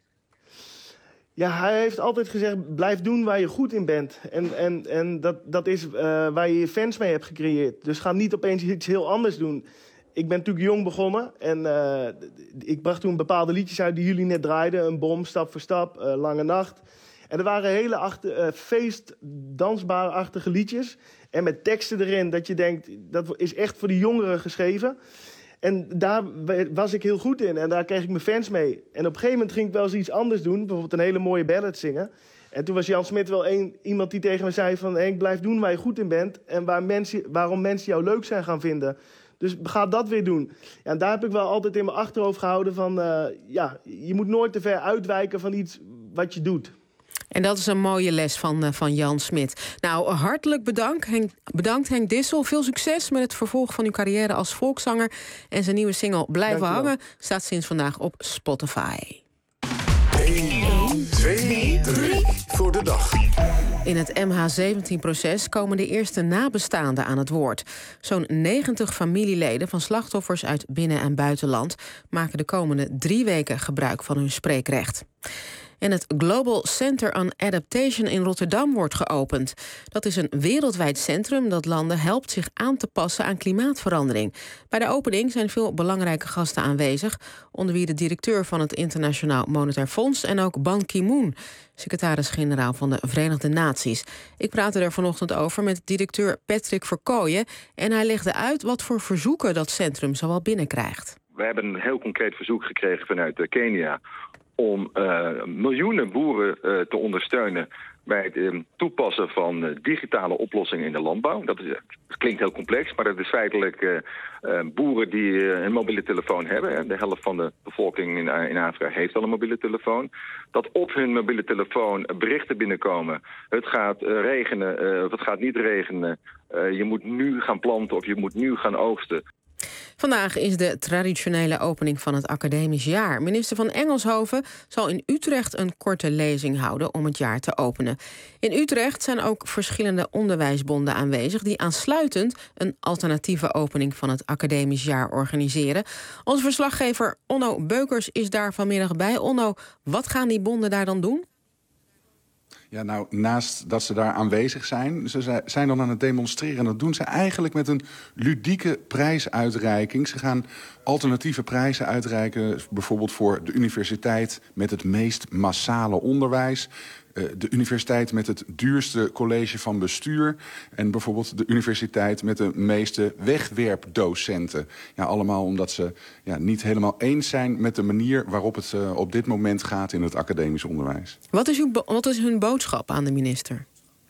Ja, hij heeft altijd gezegd, blijf doen waar je goed in bent. En, en, en dat, dat is uh, waar je je fans mee hebt gecreëerd. Dus ga niet opeens iets heel anders doen. Ik ben natuurlijk jong begonnen. En uh, ik bracht toen bepaalde liedjes uit die jullie net draaiden. Een bom, stap voor stap, uh, lange nacht. En er waren hele achter, uh, feest, dansbaar-achtige liedjes. En met teksten erin dat je denkt, dat is echt voor de jongeren geschreven. En daar was ik heel goed in en daar kreeg ik mijn fans mee. En op een gegeven moment ging ik wel eens iets anders doen. Bijvoorbeeld een hele mooie ballad zingen. En toen was Jan Smit wel een, iemand die tegen me zei van... Henk, blijf doen waar je goed in bent en waar mensen, waarom mensen jou leuk zijn gaan vinden. Dus ga dat weer doen. Ja, en daar heb ik wel altijd in mijn achterhoofd gehouden van... Uh, ja, je moet nooit te ver uitwijken van iets wat je doet. En dat is een mooie les van, uh, van Jan Smit. Nou, hartelijk bedankt Henk, bedankt Henk Dissel. Veel succes met het vervolg van uw carrière als volkszanger. En zijn nieuwe single Blijven Hangen staat sinds vandaag op Spotify. één, twee, drie voor de dag. In het M H zeventien-proces komen de eerste nabestaanden aan het woord. Zo'n negentig familieleden van slachtoffers uit binnen- en buitenland... maken de komende drie weken gebruik van hun spreekrecht. En het Global Center on Adaptation in Rotterdam wordt geopend. Dat is een wereldwijd centrum dat landen helpt zich aan te passen aan klimaatverandering. Bij de opening zijn veel belangrijke gasten aanwezig, onder wie de directeur van het Internationaal Monetair Fonds en ook Ban Ki-moon, secretaris-generaal van de Verenigde Naties. Ik praatte er vanochtend over met directeur Patrick Verkooyen en hij legde uit wat voor verzoeken dat centrum zoal binnenkrijgt. We hebben een heel concreet verzoek gekregen vanuit Kenia om uh, miljoenen boeren uh, te ondersteunen bij het uh, toepassen van uh, digitale oplossingen in de landbouw. Dat, is, dat klinkt heel complex, maar dat is feitelijk uh, uh, boeren die uh, een mobiele telefoon hebben. De helft van de bevolking in, uh, in Afrika heeft al een mobiele telefoon. Dat op hun mobiele telefoon berichten binnenkomen. Het gaat uh, regenen uh, of het gaat niet regenen. Uh, je moet nu gaan planten of je moet nu gaan oogsten. Vandaag is de traditionele opening van het academisch jaar. Minister van Engelshoven zal in Utrecht een korte lezing houden om het jaar te openen. In Utrecht zijn ook verschillende onderwijsbonden aanwezig die aansluitend een alternatieve opening van het academisch jaar organiseren. Onze verslaggever Onno Beukers is daar vanmiddag bij. Onno, wat gaan die bonden daar dan doen? Ja, nou, naast dat ze daar aanwezig zijn, ze zijn dan aan het demonstreren. En dat doen ze eigenlijk met een ludieke prijsuitreiking. Ze gaan alternatieve prijzen uitreiken, bijvoorbeeld voor de universiteit met het meest massale onderwijs, de universiteit met het duurste college van bestuur en bijvoorbeeld de universiteit met de meeste wegwerpdocenten. Ja, allemaal omdat ze ja, niet helemaal eens zijn met de manier waarop het uh, op dit moment gaat in het academisch onderwijs. Wat is, uw, wat is hun boodschap aan de minister?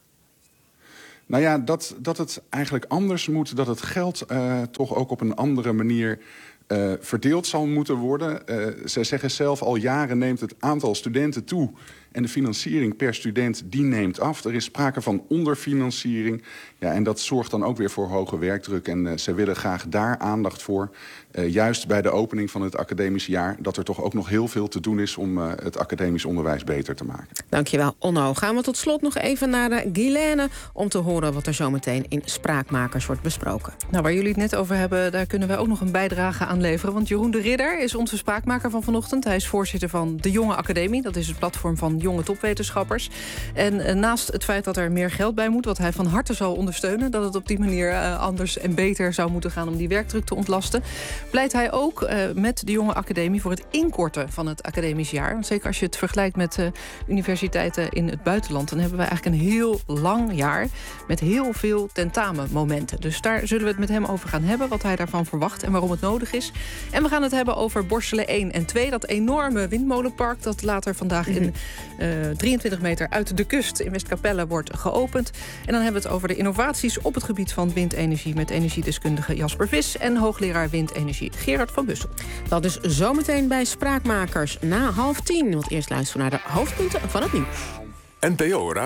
Nou ja, dat, dat het eigenlijk anders moet, dat het geld uh, toch ook op een andere manier Uh, verdeeld zal moeten worden. Uh, zij zeggen zelf al jaren neemt het aantal studenten toe En de financiering per student die neemt af. Er is sprake van onderfinanciering. Ja, en dat zorgt dan ook weer voor hoge werkdruk. En uh, ze willen graag daar aandacht voor. Uh, juist bij de opening van het academisch jaar. Dat er toch ook nog heel veel te doen is om uh, het academisch onderwijs beter te maken. Dankjewel, Onno. Gaan we tot slot nog even naar de Guilaine om te horen wat er zometeen in Spraakmakers wordt besproken. Nou, waar jullie het net over hebben, daar kunnen wij ook nog een bijdrage aan leveren. Want Jeroen de Ridder is onze spraakmaker van vanochtend. Hij is voorzitter van de Jonge Academie. Dat is het platform van jonge topwetenschappers. En uh, naast het feit dat er meer geld bij moet, wat hij van harte zal ondersteunen, dat het op die manier uh, anders en beter zou moeten gaan om die werkdruk te ontlasten, pleit hij ook uh, met de Jonge Academie voor het inkorten van het academisch jaar. Want zeker als je het vergelijkt met uh, universiteiten in het buitenland, dan hebben we eigenlijk een heel lang jaar met heel veel tentamenmomenten. Dus daar zullen we het met hem over gaan hebben, wat hij daarvan verwacht en waarom het nodig is. En we gaan het hebben over Borselen één en twee, dat enorme windmolenpark dat later vandaag in uh, drieëntwintig meter uit de kust in Westkapelle wordt geopend. En dan hebben we het over de innovaties op het gebied van windenergie met energiedeskundige Jasper Vis en hoogleraar windenergie Gerard van Bussel. Dat is zometeen bij Spraakmakers na half tien. Want eerst luisteren we naar de hoofdpunten van het nieuws. N P O